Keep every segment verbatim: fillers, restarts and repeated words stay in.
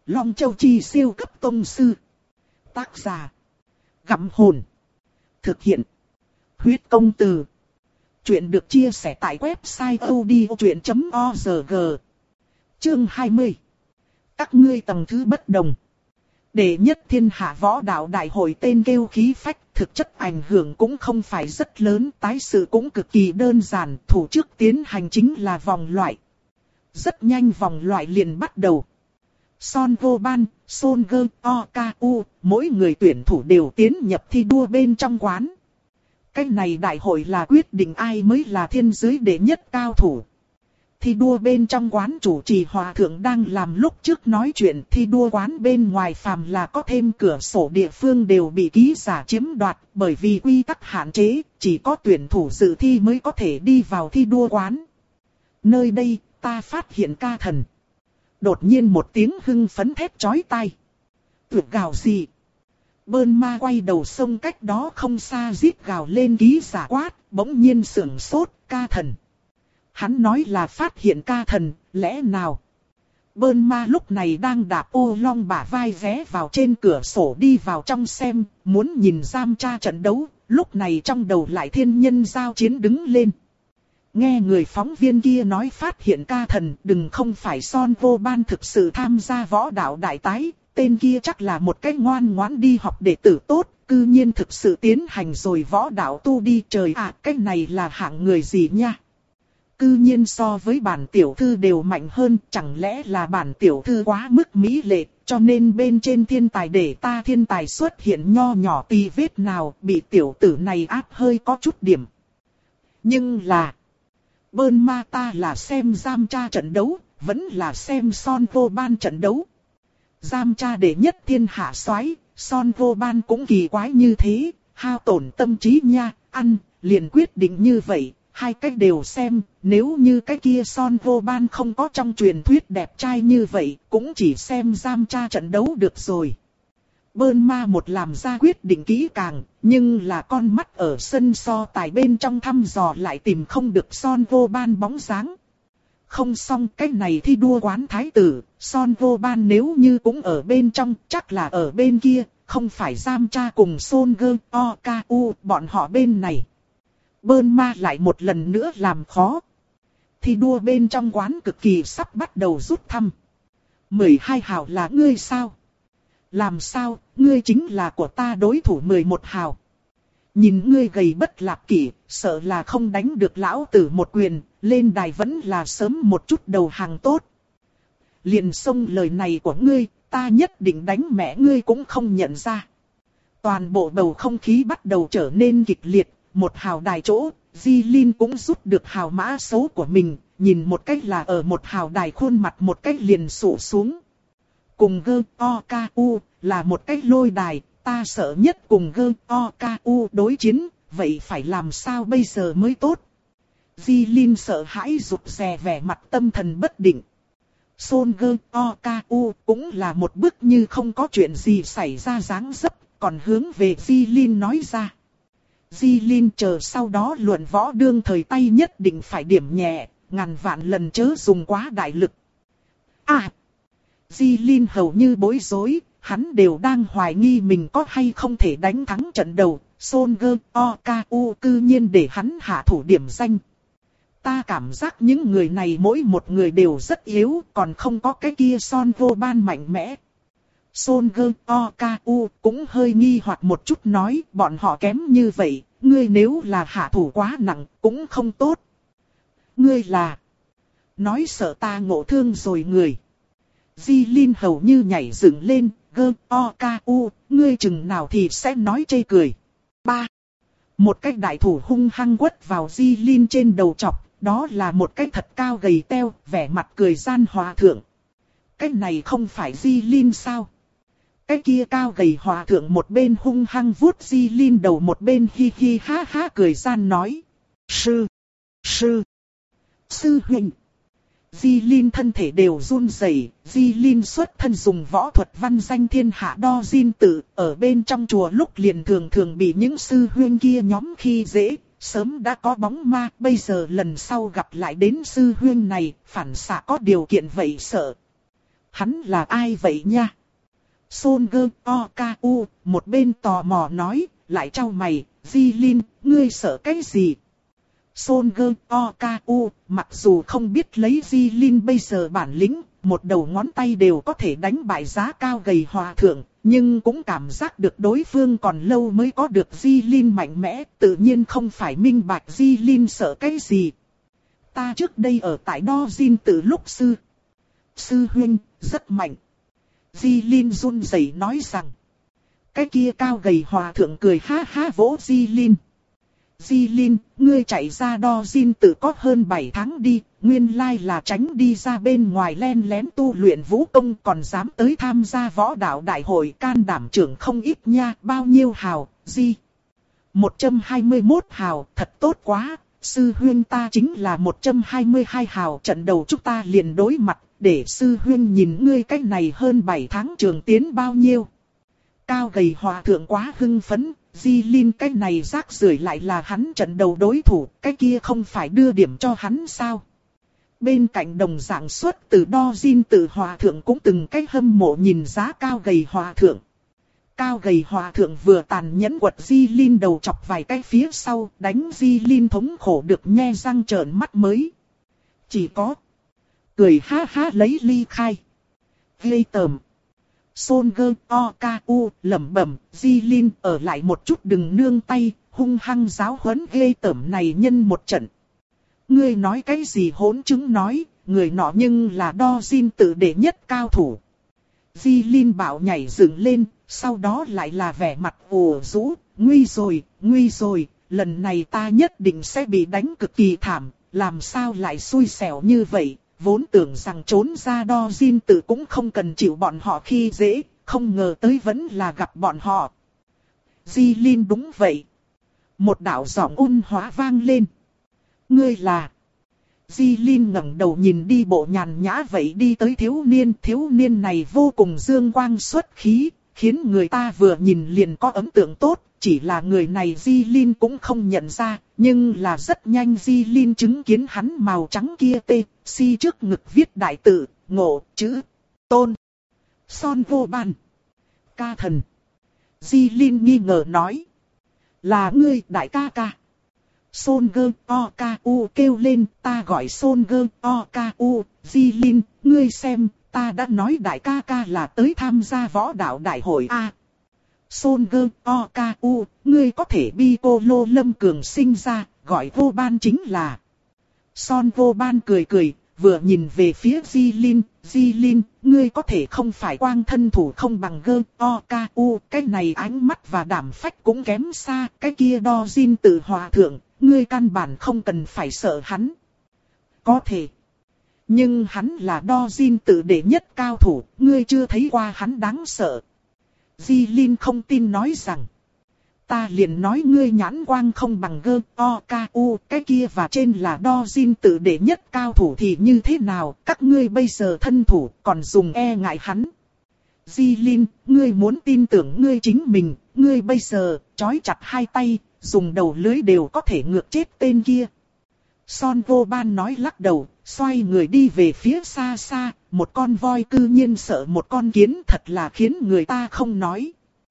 Long Châu Chi siêu cấp tông sư. Tác giả. Gặm hồn. Thực hiện. Huyết công từ. Chuyện được chia sẻ tại website audiochuyện chấm org. Chương hai mươi. Các ngươi tầng thứ bất đồng. Đệ nhất thiên hạ võ đạo đại hội tên kêu khí phách, thực chất ảnh hưởng cũng không phải rất lớn, tái sự cũng cực kỳ đơn giản, thủ trước tiến hành chính là vòng loại. Rất nhanh vòng loại liền bắt đầu. Son Vô Ban, Son Gơ, O K U, mỗi người tuyển thủ đều tiến nhập thi đua bên trong quán. Cái này đại hội là quyết định ai mới là thiên giới đệ nhất cao thủ. Thi đua bên trong quán chủ trì hòa thượng đang làm lúc trước nói chuyện, thi đua quán bên ngoài phàm là có thêm cửa sổ địa phương đều bị ký giả chiếm đoạt, bởi vì quy tắc hạn chế, chỉ có tuyển thủ dự thi mới có thể đi vào thi đua quán. Nơi đây, ta phát hiện ca thần. Đột nhiên một tiếng hưng phấn thét chói tai. Tuyệt gào gì? Bơn ma quay đầu sông cách đó không xa rít gào lên ký giả quát, bỗng nhiên sưởng sốt, ca thần. Hắn nói là phát hiện ca thần, lẽ nào? Bơn ma lúc này đang đạp ô long bả vai ghé vào trên cửa sổ đi vào trong xem, muốn nhìn giam tra trận đấu, lúc này trong đầu lại thiên nhân giao chiến đứng lên. Nghe người phóng viên kia nói phát hiện ca thần, đừng không phải Son Vô Ban thực sự tham gia võ đạo đại tái, tên kia chắc là một cái ngoan ngoãn đi học đệ tử tốt, cư nhiên thực sự tiến hành rồi võ đạo tu đi. Trời ạ, cái này là hạng người gì nha? Cư nhiên so với bản tiểu thư đều mạnh hơn, chẳng lẽ là bản tiểu thư quá mức mỹ lệ, cho nên bên trên thiên tài để ta thiên tài xuất hiện nho nhỏ tì vết nào, bị tiểu tử này áp hơi có chút điểm. Nhưng là... Bơn ma ta là xem giam tra trận đấu, vẫn là xem Son Vô Ban trận đấu. Giam tra đệ nhất thiên hạ soái, Son Vô Ban cũng kỳ quái như thế, hao tổn tâm trí nha, ăn, liền quyết định như vậy, hai cách đều xem, nếu như cái kia Son Vô Ban không có trong truyền thuyết đẹp trai như vậy, cũng chỉ xem giam tra trận đấu được rồi. Bơn ma một làm ra quyết định kỹ càng, nhưng là con mắt ở sân so tài bên trong thăm dò lại tìm không được Son Vô Ban bóng dáng. Không xong, cái này thi đua quán thái tử, Son Vô Ban nếu như cũng ở bên trong, chắc là ở bên kia, không phải giam tra cùng Son Gơ, O K U, bọn họ bên này. Bơn ma lại một lần nữa làm khó. Thi đua bên trong quán cực kỳ sắp bắt đầu rút thăm. mười hai hào là ngươi sao? Làm sao, ngươi chính là của ta đối thủ mười một hào. Nhìn ngươi gầy bất lạp kỷ, sợ là không đánh được lão tử một quyền, lên đài vẫn là sớm một chút đầu hàng tốt. Liền xông lời này của ngươi, ta nhất định đánh mẹ ngươi cũng không nhận ra. Toàn bộ bầu không khí bắt đầu trở nên kịch liệt, một hào đài chỗ, Di Linh cũng rút được hào mã xấu của mình, nhìn một cách là ở một hào đài khuôn mặt một cách liền sụ xuống. Cùng Gơ O K U là một cách lôi đài, ta sợ nhất cùng Gơ O K U đối chiến, vậy phải làm sao bây giờ mới tốt? Di Linh sợ hãi rụt rè vẻ mặt tâm thần bất định. Son Gơ O K U cũng là một bước như không có chuyện gì xảy ra dáng dấp, còn hướng về Di Linh nói ra. Di Linh chờ sau đó luận võ đương thời tay nhất định phải điểm nhẹ, ngàn vạn lần chớ dùng quá đại lực. À! Di Linh hầu như bối rối, hắn đều đang hoài nghi mình có hay không thể đánh thắng trận đầu, Son Gơ O K U cư nhiên để hắn hạ thủ điểm danh. Ta cảm giác những người này mỗi một người đều rất yếu, còn không có cái kia Son Vô Ban mạnh mẽ. Son Gơ O K U cũng hơi nghi hoặc một chút nói, bọn họ kém như vậy, ngươi nếu là hạ thủ quá nặng, cũng không tốt. Ngươi là... Nói sợ ta ngộ thương rồi người. Di Linh hầu như nhảy dựng lên, Gơ O K U, ngươi chừng nào thì sẽ nói chê cười. Ba. Một cái đại thủ hung hăng quất vào Di Linh trên đầu chọc, đó là một cái thật cao gầy teo, vẻ mặt cười gian hòa thượng. Cái này không phải Di Linh sao? Cái kia cao gầy hòa thượng một bên hung hăng vuốt Di Linh đầu một bên hi hi ha ha cười gian nói. Sư! Sư! Sư huynh! Di Linh thân thể đều run rẩy, Di Linh xuất thân dùng võ thuật văn danh thiên hạ đo Jin tự, ở bên trong chùa lúc liền thường thường bị những sư huynh kia nhóm khi dễ, sớm đã có bóng ma, bây giờ lần sau gặp lại đến sư huynh này, phản xạ có điều kiện vậy sợ. hắn là ai vậy nha? Son Gơ Oku một bên tò mò nói, lại trao mày, Jilin, ngươi sợ cái gì? Son Gơ Oku mặc dù không biết lấy Jilin bây giờ bản lĩnh, một đầu ngón tay đều có thể đánh bại giá cao gầy hòa thượng, nhưng cũng cảm giác được đối phương còn lâu mới có được Jilin mạnh mẽ, tự nhiên không phải minh bạch Jilin sợ cái gì. Ta trước đây ở tại Đo Jin từ lúc sư. Sư huynh, rất mạnh. Jilin run rẩy nói rằng. Cái kia cao gầy hòa thượng cười ha ha vỗ Jilin. Jilin, ngươi chạy ra Đo Jin tự có hơn bảy tháng đi, nguyên lai là tránh đi ra bên ngoài len lén tu luyện vũ công còn dám tới tham gia võ đạo đại hội, can đảm trưởng không ít nha, bao nhiêu hào, Di? một trăm hai mươi mốt hào, thật tốt quá, sư huynh ta chính là một trăm hai mươi hai hào, trận đầu chúng ta liền đối mặt, để sư huynh nhìn ngươi cách này hơn bảy tháng trường tiến bao nhiêu. Cao gầy hòa thượng quá hưng phấn. Jilin cái này rác rưởi lại là hắn trận đầu đối thủ, cái kia không phải đưa điểm cho hắn sao? Bên cạnh đồng dạng xuất từ Đo Jin tự hòa thượng cũng từng cái hâm mộ nhìn giá cao gầy hòa thượng. Cao gầy hòa thượng vừa tàn nhẫn quật Jilin đầu chọc vài cái phía sau, đánh Jilin thống khổ được nhe răng trợn mắt mới. Chỉ có cười ha ha lấy ly khai. Ghê tởm. Son Gơ Oku lẩm bẩm, Jilin ở lại một chút đừng nương tay, hung hăng giáo huấn ghê tởm này nhân một trận. Ngươi nói cái gì hỗn chứng nói, người nọ nhưng là Đo Jin tự đệ nhất cao thủ. Jilin bạo nhảy dựng lên, sau đó lại là vẻ mặt ủ rũ, nguy rồi, nguy rồi, lần này ta nhất định sẽ bị đánh cực kỳ thảm, làm sao lại xui xẻo như vậy. Vốn tưởng rằng trốn ra Đo Jin tự cũng không cần chịu bọn họ khi dễ, không ngờ tới vẫn là gặp bọn họ. Jilin đúng vậy. Một đạo giọng ôn hóa vang lên. Ngươi là... Jilin ngẩng đầu nhìn đi bộ nhàn nhã vậy đi tới thiếu niên. Thiếu niên này vô cùng dương quang xuất khí, khiến người ta vừa nhìn liền có ấn tượng tốt. Chỉ là người này Jilin cũng không nhận ra, nhưng là rất nhanh Jilin chứng kiến hắn màu trắng kia tê, si trước ngực viết đại tự, ngộ, chữ, tôn, son vô ban, ca thần. Jilin nghi ngờ nói, là ngươi đại ca ca. Son Gơ Oku kêu lên, ta gọi Son Gơ Oku, Jilin, ngươi xem, ta đã nói đại ca ca là tới tham gia võ đạo đại hội a. Son Gơ Oku, ngươi có thể bi cô lô lâm cường sinh ra, gọi vô ban chính là. Son vô ban cười cười, vừa nhìn về phía Jilin, Jilin, ngươi có thể không phải quang thân thủ không bằng Gơ Oku, cái này ánh mắt và đảm phách cũng kém xa, cái kia Đo Jin tự hòa thượng, ngươi căn bản không cần phải sợ hắn. Có thể. Nhưng hắn là Đo Jin tự đệ nhất cao thủ, ngươi chưa thấy qua hắn đáng sợ. Jilin không tin nói rằng, ta liền nói ngươi nhãn quang không bằng Gơ Oku, cái kia và trên là Đo Jin tự đệ nhất cao thủ thì như thế nào, các ngươi bây giờ thân thủ còn dùng e ngại hắn. Jilin, ngươi muốn tin tưởng ngươi chính mình, ngươi bây giờ trói chặt hai tay, dùng đầu lưới đều có thể ngược chết tên kia. Son vô ban nói lắc đầu, xoay người đi về phía xa xa, một con voi cư nhiên sợ một con kiến thật là khiến người ta không nói.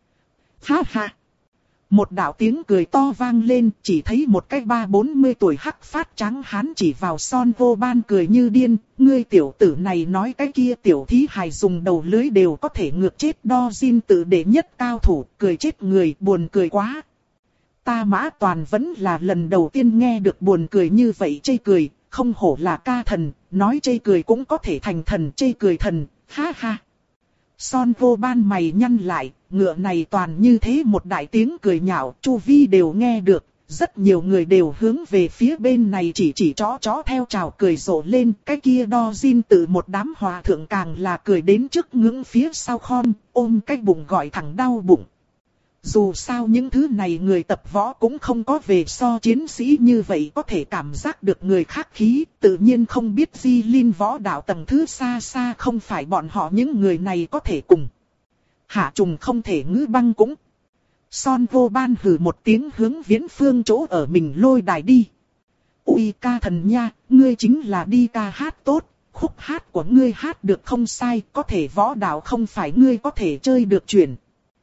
Ha ha! Một đạo tiếng cười to vang lên, chỉ thấy một cái ba bốn mươi tuổi hắc phát trắng hán chỉ vào Son vô ban cười như điên, ngươi tiểu tử này nói cái kia tiểu thí hài dùng đầu lưới đều có thể ngược chết Đo Jin tự đệ nhất cao thủ, cười chết người, buồn cười quá. Ta Mã Toàn vẫn là lần đầu tiên nghe được buồn cười như vậy chê cười, không hổ là ca thần, nói chê cười cũng có thể thành thần chê cười thần, ha ha. Son vô ban mày nhăn lại, ngựa này toàn như thế một đại tiếng cười nhạo, chu vi đều nghe được, rất nhiều người đều hướng về phía bên này chỉ chỉ chó chó theo chào cười rộ lên, cái kia Đo Jin tự một đám hòa thượng càng là cười đến trước ngưỡng phía sau khom, ôm cái bụng gọi thẳng đau bụng. Dù sao những thứ này người tập võ cũng không có về so chiến sĩ như vậy có thể cảm giác được người khác khí, tự nhiên không biết Jilin võ đạo tầng thứ xa xa không phải bọn họ những người này có thể cùng. Hạ trùng không thể ngữ băng cũng. Son vô ban hừ một tiếng hướng viễn phương chỗ ở mình lôi đài đi. Ui ca thần nha, ngươi chính là đi ca hát tốt, khúc hát của ngươi hát được không sai, có thể võ đạo không phải ngươi có thể chơi được chuyện.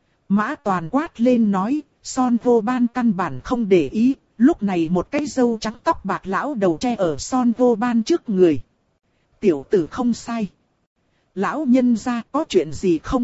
Mã Toàn quát lên nói, Son Vô Ban căn bản không để ý, lúc này một cái râu trắng tóc bạc lão đầu tre ở Son Vô Ban trước người. Tiểu tử không sai. Lão nhân gia có chuyện gì không?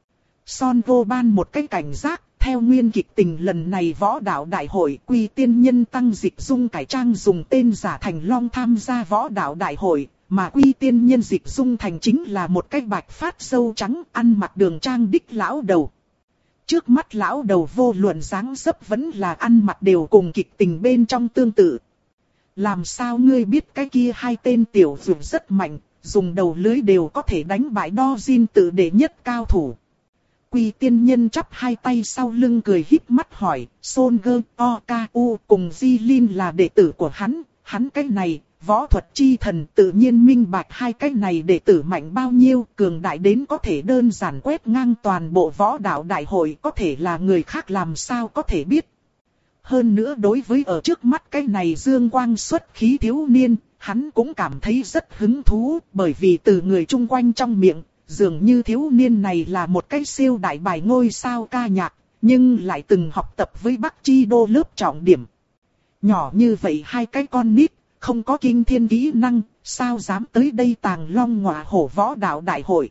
Son Vô Ban một cái cảnh giác, theo nguyên kịch tình lần này võ đạo đại hội Quy Tiên Nhân Tăng Dịch Dung cải trang dùng tên giả Thành Long tham gia võ đạo đại hội, mà Quy Tiên Nhân Dịch Dung thành chính là một cái bạch phát râu trắng ăn mặc đường trang đích lão đầu. Trước mắt lão đầu vô luận dáng dấp vẫn là ăn mặc đều cùng kịch tình bên trong tương tự. Làm sao ngươi biết cái kia hai tên tiểu dược rất mạnh, dùng đầu lưới đều có thể đánh bại Đo Jin tự đệ nhất cao thủ. Quy Tiên Nhân chắp hai tay sau lưng cười híp mắt hỏi, Son Gơ, O K U cùng Di Lin là đệ tử của hắn, hắn cái này, võ thuật chi thần tự nhiên minh bạch hai cái này đệ tử mạnh bao nhiêu, cường đại đến có thể đơn giản quét ngang toàn bộ võ đạo đại hội, có thể là người khác làm sao có thể biết. Hơn nữa đối với ở trước mắt cái này dương quang xuất khí thiếu niên, hắn cũng cảm thấy rất hứng thú, bởi vì từ người chung quanh trong miệng, dường như thiếu niên này là một cái siêu đại bài ngôi sao ca nhạc, nhưng lại từng học tập với Bắc Chi Đô lớp trọng điểm. Nhỏ như vậy hai cái con nít, không có kinh thiên kỹ năng, sao dám tới đây tàng long ngọa hổ võ đạo đại hội.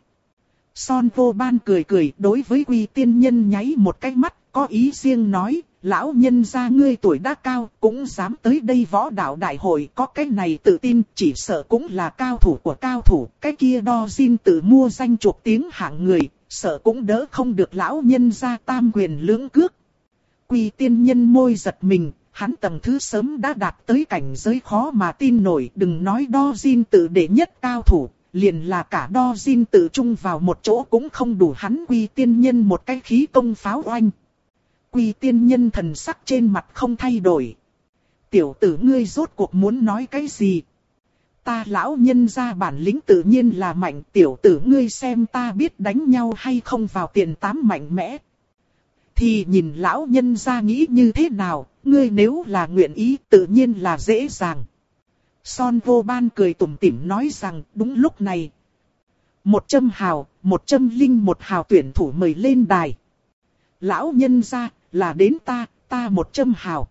Son Vô Ban cười cười đối với Quy Tiên Nhân nháy một cái mắt, có ý riêng nói, lão nhân gia ngươi tuổi đã cao, cũng dám tới đây võ đạo đại hội, có cái này tự tin, chỉ sợ cũng là cao thủ của cao thủ, cái kia Đo Jin tự mua danh chuộc tiếng hạng người, sợ cũng đỡ không được lão nhân gia tam quyền lưỡng cước. Quy Tiên Nhân môi giật mình, hắn tầng thứ sớm đã đạt tới cảnh giới khó mà tin nổi, đừng nói Đo Jin tự đệ nhất cao thủ, liền là cả Đo Jin tự chung vào một chỗ cũng không đủ hắn Quy Tiên Nhân một cái khí công pháo oanh. Quy Tiên Nhân thần sắc trên mặt không thay đổi. Tiểu tử ngươi rốt cuộc muốn nói cái gì? Ta lão nhân gia bản lĩnh tự nhiên là mạnh, tiểu tử ngươi xem ta biết đánh nhau hay không vào tiền tám mạnh mẽ. Thì nhìn lão nhân gia nghĩ như thế nào, ngươi nếu là nguyện ý tự nhiên là dễ dàng. Son Vô Ban cười tủm tỉm nói rằng đúng lúc này. Một châm hào, một châm linh một hào tuyển thủ mời lên đài. Lão nhân gia, là đến ta, ta một châm hào.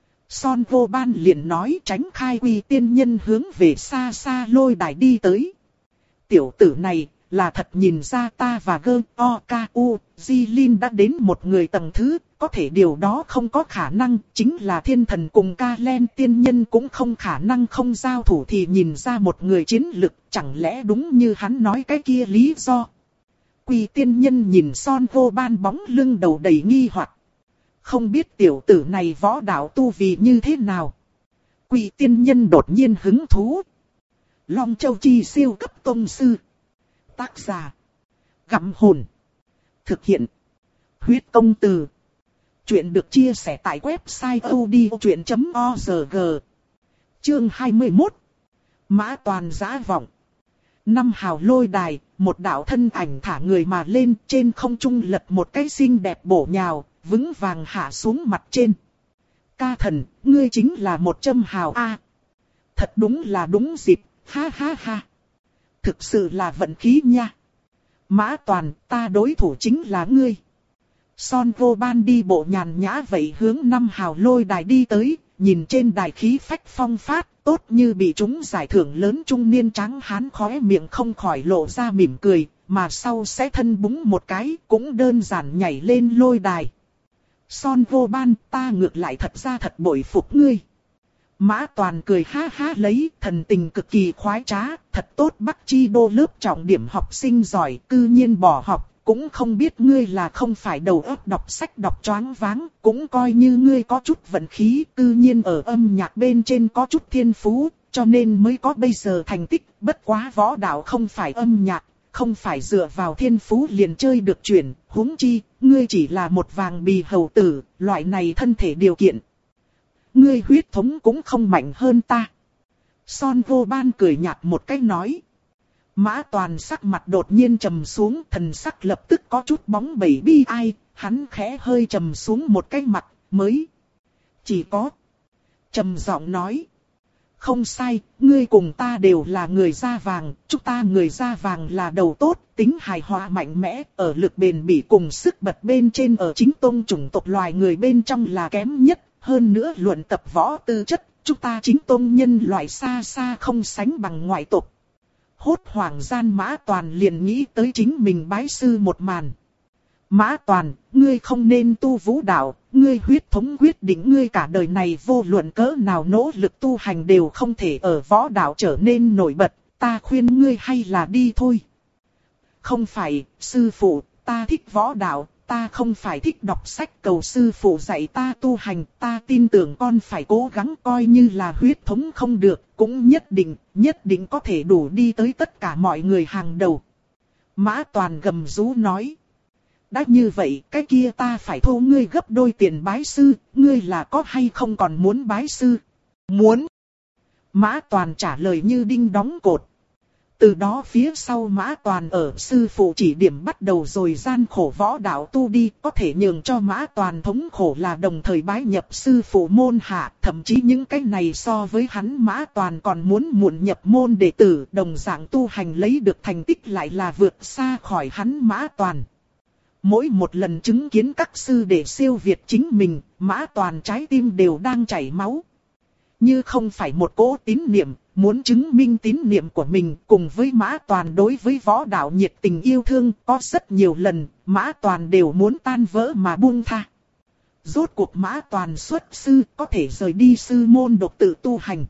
Son Vô Ban liền nói tránh khai Quy Tiên Nhân hướng về xa xa lôi đài đi tới. Tiểu tử này, là thật nhìn ra ta và Gơ, O, K, U, Di Lin đã đến một người tầng thứ, có thể điều đó không có khả năng, chính là thiên thần cùng Ca Len tiên nhân cũng không khả năng không giao thủ thì nhìn ra một người chiến lực, chẳng lẽ đúng như hắn nói cái kia lý do. Quy Tiên Nhân nhìn Son Vô Ban bóng lưng đầu đầy nghi hoặc. Không biết tiểu tử này võ đạo tu vi như thế nào. Quy Tiên Nhân đột nhiên hứng thú. Long Châu Chi siêu cấp tông sư. Tác giả. Gặm hồn. Thực hiện. Huyết công từ. Chuyện được chia sẻ tại website odchuyện chấm org. Chương hai mươi mốt. Mã Toàn giã vọng. Năm hào lôi đài, một đạo thân ảnh thả người mà lên, trên không trung lật một cái xinh đẹp bổ nhào, vững vàng hạ xuống mặt trên. Ca thần, ngươi chính là một châm hào a. Thật đúng là đúng dịp, ha ha ha. Thực sự là vận khí nha. Mã Toàn, ta đối thủ chính là ngươi. Son Vô Ban đi bộ nhàn nhã vậy hướng năm hào lôi đài đi tới, nhìn trên đài khí phách phong phát, tốt như bị trúng giải thưởng lớn trung niên trắng hán khóe miệng không khỏi lộ ra mỉm cười, mà sau sẽ thân búng một cái, cũng đơn giản nhảy lên lôi đài. Son Vô Ban, ta ngược lại thật ra thật bội phục ngươi. Mã Toàn cười ha ha lấy, thần tình cực kỳ khoái trá, thật tốt Bắc Chi Đô lớp trọng điểm học sinh giỏi, cư nhiên bỏ học, cũng không biết ngươi là không phải đầu óc đọc sách đọc choáng váng, cũng coi như ngươi có chút vận khí, cư nhiên ở âm nhạc bên trên có chút thiên phú, cho nên mới có bây giờ thành tích, bất quá võ đạo không phải âm nhạc, không phải dựa vào thiên phú liền chơi được chuyển, huống chi, ngươi chỉ là một vàng bì hầu tử, loại này thân thể điều kiện. Ngươi huyết thống cũng không mạnh hơn ta. Son Vô Ban cười nhạt một cái nói. Mã Toàn sắc mặt đột nhiên trầm xuống, thần sắc lập tức có chút bóng bẩy bi ai, hắn khẽ hơi trầm xuống một cái mặt, mới. Chỉ có. Trầm giọng nói. không sai, ngươi cùng ta đều là người da vàng, chúng ta người da vàng là đầu tốt, tính hài hòa mạnh mẽ, ở lực bền bỉ cùng sức bật bên trên ở chính tông chủng tộc loài người bên trong là kém nhất, hơn nữa luận tập võ tư chất, chúng ta chính tông nhân loại xa xa không sánh bằng ngoại tộc. Hốt hoảng gian Mã Toàn liền nghĩ tới chính mình bái sư một màn. Mã Toàn, ngươi không nên tu vũ đạo, ngươi huyết thống quyết định ngươi cả đời này vô luận cỡ nào nỗ lực tu hành đều không thể ở võ đạo trở nên nổi bật, ta khuyên ngươi hay là đi thôi. Không phải, sư phụ, ta thích võ đạo, ta không phải thích đọc sách cầu sư phụ dạy ta tu hành, ta tin tưởng con phải cố gắng coi như là huyết thống không được, cũng nhất định, nhất định có thể đủ đi tới tất cả mọi người hàng đầu. Mã Toàn gầm rú nói. Đã như vậy, cái kia ta phải thu ngươi gấp đôi tiền bái sư, ngươi là có hay không còn muốn bái sư? Muốn. Mã Toàn trả lời như đinh đóng cột. Từ đó phía sau Mã Toàn ở sư phụ chỉ điểm bắt đầu rồi gian khổ võ đạo tu đi, có thể nhường cho Mã Toàn thống khổ là đồng thời bái nhập sư phụ môn hạ, thậm chí những cái này so với hắn Mã Toàn còn muốn muộn nhập môn đệ tử, đồng dạng tu hành lấy được thành tích lại là vượt xa khỏi hắn Mã Toàn. Mỗi một lần chứng kiến các sư đệ siêu việt chính mình, Mã Toàn trái tim đều đang chảy máu. Như không phải một cỗ tín niệm, muốn chứng minh tín niệm của mình cùng với Mã Toàn đối với võ đạo nhiệt tình yêu thương, có rất nhiều lần, Mã Toàn đều muốn tan vỡ mà buông tha. Rốt cuộc Mã Toàn xuất sư, có thể rời đi sư môn độc tự tu hành.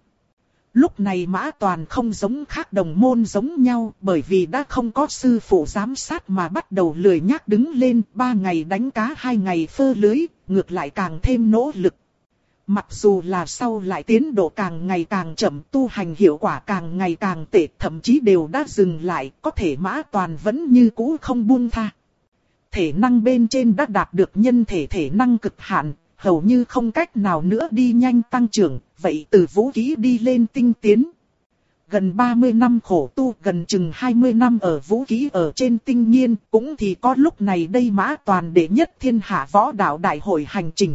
Lúc này Mã Toàn không giống khác đồng môn giống nhau, bởi vì đã không có sư phụ giám sát mà bắt đầu lười nhác đứng lên, ba ngày đánh cá hai ngày phơ lưới, ngược lại càng thêm nỗ lực. Mặc dù là sau lại tiến độ càng ngày càng chậm, tu hành hiệu quả càng ngày càng tệ, thậm chí đều đã dừng lại, có thể Mã Toàn vẫn như cũ không buông tha. Thể năng bên trên đã đạt được nhân thể thể năng cực hạn, hầu như không cách nào nữa đi nhanh tăng trưởng, vậy từ vũ khí đi lên tinh tiến. Gần ba mươi năm khổ tu, gần chừng hai mươi năm ở vũ khí ở trên tinh nghiên, cũng thì có lúc này đây Mã Toàn đệ nhất thiên hạ võ đạo đại hội hành trình.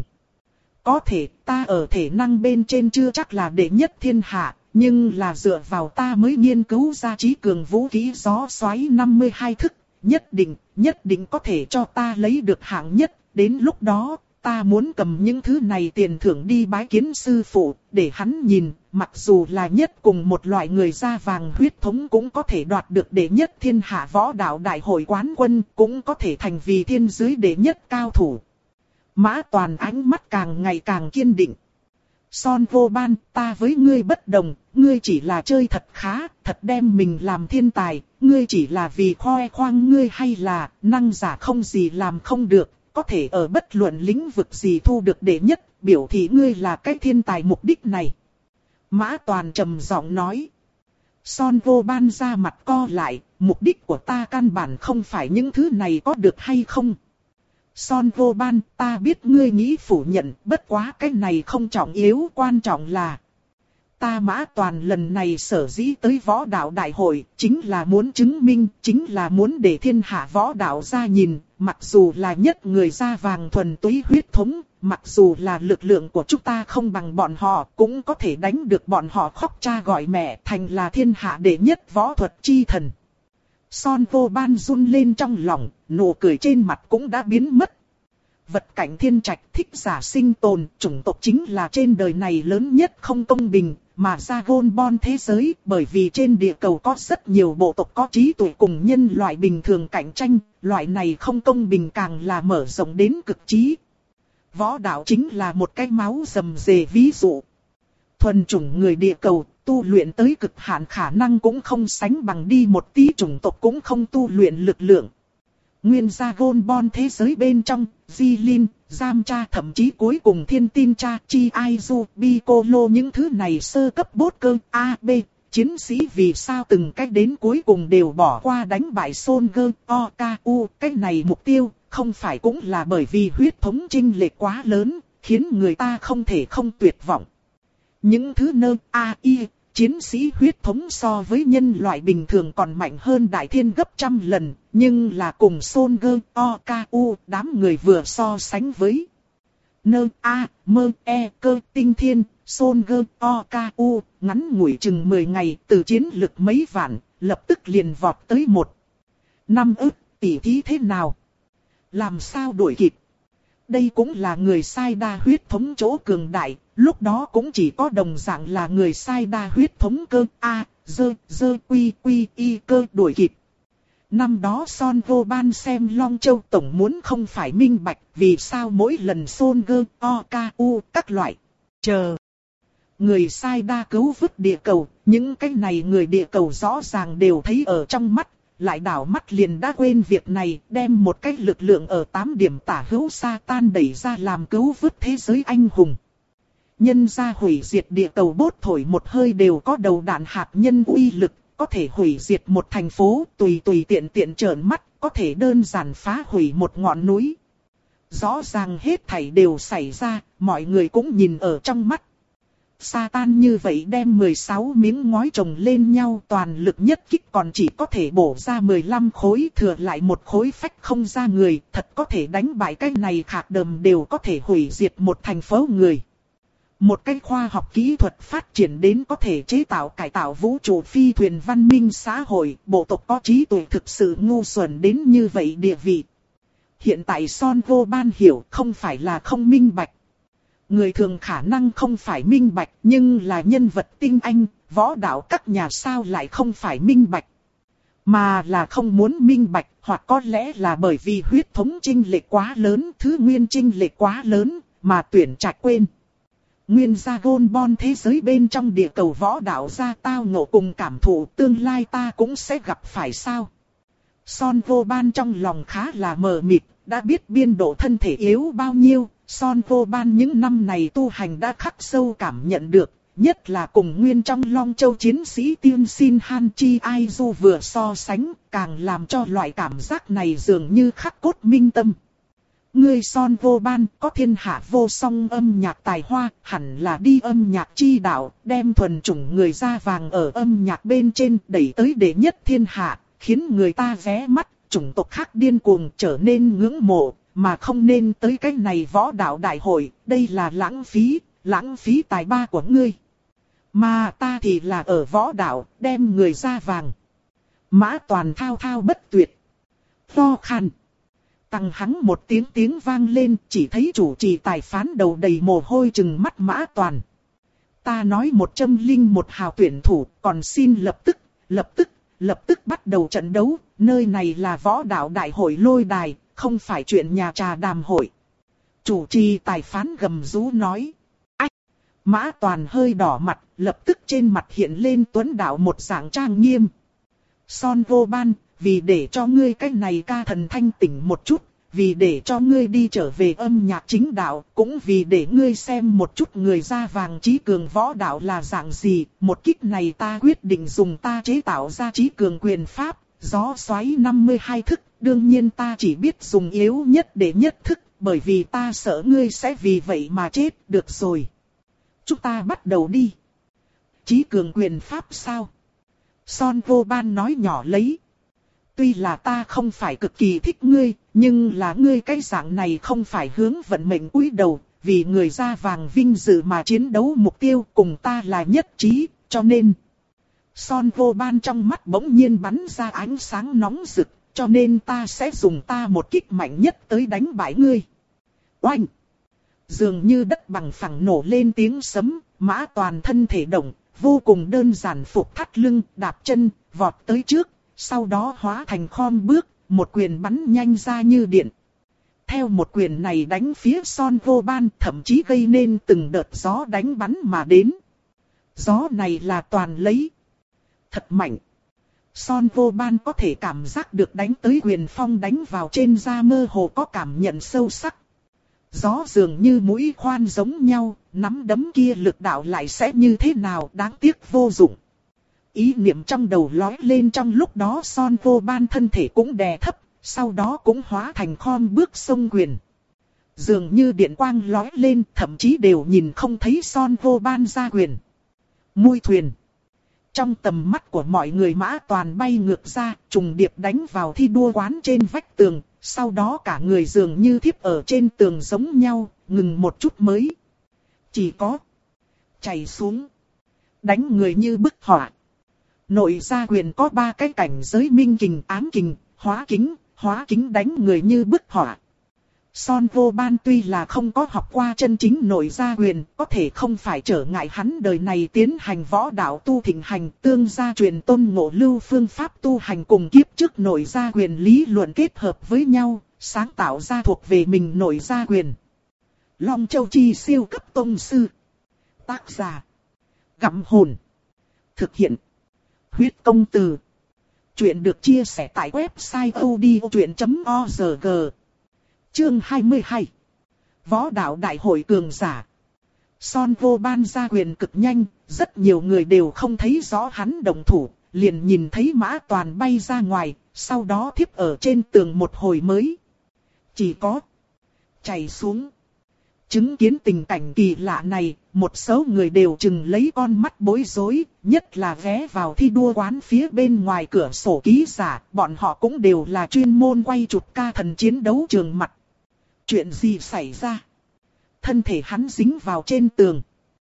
Có thể ta ở thể năng bên trên chưa chắc là đệ nhất thiên hạ, nhưng là dựa vào ta mới nghiên cứu ra trí cường vũ khí gió xoáy năm mươi hai thức, nhất định, nhất định có thể cho ta lấy được hạng nhất, đến lúc đó, ta muốn cầm những thứ này tiền thưởng đi bái kiến sư phụ, để hắn nhìn, mặc dù là nhất cùng một loại người da vàng huyết thống cũng có thể đoạt được đệ nhất thiên hạ võ đạo đại hội quán quân, cũng có thể thành vì thiên giới đệ nhất cao thủ. Mã Toàn ánh mắt càng ngày càng kiên định. Son Vô Ban, ta với ngươi bất đồng, ngươi chỉ là chơi thật khá, thật đem mình làm thiên tài, ngươi chỉ là vì khoe khoang ngươi hay là năng giả không gì làm không được, có thể ở bất luận lĩnh vực gì thu được đệ nhất, biểu thị ngươi là cái thiên tài mục đích này. Mã Toàn trầm giọng nói. Son Vô Ban ra mặt co lại, mục đích của ta căn bản không phải những thứ này có được hay không. Son Vô Ban, ta biết ngươi nghĩ phủ nhận, bất quá cái này không trọng yếu, quan trọng là ta Mã Toàn lần này sở dĩ tới võ đạo đại hội, chính là muốn chứng minh, chính là muốn để thiên hạ võ đạo ra nhìn, mặc dù là nhất người da vàng thuần túy huyết thống, mặc dù là lực lượng của chúng ta không bằng bọn họ, cũng có thể đánh được bọn họ khóc cha gọi mẹ, thành là thiên hạ đệ nhất võ thuật chi thần. Son Vô Ban run lên trong lòng, nụ cười trên mặt cũng đã biến mất. Vật cảnh thiên trạch thích giả sinh tồn, chủng tộc chính là trên đời này lớn nhất không công bình, mà ra gôn bon thế giới, bởi vì trên địa cầu có rất nhiều bộ tộc có trí tuệ cùng nhân loại bình thường cạnh tranh, loại này không công bình càng là mở rộng đến cực trí. Võ đạo chính là một cái máu rầm rề ví dụ. Thuần chủng người địa cầu, tu luyện tới cực hạn khả năng cũng không sánh bằng đi một tí chủng tộc cũng không tu luyện lực lượng. Nguyên gia gôn bon thế giới bên trong, Di Linh, Giam Cha thậm chí cuối cùng Thiên Tin Cha, Chi Aizu, Piccolo những thứ này sơ cấp bốt cơ, A, B, chiến sĩ vì sao từng cách đến cuối cùng đều bỏ qua đánh bại Son Gơ, O, K, U, cái này mục tiêu, không phải cũng là bởi vì huyết thống chênh lệch quá lớn, khiến người ta không thể không tuyệt vọng. Những thứ nơ, A, I, chiến sĩ huyết thống so với nhân loại bình thường còn mạnh hơn đại thiên gấp trăm lần, nhưng là cùng Son Gơ, O, K, U, đám người vừa so sánh với. nơ a mơ e cơ tinh thiên, Son gơ o ca u, ngắn ngủi chừng mười ngày từ chiến lực mấy vạn, lập tức liền vọt tới một năm ức, tỷ thí thế nào? Làm sao đuổi kịp? Đây cũng là người sai đa huyết thống chỗ cường đại, lúc đó cũng chỉ có đồng dạng là người sai đa huyết thống cơ A, dơ, dơ quy quy y cơ đuổi kịp. Năm đó Son Goban xem Long Châu Tổng muốn không phải minh bạch vì sao mỗi lần Son Gơ, O, K, U các loại. Chờ. Người sai đa cứu vứt địa cầu, những cái này người địa cầu rõ ràng đều thấy ở trong mắt, lại đảo mắt liền đã quên việc này, đem một cái lực lượng ở tám điểm tả hữu Satan đẩy ra làm cứu vứt thế giới anh hùng. Nhân ra hủy diệt địa cầu bốt thổi một hơi đều có đầu đạn hạt nhân uy lực, có thể hủy diệt một thành phố, tùy tùy tiện tiện trợn mắt, có thể đơn giản phá hủy một ngọn núi. Rõ ràng hết thảy đều xảy ra, mọi người cũng nhìn ở trong mắt. Satan như vậy đem mười sáu miếng ngói chồng lên nhau, toàn lực nhất kích còn chỉ có thể bổ ra mười lăm khối, thừa lại một khối phách không ra người, thật có thể đánh bại cái này khạc đờm đều có thể hủy diệt một thành phố người. Một cái khoa học kỹ thuật phát triển đến có thể chế tạo cải tạo vũ trụ phi thuyền văn minh xã hội, bộ tộc có trí tuệ thực sự ngu xuẩn đến như vậy địa vị. Hiện tại Son Goban hiểu không phải là không minh bạch. Người thường khả năng không phải minh bạch, nhưng là nhân vật tinh anh, võ đạo các nhà sao lại không phải minh bạch. Mà là không muốn minh bạch, hoặc có lẽ là bởi vì huyết thống chênh lệch quá lớn, thứ nguyên chênh lệch quá lớn, mà tuyển trạch quên. Nguyên gia gôn bon thế giới bên trong địa cầu võ đạo gia tao ngộ cùng cảm thụ tương lai ta cũng sẽ gặp phải sao. Son Goban trong lòng khá là mờ mịt, đã biết biên độ thân thể yếu bao nhiêu, Son Goban những năm này tu hành đã khắc sâu cảm nhận được, nhất là cùng nguyên trong Long Châu chiến sĩ Tiên Sin Han Chi Ai Du vừa so sánh, càng làm cho loại cảm giác này dường như khắc cốt minh tâm. Ngươi Son Goban có thiên hạ vô song âm nhạc tài hoa, hẳn là đi âm nhạc chi đạo, đem thuần chủng người da vàng ở âm nhạc bên trên đẩy tới đệ nhất thiên hạ, khiến người ta vé mắt, chủng tộc khác điên cuồng trở nên ngưỡng mộ, mà không nên tới cái này võ đạo đại hội, đây là lãng phí, lãng phí tài ba của ngươi. Mà ta thì là ở võ đạo, đem người da vàng. Mã Toàn thao thao bất tuyệt. To khăn. Tăng hắng một tiếng tiếng vang lên, chỉ thấy chủ trì tài phán đầu đầy mồ hôi trừng mắt Mã Toàn. Ta nói một trăm linh một hào tuyển thủ, còn xin lập tức, lập tức, lập tức bắt đầu trận đấu, nơi này là võ đạo đại hội lôi đài, không phải chuyện nhà trà đàm hội. Chủ trì tài phán gầm rú nói. Ách! Mã Toàn hơi đỏ mặt, lập tức trên mặt hiện lên tuấn đạo một dạng trang nghiêm. Son Goban, vì để cho ngươi cái này ca thần thanh tỉnh một chút, vì để cho ngươi đi trở về âm nhạc chính đạo, cũng vì để ngươi xem một chút người da vàng trí cường võ đạo là dạng gì, một kích này ta quyết định dùng ta chế tạo ra trí cường quyền pháp, gió xoáy năm mươi hai thức, đương nhiên ta chỉ biết dùng yếu nhất để nhất thức, bởi vì ta sợ ngươi sẽ vì vậy mà chết, được rồi. Chúng ta bắt đầu đi. Trí cường quyền pháp sao? Son Goban nói nhỏ lấy. Tuy là ta không phải cực kỳ thích ngươi, nhưng là ngươi cái dạng này không phải hướng vận mệnh cúi đầu, vì người da vàng vinh dự mà chiến đấu mục tiêu cùng ta là nhất trí, cho nên. Son Goban trong mắt bỗng nhiên bắn ra ánh sáng nóng rực, cho nên ta sẽ dùng ta một kích mạnh nhất tới đánh bại ngươi. Oanh! Dường như đất bằng phẳng nổ lên tiếng sấm, Mã Toàn thân thể động, vô cùng đơn giản phục thắt lưng, đạp chân, vọt tới trước. Sau đó hóa thành khom bước, một quyền bắn nhanh ra như điện. Theo một quyền này đánh phía Son Goban, thậm chí gây nên từng đợt gió đánh bắn mà đến. Gió này là toàn lấy. Thật mạnh. Son Goban có thể cảm giác được đánh tới quyền phong đánh vào trên da mơ hồ có cảm nhận sâu sắc. Gió dường như mũi khoan giống nhau, nắm đấm kia lực đạo lại sẽ như thế nào, đáng tiếc vô dụng. Ý niệm trong đầu lói lên trong lúc đó Son Goban thân thể cũng đè thấp, sau đó cũng hóa thành khom bước xông quyền. Dường như điện quang lói lên, thậm chí đều nhìn không thấy Son Goban ra quyền. Mui thuyền. Trong tầm mắt của mọi người Mã Toàn bay ngược ra, trùng điệp đánh vào thi đua quán trên vách tường, sau đó cả người dường như thiếp ở trên tường giống nhau, ngừng một chút mới. Chỉ có chảy xuống, đánh người như bức họa. Nội gia quyền có ba cái cảnh giới minh kình, ám kình, hóa kính, hóa kính đánh người như bức họa. Son Vô Ban tuy là không có học qua chân chính nội gia quyền, có thể không phải trở ngại hắn đời này tiến hành võ đạo tu thịnh hành, tương gia truyền tôn ngộ lưu phương pháp tu hành cùng kiếp trước nội gia quyền lý luận kết hợp với nhau, sáng tạo ra thuộc về mình nội gia quyền. Long Châu Chi siêu cấp tông sư. Tác giả: Gặm Hồn. Thực hiện: Huyết Công Từ. Chuyện được chia sẻ tại website odchuyện chấm org. Chương hai mươi hai. Võ đạo đại hội cường giả. Son Vô Ban ra quyền cực nhanh, rất nhiều người đều không thấy rõ hắn động thủ, liền nhìn thấy Mã Toàn bay ra ngoài, sau đó thiếp ở trên tường một hồi mới. Chỉ có chảy xuống. Chứng kiến tình cảnh kỳ lạ này, một số người đều chừng lấy con mắt bối rối, nhất là ghé vào thi đua quán phía bên ngoài cửa sổ ký giả, bọn họ cũng đều là chuyên môn quay chụp ca thần chiến đấu trường mặt. Chuyện gì xảy ra? Thân thể hắn dính vào trên tường.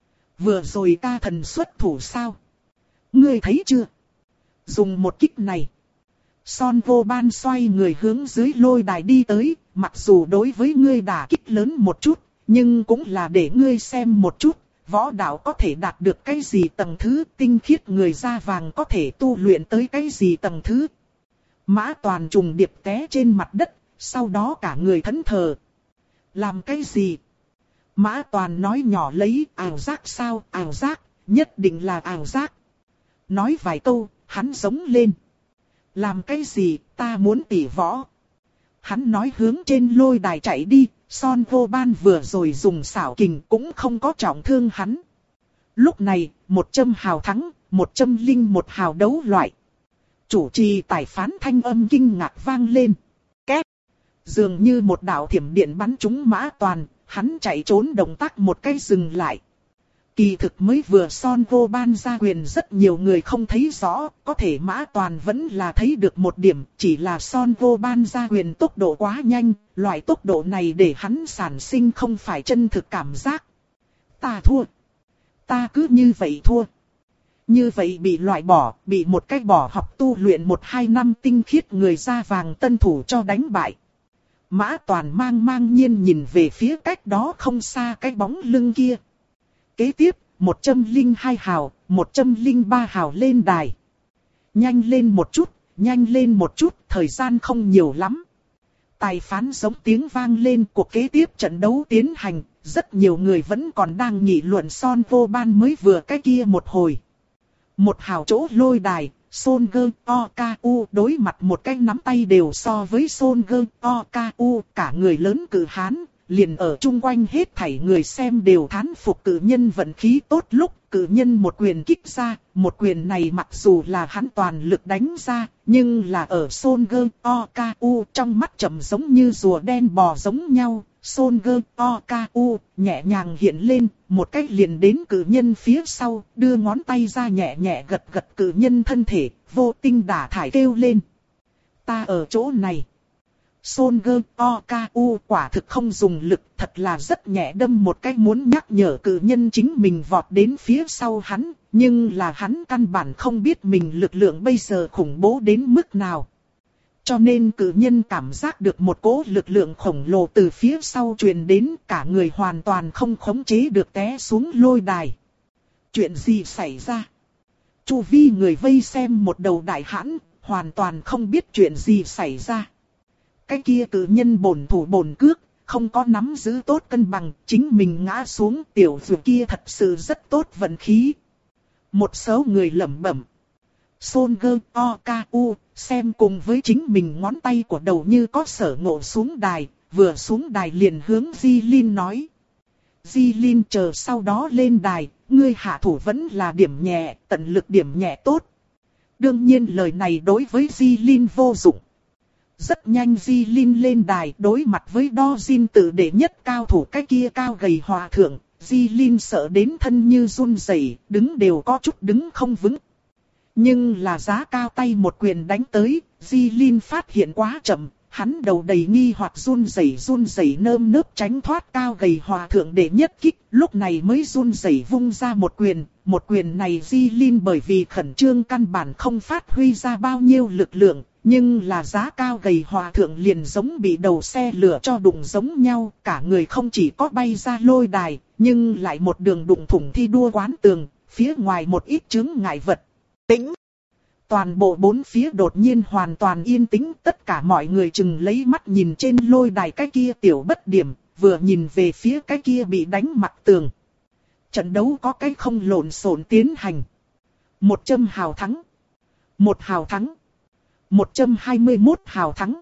Vừa rồi ca thần xuất thủ sao? Ngươi thấy chưa? Dùng một kích này. Son Vô Ban xoay người hướng dưới lôi đài đi tới, mặc dù đối với ngươi đả kích lớn một chút, nhưng cũng là để ngươi xem một chút, võ đạo có thể đạt được cái gì tầng thứ, tinh khiết người da vàng có thể tu luyện tới cái gì tầng thứ. Mã Toàn trùng điệp té trên mặt đất, sau đó cả người thẫn thờ. Làm cái gì? Mã Toàn nói nhỏ lấy, ảo giác sao, ảo giác, nhất định là ảo giác. Nói vài câu, hắn giống lên. Làm cái gì, ta muốn tỉ võ. Hắn nói hướng trên lôi đài chạy đi, Son Vô Ban vừa rồi dùng xảo kình cũng không có trọng thương hắn. Lúc này, một châm hào thắng, một châm linh một hào đấu loại. Chủ trì tài phán thanh âm kinh ngạc vang lên. Két. Dường như một đạo thiểm điện bắn trúng Mã Toàn, hắn chạy trốn động tác một cái dừng lại. Kỳ thực mới vừa Son Vô Ban ra quyền rất nhiều người không thấy rõ, có thể Mã Toàn vẫn là thấy được một điểm, chỉ là Son Vô Ban ra quyền tốc độ quá nhanh, loại tốc độ này để hắn sản sinh không phải chân thực cảm giác. Ta thua. Ta cứ như vậy thua. Như vậy bị loại bỏ, bị một cách bỏ học tu luyện một hai năm tinh khiết người da vàng tân thủ cho đánh bại. Mã Toàn mang mang nhiên nhìn về phía cách đó không xa cái bóng lưng kia. Kế tiếp, một trăm linh hai hào, một trăm linh ba hào lên đài. Nhanh lên một chút, nhanh lên một chút, thời gian không nhiều lắm. Tài phán giống tiếng vang lên, cuộc kế tiếp trận đấu tiến hành, rất nhiều người vẫn còn đang nghị luận Son Vô Ban mới vừa cái kia một hồi. Một hào chỗ lôi đài, Son Gơ O K U đối mặt một cái nắm tay đều so với Son Gơ O K U, cả người lớn cự hán. Liền ở chung quanh hết thảy người xem đều thán phục cử nhân vận khí tốt lúc cử nhân một quyền kích ra, một quyền này mặc dù là hắn toàn lực đánh ra, nhưng là ở Son Gơ O K U trong mắt chậm giống như rùa đen bò giống nhau. Son Gơ O K U nhẹ nhàng hiện lên, một cách liền đến cử nhân phía sau, đưa ngón tay ra nhẹ nhẹ gật gật cử nhân thân thể, vô tinh đả thải kêu lên. Ta ở chỗ này. Son Gơ O K U quả thực không dùng lực, thật là rất nhẹ đâm một cái muốn nhắc nhở cử nhân chính mình vọt đến phía sau hắn, nhưng là hắn căn bản không biết mình lực lượng bây giờ khủng bố đến mức nào. Cho nên cử nhân cảm giác được một cỗ lực lượng khổng lồ từ phía sau truyền đến, cả người hoàn toàn không khống chế được té xuống lôi đài. Chuyện gì xảy ra? Chu vi người vây xem một đầu đại hãn, hoàn toàn không biết chuyện gì xảy ra. Cái kia cử nhân bổn thủ bổn cước, không có nắm giữ tốt cân bằng, chính mình ngã xuống, tiểu tử kia thật sự rất tốt vận khí. Một số người lẩm bẩm. Son Gơ O K U xem cùng với chính mình ngón tay của đầu như có sở ngộ xuống đài, vừa xuống đài liền hướng Di Linh nói. Di Linh chờ sau đó lên đài, ngươi hạ thủ vẫn là điểm nhẹ, tận lực điểm nhẹ tốt. Đương nhiên lời này đối với Di Linh vô dụng. Rất nhanh Di Linh lên đài đối mặt với đo Jin tự đệ nhất cao thủ cái kia cao gầy hòa thượng, Di Linh sợ đến thân như run rẩy, đứng đều có chút đứng không vững. Nhưng là giá cao tay một quyền đánh tới, Di Linh phát hiện quá chậm, hắn đầu đầy nghi hoặc run rẩy run rẩy nơm nớp tránh thoát cao gầy hòa thượng đệ nhất kích, lúc này mới run rẩy vung ra một quyền, một quyền này Di Linh bởi vì khẩn trương căn bản không phát huy ra bao nhiêu lực lượng, nhưng là giá cao gầy hòa thượng liền giống bị đầu xe lửa cho đụng giống nhau, cả người không chỉ có bay ra lôi đài, nhưng lại một đường đụng thủng thi đua quán tường, phía ngoài một ít chướng ngại vật. Tĩnh! Toàn bộ bốn phía đột nhiên hoàn toàn yên tĩnh, tất cả mọi người chừng lấy mắt nhìn trên lôi đài cái kia tiểu bất điểm, vừa nhìn về phía cái kia bị đánh mặt tường. Trận đấu có cái không lộn xộn tiến hành. Một châm hào thắng. Một hào thắng. Một trăm hai mươi mốt hào thắng.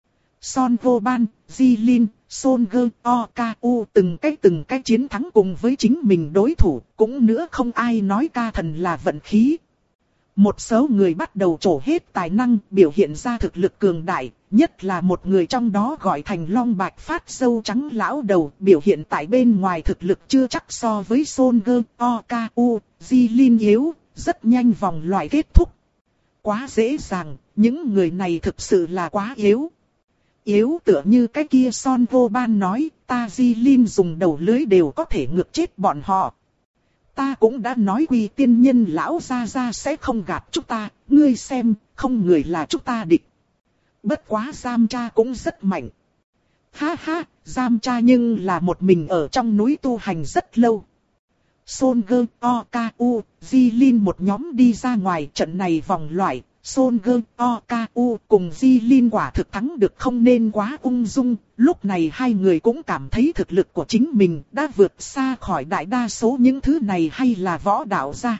Son Vô Ban, Di Linh, Son Gơ, O Ca U từng cái từng cái chiến thắng cùng với chính mình đối thủ, cũng nữa không ai nói ca thần là vận khí. Một số người bắt đầu trổ hết tài năng, biểu hiện ra thực lực cường đại, nhất là một người trong đó gọi thành Long Bạch Phát râu trắng lão đầu, biểu hiện tại bên ngoài thực lực chưa chắc so với Son Gơ, O Ca U, Di Linh yếu, rất nhanh vòng loại kết thúc. Quá dễ dàng, những người này thực sự là quá yếu. Yếu tựa như cái kia Son Vô Ban nói, ta Di Linh dùng đầu lưới đều có thể ngược chết bọn họ. Ta cũng đã nói Quy Tiên Nhân lão gia gia sẽ không gạt chúng ta, ngươi xem, không người là chúng ta địch. Bất quá Giam Cha cũng rất mạnh. Ha ha, Giam Cha nhưng là một mình ở trong núi tu hành rất lâu. Son Gơ, O Ca U, Di Linh một nhóm đi ra ngoài trận này vòng loại, Son Gơ, O Ca U cùng Di Linh quả thực thắng được không nên quá ung dung, lúc này hai người cũng cảm thấy thực lực của chính mình đã vượt xa khỏi đại đa số những thứ này hay là võ đạo gia.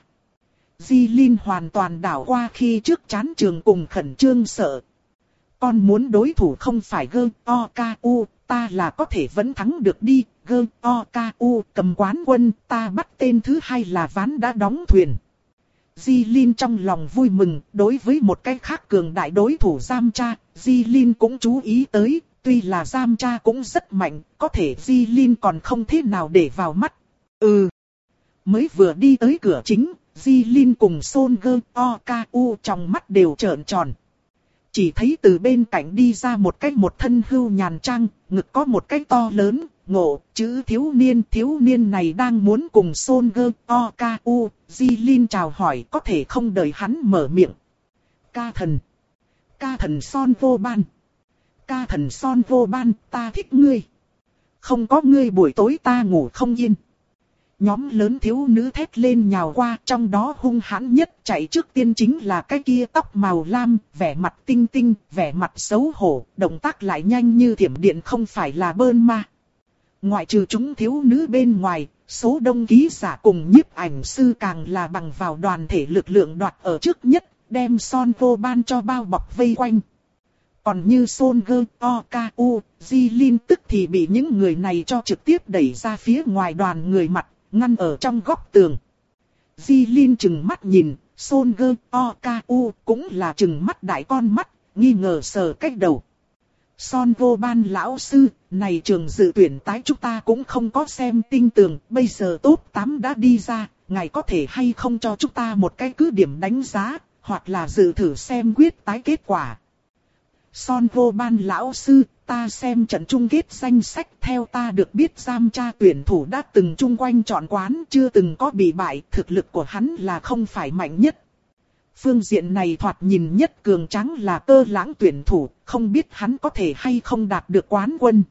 Di Linh hoàn toàn đảo qua khi trước chán trường cùng khẩn trương sợ. Con muốn đối thủ không phải Gơ, O Ca U, ta là có thể vẫn thắng được đi, Gơ, O Ca U cầm quán quân, ta bắt tên thứ hai là ván đã đóng thuyền. Di Linh trong lòng vui mừng, đối với một cái khác cường đại đối thủ Giam Cha, Di Linh cũng chú ý tới, tuy là Giam Cha cũng rất mạnh, có thể Di Linh còn không thế nào để vào mắt. Ừ, mới vừa đi tới cửa chính, Di Linh cùng Son Gơ, O Ca U trong mắt đều trợn tròn. Chỉ thấy từ bên cạnh đi ra một cái một thân hưu nhàn trang, ngực có một cái to lớn, ngộ, chữ thiếu niên. Thiếu niên này đang muốn cùng Son Gơ, O Ca U, Di Linh chào hỏi, có thể không đợi hắn mở miệng. Ca thần. Ca thần Son Vô Ban. Ca thần Son Vô Ban, ta thích ngươi. Không có ngươi buổi tối ta ngủ không yên. Nhóm lớn thiếu nữ thét lên nhào qua, trong đó hung hãn nhất chạy trước tiên chính là cái kia tóc màu lam, vẻ mặt tinh tinh, vẻ mặt xấu hổ, động tác lại nhanh như thiểm điện không phải là bơn ma. Ngoại trừ chúng thiếu nữ bên ngoài, số đông ký giả cùng nhiếp ảnh sư càng là bằng vào đoàn thể lực lượng đoạt ở trước nhất, đem Son Vô Ban cho bao bọc vây quanh. Còn như Son Gơ, O Ca U, Di Linh tức thì bị những người này cho trực tiếp đẩy ra phía ngoài đoàn người mặt, ngăn ở trong góc tường. Di Linh chừng mắt nhìn, Son Gơ, O Ca U cũng là chừng mắt đại con mắt, nghi ngờ sờ cách đầu. Son Vô Ban lão sư, này trường dự tuyển tái chúng ta cũng không có xem tinh tường, bây giờ top tám đã đi ra, ngài có thể hay không cho chúng ta một cái cứ điểm đánh giá, hoặc là dự thử xem quyết tái kết quả. Son Vô Ban lão sư, ta xem trận chung kết danh sách, theo ta được biết Giam Cha tuyển thủ đã từng chung quanh chọn quán, chưa từng có bị bại, thực lực của hắn là không phải mạnh nhất. Phương diện này thoạt nhìn nhất cường tráng là Cơ Lãng tuyển thủ, không biết hắn có thể hay không đạt được quán quân.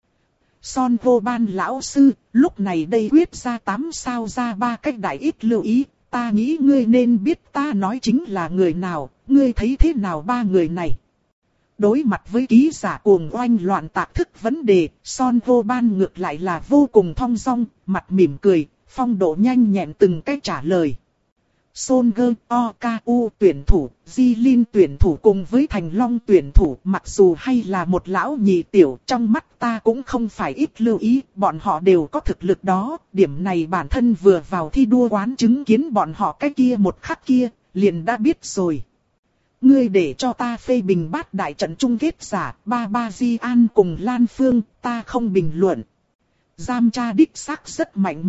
Son Vô Ban lão sư, lúc này đây quyết ra tám sao ra ba cách đại ít lưu ý, ta nghĩ ngươi nên biết ta nói chính là người nào, ngươi thấy thế nào ba người này. Đối mặt với ký giả cuồng oanh loạn tạc thức vấn đề, Son Vô Ban ngược lại là vô cùng thong dong, mặt mỉm cười, phong độ nhanh nhẹn từng cách trả lời. Son Gơ, O Ca U tuyển thủ, Di Linh tuyển thủ cùng với Thành Long tuyển thủ, mặc dù hay là một lão nhị tiểu, trong mắt ta cũng không phải ít lưu ý, bọn họ đều có thực lực đó, điểm này bản thân vừa vào thi đua quán chứng kiến bọn họ cái kia một khắc kia, liền đã biết rồi. Ngươi để cho ta phê bình bát đại trận chung kết giả, ba ba Di An cùng Lan Phương, ta không bình luận. Giam Cha đích xác rất mạnh mẽ,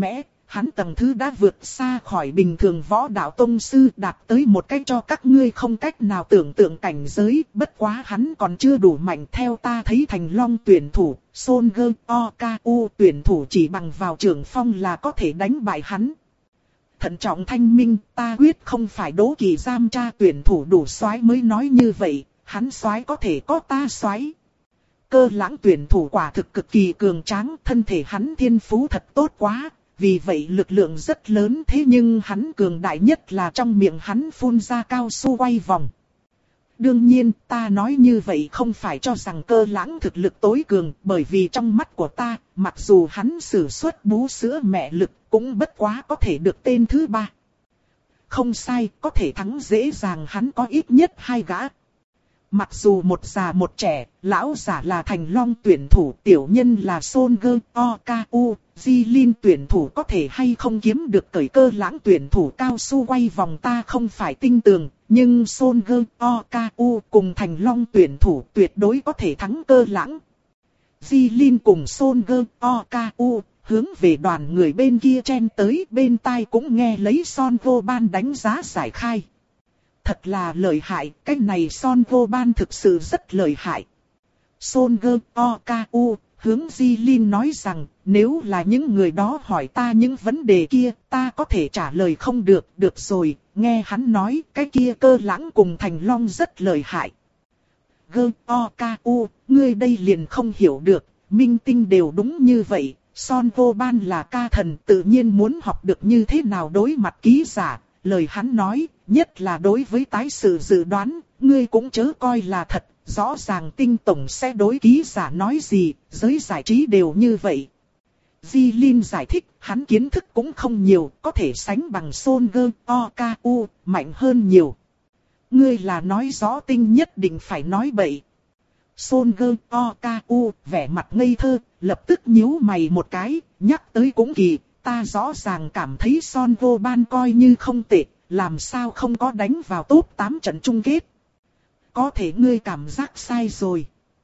hắn tầng thứ đã vượt xa khỏi bình thường võ đạo tông sư, đạt tới một cách cho các ngươi không cách nào tưởng tượng cảnh giới. Bất quá hắn còn chưa đủ mạnh, theo ta thấy Thành Long tuyển thủ, Son Go Oku tuyển thủ chỉ bằng vào trưởng phong là có thể đánh bại hắn. Thận trọng thanh minh, ta quyết không phải đố kỵ giam tra tuyển thủ đủ soái mới nói như vậy, hắn soái có thể có ta soái. Cơ Lãng tuyển thủ quả thực cực kỳ cường tráng, thân thể hắn thiên phú thật tốt quá, vì vậy lực lượng rất lớn, thế nhưng hắn cường đại nhất là trong miệng hắn phun ra cao su quay vòng. Đương nhiên, ta nói như vậy không phải cho rằng Cơ Lãng thực lực tối cường, bởi vì trong mắt của ta, mặc dù hắn sử xuất bú sữa mẹ lực, cũng bất quá có thể được tên thứ ba. Không sai, có thể thắng dễ dàng, hắn có ít nhất hai gã. Mặc dù một già một trẻ, lão giả là Thành Long tuyển thủ, tiểu nhân là Son Go Oku, Jilin tuyển thủ có thể hay không kiếm được cởi Cơ Lãng tuyển thủ cao su quay vòng ta không phải tin tưởng, nhưng Son Go Oku cùng Thành Long tuyển thủ tuyệt đối có thể thắng Cơ Lãng. Jilin cùng Son Go Oku hướng về đoàn người bên kia chen tới, bên tai cũng nghe lấy Son Vô Ban đánh giá giải khai. Thật là lợi hại, cái này Son Vô Ban thực sự rất lợi hại. Son Go Oku hướng Jilin nói rằng, nếu là những người đó hỏi ta những vấn đề kia, ta có thể trả lời không được. Được rồi, nghe hắn nói, cái kia Cơ Lãng cùng Thành Long rất lợi hại. Go Oku, ngươi đây liền không hiểu được, minh tinh đều đúng như vậy. Son Vô Ban là ca thần, tự nhiên muốn học được như thế nào đối mặt ký giả. Lời hắn nói, nhất là đối với tái sự dự đoán, ngươi cũng chớ coi là thật. Rõ ràng Tinh Tổng sẽ đối ký giả nói gì, giới giải trí đều như vậy. Jilin giải thích, hắn kiến thức cũng không nhiều, có thể sánh bằng Son Go Oku, mạnh hơn nhiều. Ngươi là nói rõ Tinh nhất định phải nói bậy. Son Go Oku vẻ mặt ngây thơ, lập tức nhíu mày một cái, nhắc tới cũng kỳ, ta rõ ràng cảm thấy Son Vô Ban coi như không tệ, làm sao không có đánh vào top tám trận chung kết. Có thể ngươi cảm giác sai rồi.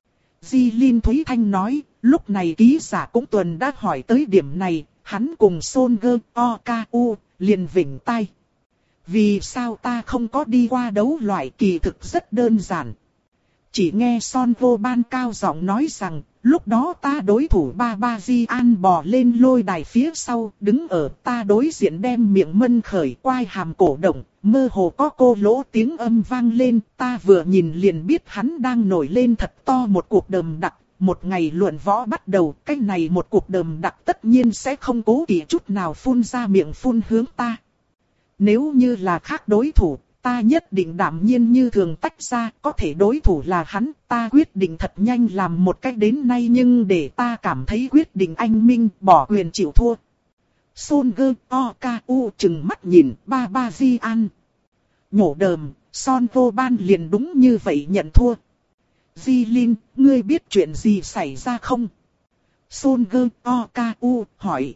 Jilin Thúy Thanh nói, lúc này ký giả cũng tuần đã hỏi tới điểm này, hắn cùng Son Go Oku liền vỉnh tai. Vì sao ta không có đi qua đấu loại, kỳ thực rất đơn giản. Chỉ nghe Son Vô Ban cao giọng nói rằng, lúc đó ta đối thủ Ba Ba Di An bò lên lôi đài phía sau, đứng ở ta đối diện đem miệng mân khởi, quai hàm cổ động, mơ hồ có cô lỗ tiếng âm vang lên, ta vừa nhìn liền biết hắn đang nổi lên thật to một cuộc đờm đặc. Một ngày luận võ bắt đầu, cái này một cuộc đờm đặc tất nhiên sẽ không cố kỵ chút nào phun ra miệng phun hướng ta. Nếu như là khác đối thủ, ta nhất định đảm nhiên như thường tách ra, có thể đối thủ là hắn, ta quyết định thật nhanh làm một cách đến nay, nhưng để ta cảm thấy quyết định anh minh, bỏ quyền chịu thua. Son Go Oku chừng mắt nhìn Ba Ba Di An. Nhổ đờm, Son Vô Ban liền đúng như vậy nhận thua. Jilin, ngươi biết chuyện gì xảy ra không? Son Go Oku hỏi.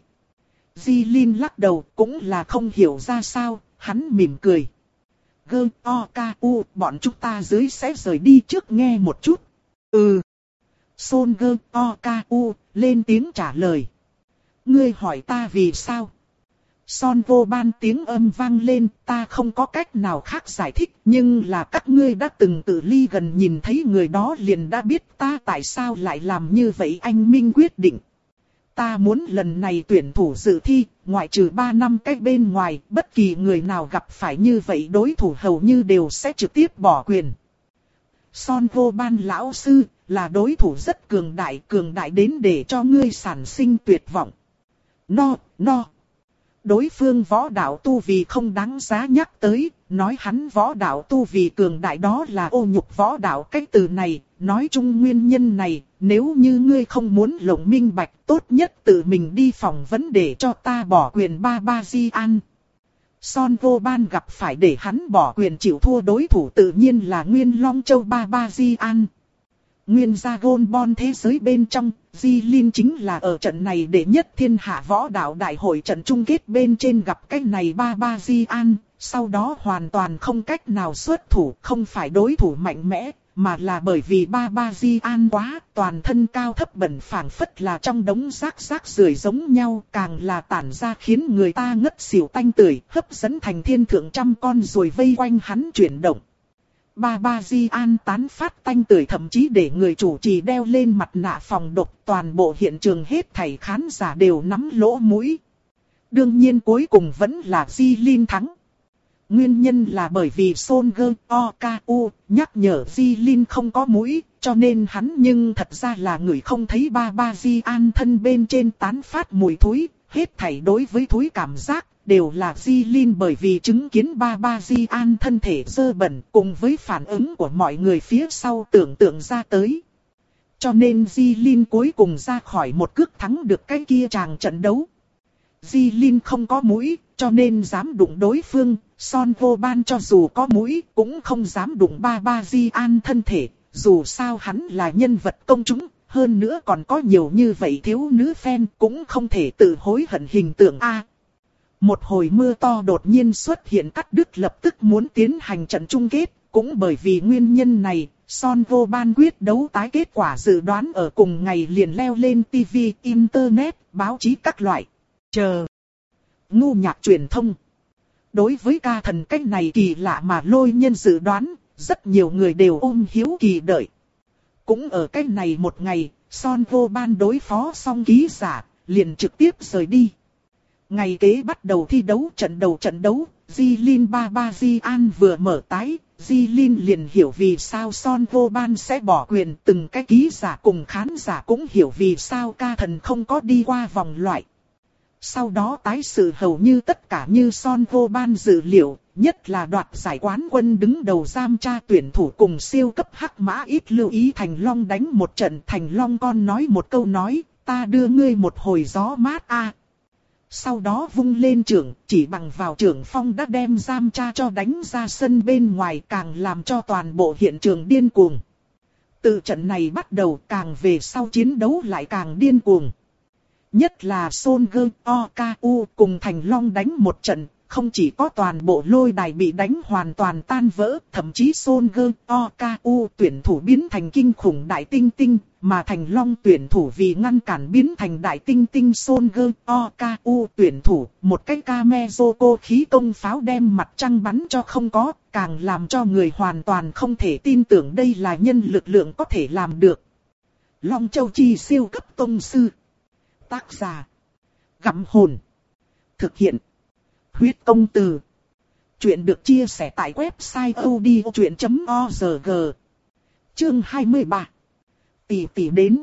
Jilin lắc đầu, cũng là không hiểu ra sao, hắn mỉm cười. Go Oku, bọn chúng ta dưới sẽ rời đi trước nghe một chút. Ừ. Son Go Oku lên tiếng trả lời. Ngươi hỏi ta vì sao? Son Vô Ban tiếng âm vang lên, ta không có cách nào khác giải thích, nhưng là các ngươi đã từng tự ly gần nhìn thấy người đó liền đã biết ta tại sao lại làm như vậy. Anh minh quyết định. Ta muốn lần này tuyển thủ dự thi, ngoại trừ ba năm cách bên ngoài, bất kỳ người nào gặp phải như vậy đối thủ hầu như đều sẽ trực tiếp bỏ quyền. Son Vô Ban lão sư, là đối thủ rất cường đại, cường đại đến để cho ngươi sản sinh tuyệt vọng. No, no. Đối phương võ đạo tu vì không đáng giá nhắc tới, nói hắn võ đạo tu vì cường đại đó là ô nhục võ đạo. Cái từ này, nói chung nguyên nhân này, nếu như ngươi không muốn lộng minh bạch, tốt nhất tự mình đi phỏng vấn để cho ta bỏ quyền Ba Ba Di An. Son Vô Ban gặp phải để hắn bỏ quyền chịu thua đối thủ tự nhiên là Nguyên Long Châu Ba Ba Di An. Nguyên gia gôn bon thế giới bên trong, Jilin chính là ở trận này để nhất thiên hạ võ đạo đại hội trận chung kết bên trên gặp cái này Ba Ba Di An, sau đó hoàn toàn không cách nào xuất thủ, không phải đối thủ mạnh mẽ, mà là bởi vì ba ba Di An quá, toàn thân cao thấp bẩn phảng phất là trong đống rác rác rưởi giống nhau, càng là tản ra khiến người ta ngất xỉu tanh tưởi, hấp dẫn thành thiên thượng trăm con rồi vây quanh hắn chuyển động. Ba ba Di An tán phát tanh tưởi thậm chí để người chủ trì đeo lên mặt nạ phòng độc, toàn bộ hiện trường hết thảy khán giả đều nắm lỗ mũi. Đương nhiên cuối cùng vẫn là Di Lin thắng. Nguyên nhân là bởi vì Son Go Oku nhắc nhở Di Lin không có mũi, cho nên hắn nhưng thật ra là người không thấy ba ba Di An thân bên trên tán phát mùi thối, hết thảy đối với thối cảm giác đều là Di Lin bởi vì chứng kiến ba ba Di An thân thể dơ bẩn cùng với phản ứng của mọi người phía sau tưởng tượng ra tới. Cho nên Di Lin cuối cùng ra khỏi một cước thắng được cái kia chàng trận đấu. Di Lin không có mũi, cho nên dám đụng đối phương, Son Vô Ban cho dù có mũi cũng không dám đụng ba ba Di An thân thể, dù sao hắn là nhân vật công chúng, hơn nữa còn có nhiều như vậy thiếu nữ fan cũng không thể tự hối hận hình tượng a. Một hồi mưa to đột nhiên xuất hiện cắt đứt lập tức muốn tiến hành trận chung kết, cũng bởi vì nguyên nhân này, Son Vô Ban quyết đấu tái kết quả dự đoán ở cùng ngày liền leo lên ti vi, internet, báo chí các loại. Chờ. Ngu nhạc truyền thông. Đối với ca thần cách này kỳ lạ mà lôi nhân dự đoán, rất nhiều người đều ôm hiếu kỳ đợi. Cũng ở cách này một ngày, Son Vô Ban đối phó xong ký giả, liền trực tiếp rời đi. Ngày kế bắt đầu thi đấu trận đầu trận đấu, Di Lin ba ba Di An vừa mở tái, Di Lin liền hiểu vì sao Son Vô Ban sẽ bỏ quyền, từng cái ký giả cùng khán giả cũng hiểu vì sao ca thần không có đi qua vòng loại. Sau đó tái sự hầu như tất cả như Son Vô Ban dự liệu, nhất là đoạt giải quán quân đứng đầu giam tra tuyển thủ cùng siêu cấp hắc mã ít lưu ý Thành Long đánh một trận. Thành Long con nói một câu nói, ta đưa ngươi một hồi gió mát a. Sau đó vung lên trưởng, chỉ bằng vào trưởng phong đã đem giam tra cho đánh ra sân bên ngoài, càng làm cho toàn bộ hiện trường điên cuồng. Từ trận này bắt đầu càng về sau chiến đấu lại càng điên cuồng. Nhất là Son Go Oku cùng Thành Long đánh một trận, không chỉ có toàn bộ lôi đài bị đánh hoàn toàn tan vỡ, thậm chí Son Go Oku tuyển thủ biến thành kinh khủng đại tinh tinh, mà Thành Long tuyển thủ vì ngăn cản biến thành đại tinh tinh Son Go Oku tuyển thủ, một cái Kamezoko khí công pháo đem mặt trăng bắn cho không có, càng làm cho người hoàn toàn không thể tin tưởng đây là nhân lực lượng có thể làm được. Long Châu Chi siêu cấp tông sư. Tác giả Gặm Hồn. Thực hiện Huyết Công Từ. Chuyện được chia sẻ tại website odchuyện chấm org. Chương hai mươi ba. Tỷ tỷ đến.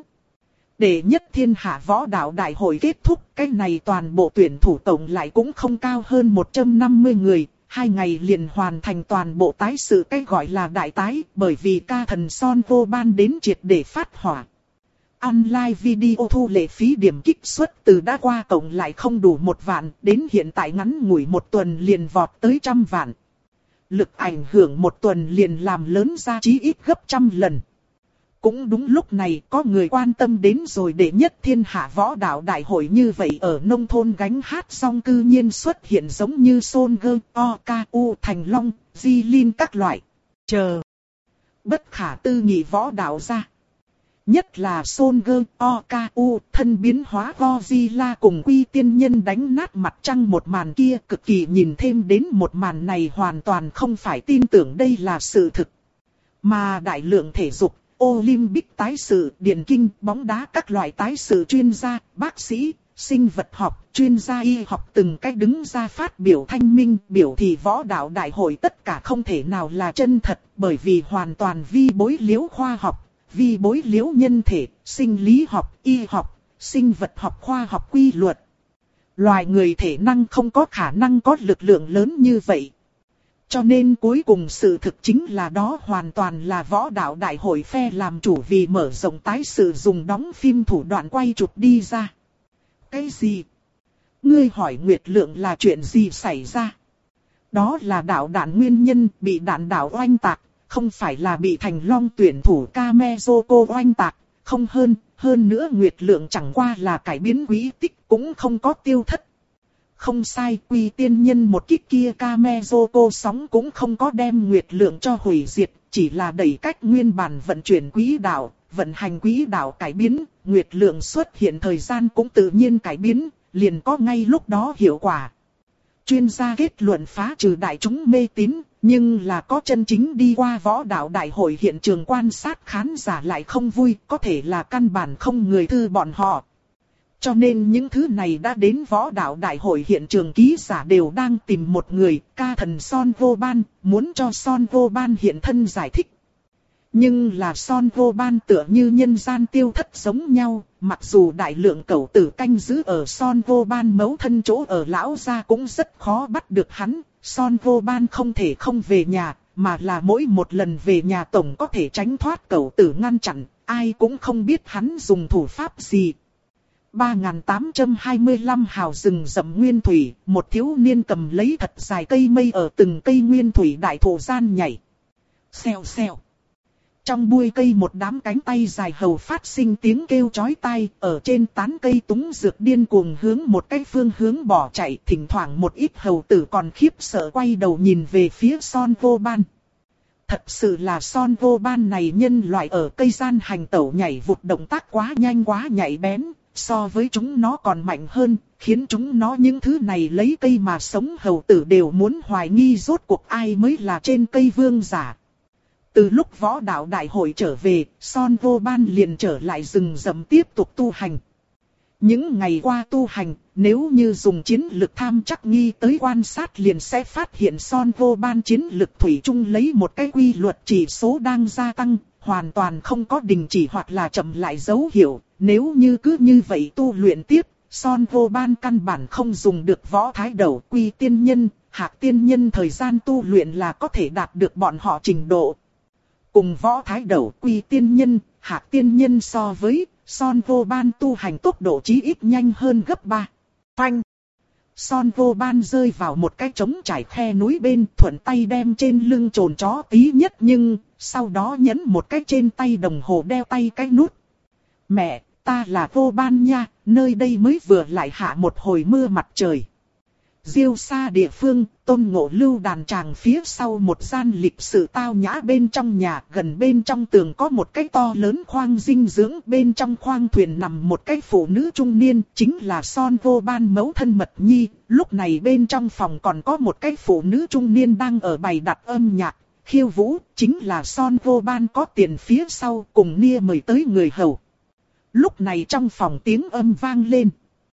Đệ nhất thiên hạ võ đạo đại hội kết thúc, cái này toàn bộ tuyển thủ tổng lại cũng không cao hơn một trăm năm mươi người. Hai ngày liền hoàn thành toàn bộ tái sự cái gọi là đại tái, bởi vì ca thần Son Vô Ban đến triệt để phát hỏa. Online video thu lệ phí điểm kích xuất từ đã qua cộng lại không đủ một vạn, đến hiện tại ngắn ngủi một tuần liền vọt tới trăm vạn. Lực ảnh hưởng một tuần liền làm lớn ra chí ít gấp trăm lần. Cũng đúng lúc này có người quan tâm đến rồi, đệ nhất thiên hạ võ đạo đại hội như vậy ở nông thôn gánh hát xong cư nhiên xuất hiện giống như Son Go Oku, Thành Long, Di Lin các loại. Chờ. Bất khả tư nghị võ đạo ra. Nhất là Son Go Oku thân biến hóa Godzilla cùng Quy Tiên Nhân đánh nát mặt trăng một màn kia, cực kỳ nhìn thêm đến một màn này hoàn toàn không phải tin tưởng đây là sự thực. Mà đại lượng thể dục, Olympic tái sự, điền kinh, bóng đá các loại tái sự chuyên gia, bác sĩ, sinh vật học, chuyên gia y học từng cách đứng ra phát biểu thanh minh, biểu thị võ đạo đại hội tất cả không thể nào là chân thật, bởi vì hoàn toàn vi bối liễu khoa học. Vi bối liễu nhân thể, sinh lý học, y học, sinh vật học khoa học quy luật. Loài người thể năng không có khả năng có lực lượng lớn như vậy. Cho nên cuối cùng sự thực chính là đó hoàn toàn là võ đạo đại hội phe làm chủ vì mở rộng tái sự dùng đóng phim thủ đoạn quay chụp đi ra. Cái gì? Ngươi hỏi Nguyệt Lượng là chuyện gì xảy ra? Đó là đạo đạn nguyên nhân bị đạn đạo oanh tạc. Không phải là bị Thành Long tuyển thủ Kamezoko oanh tạc, không hơn, hơn nữa Nguyệt Lượng chẳng qua là cải biến quỹ tích cũng không có tiêu thất. Không sai, Quy Tiên Nhân một kích kia Kamezoko sóng cũng không có đem Nguyệt Lượng cho hủy diệt, chỉ là đẩy cách nguyên bản vận chuyển quỹ đạo, vận hành quỹ đạo cải biến, Nguyệt Lượng xuất hiện thời gian cũng tự nhiên cải biến, liền có ngay lúc đó hiệu quả. Chuyên gia kết luận phá trừ đại chúng mê tín, nhưng là có chân chính đi qua võ đạo đại hội hiện trường quan sát khán giả lại không vui, có thể là căn bản không người thư bọn họ. Cho nên những thứ này đã đến võ đạo đại hội hiện trường ký giả đều đang tìm một người, ca thần Son Vô Ban, muốn cho Son Vô Ban hiện thân giải thích. Nhưng là Son Vô Ban tựa như nhân gian tiêu thất giống nhau, mặc dù đại lượng cẩu tử canh giữ ở Son Vô Ban mấu thân chỗ ở lão gia cũng rất khó bắt được hắn. Son Vô Ban không thể không về nhà, mà là mỗi một lần về nhà tổng có thể tránh thoát cẩu tử ngăn chặn, ai cũng không biết hắn dùng thủ pháp gì. ba nghìn tám trăm hai mươi lăm hào rừng rậm nguyên thủy, một thiếu niên cầm lấy thật dài cây mây ở từng cây nguyên thủy đại thụ gian nhảy. Xèo xèo. Trong bụi cây một đám cánh tay dài hầu phát sinh tiếng kêu chói tai, ở trên tán cây túng dược điên cuồng hướng một cái phương hướng bỏ chạy, thỉnh thoảng một ít hầu tử còn khiếp sợ quay đầu nhìn về phía Son Vô Ban. Thật sự là Son Vô Ban này nhân loại ở cây gian hành tẩu nhảy vụt động tác quá nhanh quá nhạy bén, so với chúng nó còn mạnh hơn, khiến chúng nó những thứ này lấy cây mà sống hầu tử đều muốn hoài nghi rốt cuộc ai mới là trên cây vương giả. Từ lúc võ đạo đại hội trở về, Son Vô Ban liền trở lại rừng rậm tiếp tục tu hành. Những ngày qua tu hành, nếu như dùng chiến lực tham chắc nghi tới quan sát liền sẽ phát hiện Son Vô Ban chiến lực thủy chung lấy một cái quy luật chỉ số đang gia tăng, hoàn toàn không có đình chỉ hoặc là chậm lại dấu hiệu. Nếu như cứ như vậy tu luyện tiếp, Son Vô Ban căn bản không dùng được võ thái đầu, Quy Tiên Nhân, Hạc Tiên Nhân thời gian tu luyện là có thể đạt được bọn họ trình độ. Cùng võ thái đầu, Quy Tiên Nhân, Hạc Tiên Nhân so với, Son Vô Ban tu hành tốc độ chí ít nhanh hơn gấp ba. Phanh! Son Vô Ban rơi vào một cái trống trải khe núi bên, thuận tay đem trên lưng trồn chó tí nhất nhưng, sau đó nhấn một cái trên tay đồng hồ đeo tay cái nút. Mẹ, ta là Vô Ban nha, nơi đây mới vừa lại hạ một hồi mưa mặt trời. Diêu xa địa phương, Tôn Ngộ Lưu đàn tràng phía sau một gian lịch sự tao nhã bên trong nhà, gần bên trong tường có một cái to lớn khoang dinh dưỡng, bên trong khoang thuyền nằm một cái phụ nữ trung niên, chính là Son Vô Ban mẫu thân Mật Nhi. Lúc này bên trong phòng còn có một cái phụ nữ trung niên đang ở bày đặt âm nhạc, khiêu vũ, chính là Son Vô Ban có tiền phía sau cùng nia mời tới người hầu. Lúc này trong phòng tiếng âm vang lên.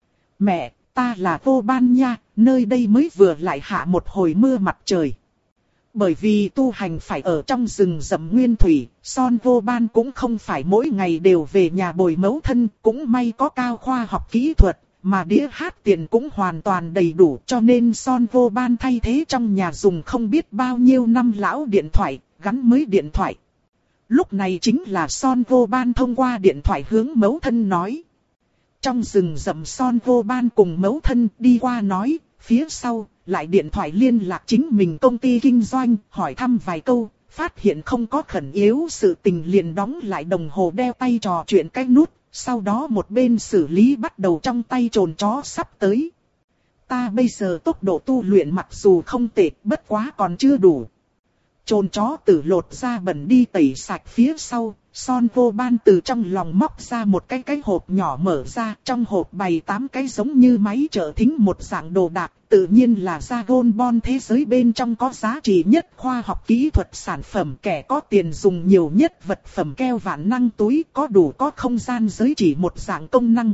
Mẹ, ta là Vô Ban nha, nơi đây mới vừa lại hạ một hồi mưa mặt trời. Bởi vì tu hành phải ở trong rừng rậm nguyên thủy, Son Vô Ban cũng không phải mỗi ngày đều về nhà bồi mẫu thân, cũng may có cao khoa học kỹ thuật, mà đĩa hát tiền cũng hoàn toàn đầy đủ, cho nên Son Vô Ban thay thế trong nhà dùng không biết bao nhiêu năm lão điện thoại, gắn mới điện thoại. Lúc này chính là Son Vô Ban thông qua điện thoại hướng mẫu thân nói. Trong rừng rậm Son Vô Ban cùng mẫu thân đi qua nói, phía sau, lại điện thoại liên lạc chính mình công ty kinh doanh, hỏi thăm vài câu, phát hiện không có khẩn yếu sự tình liền đóng lại đồng hồ đeo tay trò chuyện cái nút, sau đó một bên xử lý bắt đầu trong tay trồn chó sắp tới. Ta bây giờ tốc độ tu luyện mặc dù không tệ, bất quá còn chưa đủ. Trồn chó tử lột ra bẩn đi tẩy sạch phía sau, Son Vô Ban từ trong lòng móc ra một cái cái hộp nhỏ mở ra, trong hộp bày tám cái giống như máy trợ thính một dạng đồ đạc, tự nhiên là Dragon Ball thế giới bên trong có giá trị nhất khoa học kỹ thuật sản phẩm, kẻ có tiền dùng nhiều nhất vật phẩm keo vạn năng túi, có đủ có không gian giới chỉ một dạng công năng.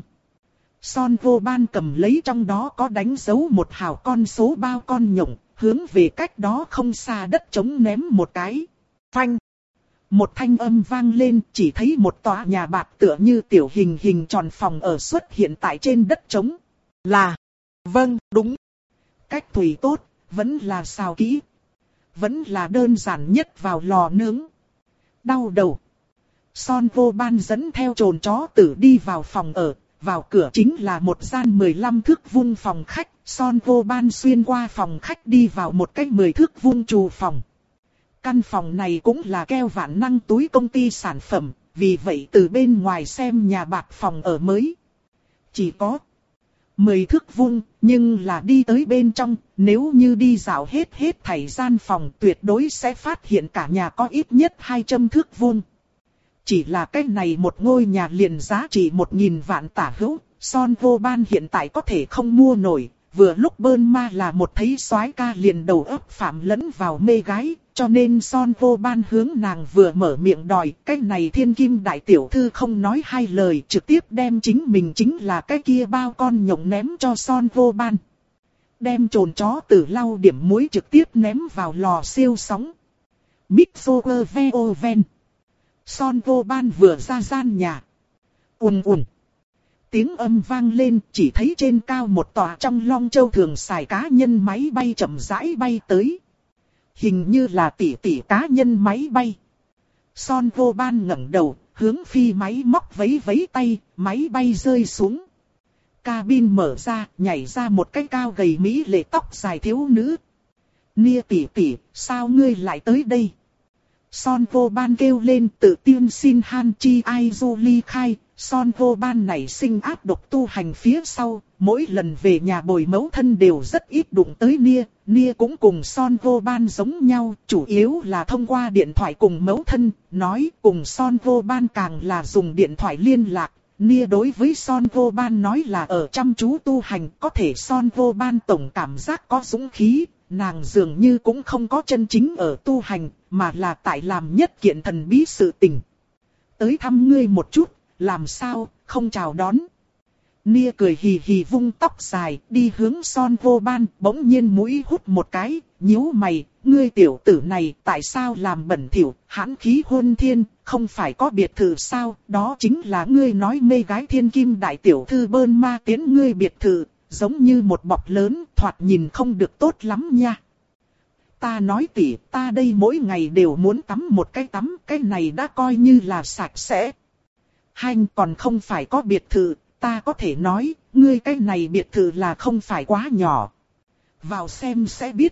Son Vô Ban cầm lấy trong đó có đánh dấu một hào con số bao con nhộng, hướng về cách đó không xa đất trống ném một cái. Phanh! Một thanh âm vang lên, chỉ thấy một tòa nhà bạc tựa như tiểu hình hình tròn phòng ở xuất hiện tại trên đất trống. Là, vâng, đúng. Cách thủy tốt, vẫn là xào kỹ. Vẫn là đơn giản nhất vào lò nướng. Đau đầu. Son Vô Ban dẫn theo trồn chó tử đi vào phòng ở. Vào cửa chính là một gian mười lăm thước vuông phòng khách. Son Vô Ban xuyên qua phòng khách đi vào một cái mười thước vuông trù phòng. Căn phòng này cũng là keo vạn năng túi công ty sản phẩm, vì vậy từ bên ngoài xem nhà bạc phòng ở mới. Chỉ có Mười thước vuông, nhưng là đi tới bên trong, nếu như đi dạo hết hết thảy gian phòng tuyệt đối sẽ phát hiện cả nhà có ít nhất hai trăm thước vuông. Chỉ là cái này một ngôi nhà liền giá trị một nghìn vạn tả hữu, Son Vô Ban hiện tại có thể không mua nổi. Vừa lúc Bơn Ma là một thấy soái ca liền đầu óc phạm lẫn vào mê gái, cho nên Son Vô Ban hướng nàng vừa mở miệng đòi, cái này thiên kim đại tiểu thư không nói hai lời, trực tiếp đem chính mình chính là cái kia bao con nhộng ném cho Son Vô Ban. Đem trồn chó tử lau điểm muối trực tiếp ném vào lò siêu sóng. Mixover veo ven. Son Vô Ban vừa ra gian nhà. Ùn ùn. Tiếng âm vang lên, chỉ thấy trên cao một tòa trong Long Châu thường xài cá nhân máy bay chậm rãi bay tới. Hình như là tỷ tỷ cá nhân máy bay. Son Vô Ban ngẩng đầu, hướng phi máy móc vẫy vẫy tay, máy bay rơi xuống. Cabin mở ra, nhảy ra một cái cao gầy mỹ lệ tóc dài thiếu nữ. Nia tỷ tỷ, sao ngươi lại tới đây? Son Vô Ban kêu lên tự tiên xin Han Chi Ai Du ly khai. Son Vô Ban này sinh áp độc tu hành phía sau, mỗi lần về nhà bồi mẫu thân đều rất ít đụng tới Nia. Nia cũng cùng Son Vô Ban giống nhau, chủ yếu là thông qua điện thoại cùng mẫu thân, nói cùng Son Vô Ban càng là dùng điện thoại liên lạc. Nia đối với Son Vô Ban nói là ở chăm chú tu hành, có thể Son Vô Ban tổng cảm giác có dũng khí, nàng dường như cũng không có chân chính ở tu hành, mà là tại làm nhất kiện thần bí sự tình. Tới thăm ngươi một chút. Làm sao, không chào đón. Nia cười hì hì vung tóc dài, đi hướng Son Vô Ban, bỗng nhiên mũi hút một cái, nhíu mày, ngươi tiểu tử này tại sao làm bẩn thỉu, hãn khí hôn thiên, không phải có biệt thự sao, đó chính là ngươi nói mê gái thiên kim đại tiểu thư Bơn Ma tiến ngươi biệt thự, giống như một bọc lớn, thoạt nhìn không được tốt lắm nha. Ta nói tỉ, ta đây mỗi ngày đều muốn tắm một cái tắm, cái này đã coi như là sạch sẽ. Hành còn không phải có biệt thự, ta có thể nói, ngươi cái này biệt thự là không phải quá nhỏ. Vào xem sẽ biết.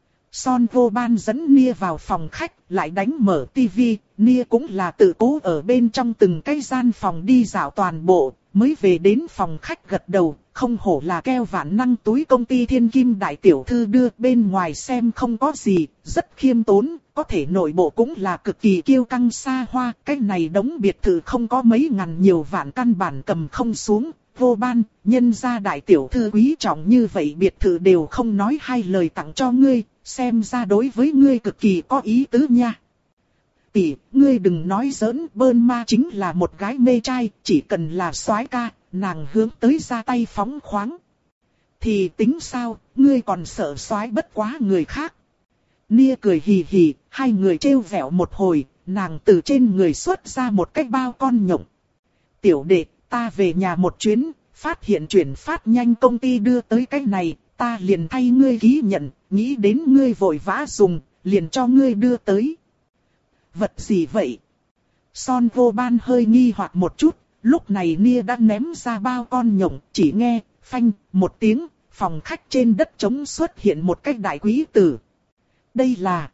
Son Vô Ban dẫn Nia vào phòng khách, lại đánh mở tivi, Nia cũng là tự cố ở bên trong từng cái gian phòng đi dạo toàn bộ, mới về đến phòng khách gật đầu, không hổ là keo vạn năng túi công ty thiên kim đại tiểu thư đưa bên ngoài xem không có gì, rất khiêm tốn, có thể nội bộ cũng là cực kỳ kiêu căng xa hoa, cái này đống biệt thự không có mấy ngàn nhiều vạn căn bản cầm không xuống. Vô Ban, nhân gia đại tiểu thư quý trọng như vậy biệt thự đều không nói hai lời tặng cho ngươi, xem ra đối với ngươi cực kỳ có ý tứ nha. Tỷ, ngươi đừng nói giỡn, Bơn Ma chính là một gái mê trai, chỉ cần là soái ca, nàng hướng tới ra tay phóng khoáng. Thì tính sao, ngươi còn sợ soái bất quá người khác. Nia cười hì hì, hai người trêu vẹo một hồi, nàng từ trên người xuất ra một cái bao con nhộng. Tiểu đệ, ta về nhà một chuyến, phát hiện chuyển phát nhanh công ty đưa tới cái này, ta liền thay ngươi ký nhận, nghĩ đến ngươi vội vã dùng, liền cho ngươi đưa tới. Vật gì vậy? Son Vô Ban hơi nghi hoặc một chút, lúc này Nia đã ném ra bao con nhộng, chỉ nghe, phanh, một tiếng, phòng khách trên đất trống xuất hiện một cái đại quý tử. Đây là...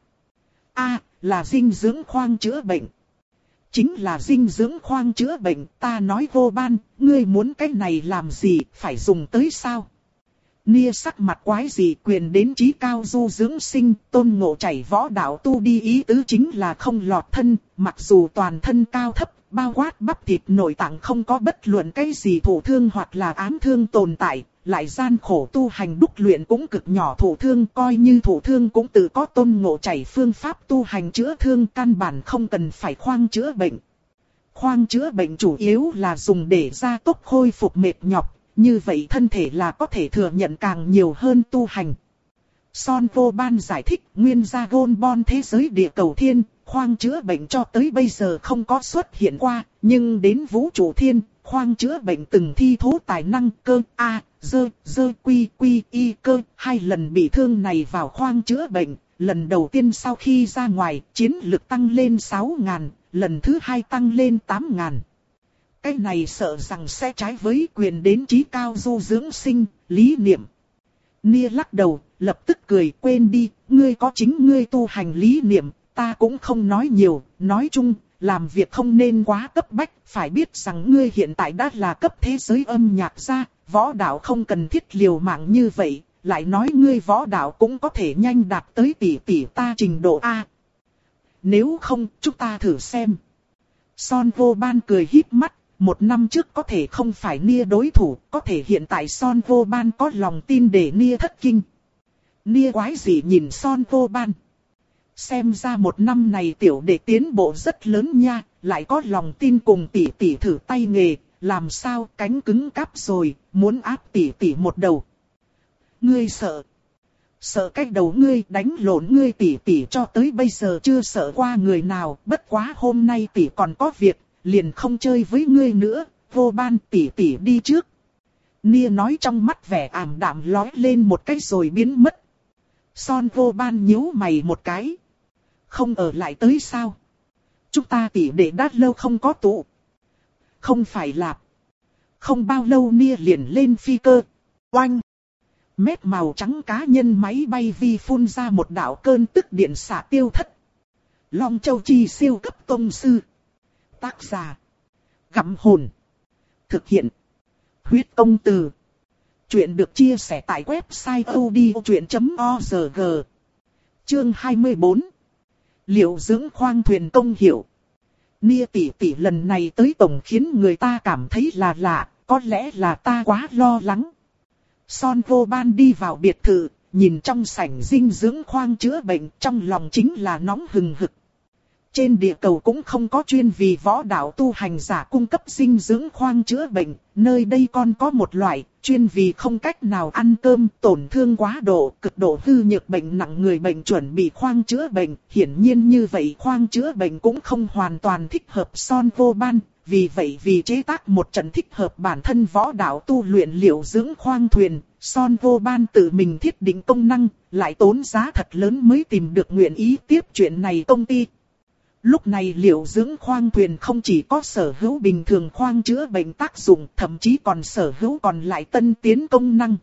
a là dinh dưỡng khoang chữa bệnh. Chính là dinh dưỡng khoang chữa bệnh, ta nói Vô Ban, ngươi muốn cái này làm gì, phải dùng tới sao? Nia sắc mặt quái gì, quyền đến chí cao du dưỡng sinh, Tôn Ngộ chảy võ đạo tu đi, ý tứ chính là không lọt thân, mặc dù toàn thân cao thấp, bao quát bắp thịt nội tạng không có bất luận cái gì thổ thương hoặc là ám thương tồn tại, lại gian khổ tu hành đúc luyện cũng cực nhỏ thổ thương, coi như thổ thương cũng tự có Tôn Ngộ chảy phương pháp tu hành chữa thương, căn bản không cần phải khoang chữa bệnh. Khoang chữa bệnh chủ yếu là dùng để gia tốc khôi phục mệt nhọc, như vậy thân thể là có thể thừa nhận càng nhiều hơn tu hành. Son Vô Ban giải thích, nguyên gia gôn bon thế giới địa cầu thiên, khoang chữa bệnh cho tới bây giờ không có xuất hiện qua, nhưng đến vũ trụ thiên, khoang chữa bệnh từng thi thố tài năng cơ A, dơ, dơ quy quy y cơ, hai lần bị thương này vào khoang chữa bệnh, lần đầu tiên sau khi ra ngoài, chiến lực tăng lên sáu ngàn, lần thứ hai tăng lên tám ngàn. Cái này sợ rằng sẽ trái với quyền đến chí cao du dưỡng sinh, lý niệm. Nia lắc đầu, lập tức cười, quên đi, ngươi có chính ngươi tu hành lý niệm, ta cũng không nói nhiều, nói chung làm việc không nên quá cấp bách, phải biết rằng ngươi hiện tại đã là cấp thế giới âm nhạc gia, võ đạo không cần thiết liều mạng như vậy, lại nói ngươi võ đạo cũng có thể nhanh đạt tới tỷ tỷ ta trình độ A. Nếu không, chúng ta thử xem. Son Vô Ban cười híp mắt, một năm trước có thể không phải Nia đối thủ, có thể hiện tại Son Vô Ban có lòng tin để Nia thất kinh. Nia quái gì nhìn Son Vô Ban. Xem ra một năm này tiểu đệ tiến bộ rất lớn nha, lại có lòng tin cùng tỷ tỷ thử tay nghề, làm sao cánh cứng cáp rồi, muốn áp tỷ tỷ một đầu. Ngươi sợ. Sợ cách đầu ngươi đánh lộn ngươi tỷ tỷ cho tới bây giờ chưa sợ qua người nào, bất quá hôm nay tỷ còn có việc, liền không chơi với ngươi nữa, Vô Ban tỷ tỷ đi trước. Nia nói trong mắt vẻ ảm đạm lóe lên một cái rồi biến mất. Son Vô Ban nhíu mày một cái. Không ở lại tới sao? Chúng ta tỷ đệ đã lâu không có tụ. Không phải là. Không bao lâu Nia liền lên phi cơ. Oanh. Mét màu trắng cá nhân máy bay vi phun ra một đạo cơn tức điện xạ tiêu thất. Long Châu Chi siêu cấp tông sư. Tác giả. Gặm hồn. Thực hiện. Huyết công từ. Chuyện được chia sẻ tại website odchuyện chấm org. Chương hai mươi bốn. Liệu dưỡng khoang thuyền công hiệu. Nia tỷ tỷ lần này tới tổng khiến người ta cảm thấy là lạ, có lẽ là ta quá lo lắng. Son Vô Ban đi vào biệt thự, nhìn trong sảnh dinh dưỡng khoang chữa bệnh, trong lòng chính là nóng hừng hực. Trên địa cầu cũng không có chuyên vì võ đạo tu hành giả cung cấp dinh dưỡng khoang chữa bệnh, nơi đây còn có một loại, chuyên vì không cách nào ăn cơm, tổn thương quá độ, cực độ hư nhược bệnh nặng người bệnh chuẩn bị khoang chữa bệnh, hiển nhiên như vậy khoang chữa bệnh cũng không hoàn toàn thích hợp Son Vô Ban, vì vậy vì chế tác một trận thích hợp bản thân võ đạo tu luyện liệu dưỡng khoang thuyền, Son Vô Ban tự mình thiết định công năng, lại tốn giá thật lớn mới tìm được nguyện ý tiếp chuyện này công ty. Lúc này liệu dưỡng khoang thuyền không chỉ có sở hữu bình thường khoang chữa bệnh tác dụng, thậm chí còn sở hữu còn lại tân tiến công năng.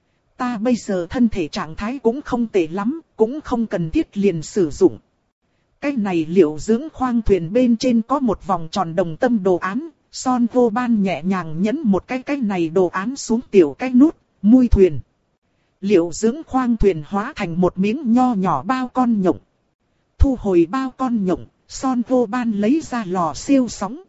Ta bây giờ thân thể trạng thái cũng không tệ lắm, cũng không cần thiết liền sử dụng. Cái này liệu dưỡng khoang thuyền bên trên có một vòng tròn đồng tâm đồ án, Son Vô Ban nhẹ nhàng nhấn một cái cái này đồ án xuống tiểu cái nút, mui thuyền. Liệu dưỡng khoang thuyền hóa thành một miếng nho nhỏ bao con nhộng. Thu hồi bao con nhộng. Son Vô Ban lấy ra lò siêu sóng.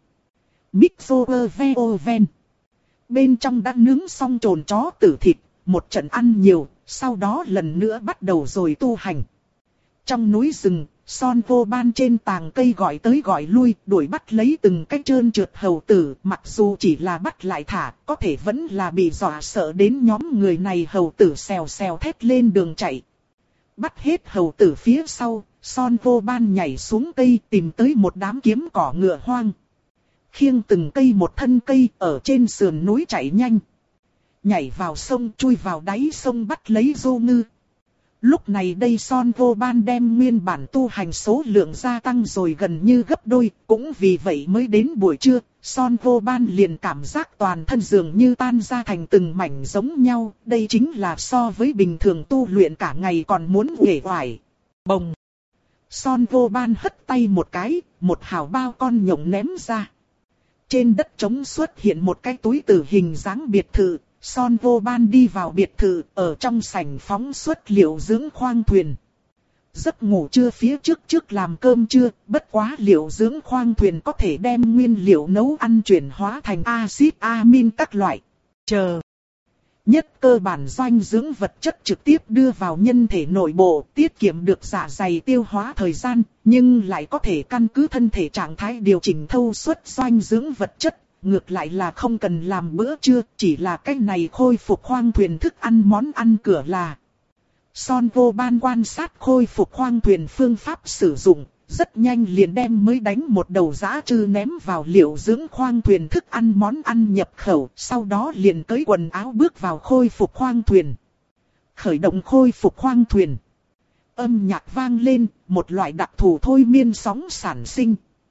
Mixover oven. Bên trong đã nướng xong trồn chó tử thịt, một trận ăn nhiều, sau đó lần nữa bắt đầu rồi tu hành. Trong núi rừng, Son Vô Ban trên tàng cây gọi tới gọi lui, đuổi bắt lấy từng cái trơn trượt hầu tử, mặc dù chỉ là bắt lại thả, có thể vẫn là bị dọa sợ đến nhóm người này hầu tử xèo xèo thét lên đường chạy. Bắt hết hầu tử phía sau, Son Vô Ban nhảy xuống cây tìm tới một đám kiếm cỏ ngựa hoang. Khiêng từng cây một thân cây ở trên sườn núi chạy nhanh. Nhảy vào sông chui vào đáy sông bắt lấy rô ngư. Lúc này đây Son Vô Ban đem nguyên bản tu hành số lượng gia tăng rồi gần như gấp đôi. Cũng vì vậy mới đến buổi trưa, Son Vô Ban liền cảm giác toàn thân dường như tan ra thành từng mảnh giống nhau. Đây chính là so với bình thường tu luyện cả ngày còn muốn uể oải. Bồng! Son Vô Ban hất tay một cái, một hào bao con nhộng ném ra. Trên đất trống xuất hiện một cái túi tử hình dáng biệt thự. Son Vô Ban đi vào biệt thự, ở trong sảnh phóng xuất liệu dưỡng khoang thuyền. Giấc ngủ trưa phía trước trước làm cơm trưa, bất quá liệu dưỡng khoang thuyền có thể đem nguyên liệu nấu ăn chuyển hóa thành axit amin các loại. Chờ. Nhất cơ bản doanh dưỡng vật chất trực tiếp đưa vào nhân thể nội bộ, tiết kiệm được dạ dày tiêu hóa thời gian, nhưng lại có thể căn cứ thân thể trạng thái điều chỉnh thâu suất doanh dưỡng vật chất. Ngược lại là không cần làm bữa trưa, chỉ là cách này khôi phục khoang thuyền thức ăn món ăn cửa là. Son Vô Ban quan sát khôi phục khoang thuyền phương pháp sử dụng, rất nhanh liền đem mới đánh một đầu dã trư ném vào liệu dưỡng khoang thuyền thức ăn món ăn nhập khẩu, sau đó liền cởi quần áo bước vào khôi phục khoang thuyền. Khởi động khôi phục khoang thuyền. Âm nhạc vang lên, một loại đặc thù thôi miên sóng sản sinh.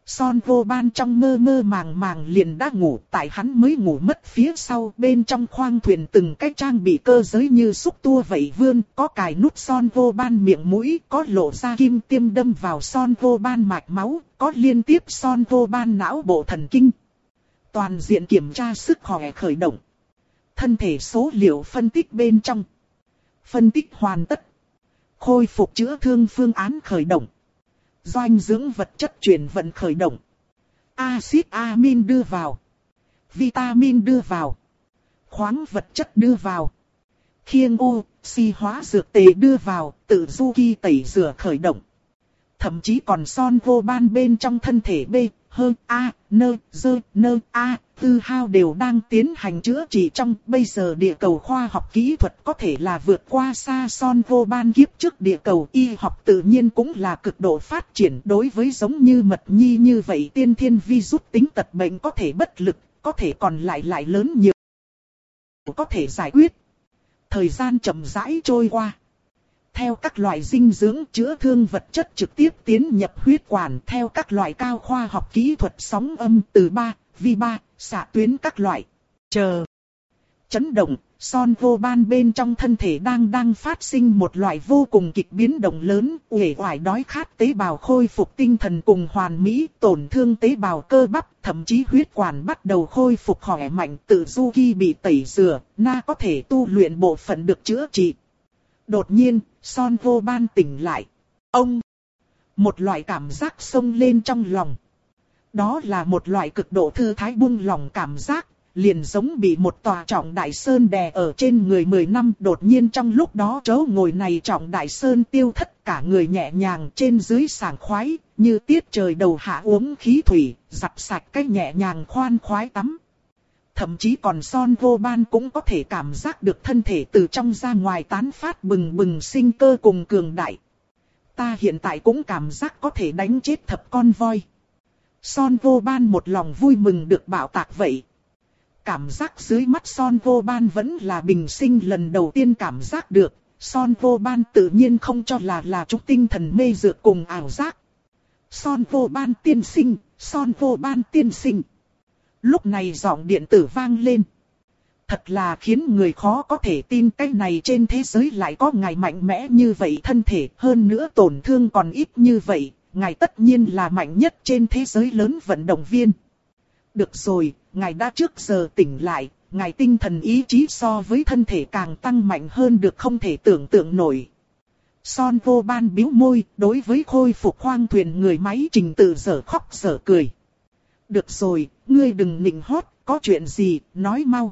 Son vô ban trong mơ mơ màng màng liền đã ngủ, tại hắn mới ngủ mất phía sau, bên trong khoang thuyền từng cái trang bị cơ giới như xúc tua vậy vươn, có cài nút son vô ban miệng mũi, có lộ ra kim tiêm đâm vào son vô ban mạch máu, có liên tiếp son vô ban não bộ thần kinh. Toàn diện kiểm tra sức khỏe khởi động. Thân thể số liệu phân tích bên trong. Phân tích hoàn tất. Khôi phục chữa thương phương án khởi động. Doanh dưỡng vật chất chuyển vận khởi động. Axit amin đưa vào. Vitamin đưa vào. Khoáng vật chất đưa vào. Khiêng oxy hóa dược tề đưa vào. Tự du ki tẩy rửa khởi động. Thậm chí còn son vô ban bên trong thân thể B, hơn A, nơ, dơ, nơ, A, tư hao đều đang tiến hành chữa trị trong. Bây giờ địa cầu khoa học kỹ thuật có thể là vượt qua xa son vô ban kiếp trước địa cầu. Y học tự nhiên cũng là cực độ phát triển đối với giống như mật nhi như vậy tiên thiên virus tính tật bệnh có thể bất lực, có thể còn lại lại lớn nhiều. Có thể giải quyết. Thời gian chậm rãi trôi qua. Theo các loại dinh dưỡng chữa thương vật chất trực tiếp tiến nhập huyết quản, theo các loại cao khoa học kỹ thuật sóng âm từ ba, vi ba, xạ tuyến các loại. Chờ. Chấn động, son vô ban bên trong thân thể đang đang phát sinh một loại vô cùng kịch biến động lớn, uể oải đói khát tế bào khôi phục tinh thần cùng hoàn mỹ, tổn thương tế bào cơ bắp, thậm chí huyết quản bắt đầu khôi phục khỏe mạnh, tự du ki bị tẩy rửa, na có thể tu luyện bộ phận được chữa trị. Đột nhiên, son vô ban tỉnh lại. Ông! Một loại cảm giác xông lên trong lòng. Đó là một loại cực độ thư thái buông lòng cảm giác, liền giống bị một tòa trọng đại sơn đè ở trên người mười năm. Đột nhiên trong lúc đó chỗ ngồi này trọng đại sơn tiêu thất, cả người nhẹ nhàng trên dưới sảng khoái, như tiết trời đầu hạ uống khí thủy, giặt sạch cái nhẹ nhàng khoan khoái tắm. Thậm chí còn son vô ban cũng có thể cảm giác được thân thể từ trong ra ngoài tán phát bừng bừng sinh cơ cùng cường đại. Ta hiện tại cũng cảm giác có thể đánh chết thập con voi. Son vô ban một lòng vui mừng được bảo tạc vậy. Cảm giác dưới mắt son vô ban vẫn là bình sinh lần đầu tiên cảm giác được. Son vô ban tự nhiên không cho là là chút tinh thần mê dược cùng ảo giác. Son vô ban tiên sinh, son vô ban tiên sinh. Lúc này giọng điện tử vang lên. Thật là khiến người khó có thể tin cái này trên thế giới lại có ngài mạnh mẽ như vậy thân thể, hơn nữa tổn thương còn ít như vậy, ngài tất nhiên là mạnh nhất trên thế giới lớn vận động viên. Được rồi, ngài đã trước giờ tỉnh lại, ngài tinh thần ý chí so với thân thể càng tăng mạnh hơn được không thể tưởng tượng nổi. Son vô ban bĩu môi, đối với khôi phục khoang thuyền người máy trình tự dở khóc dở cười. Được rồi, ngươi đừng nịnh hót, có chuyện gì, nói mau.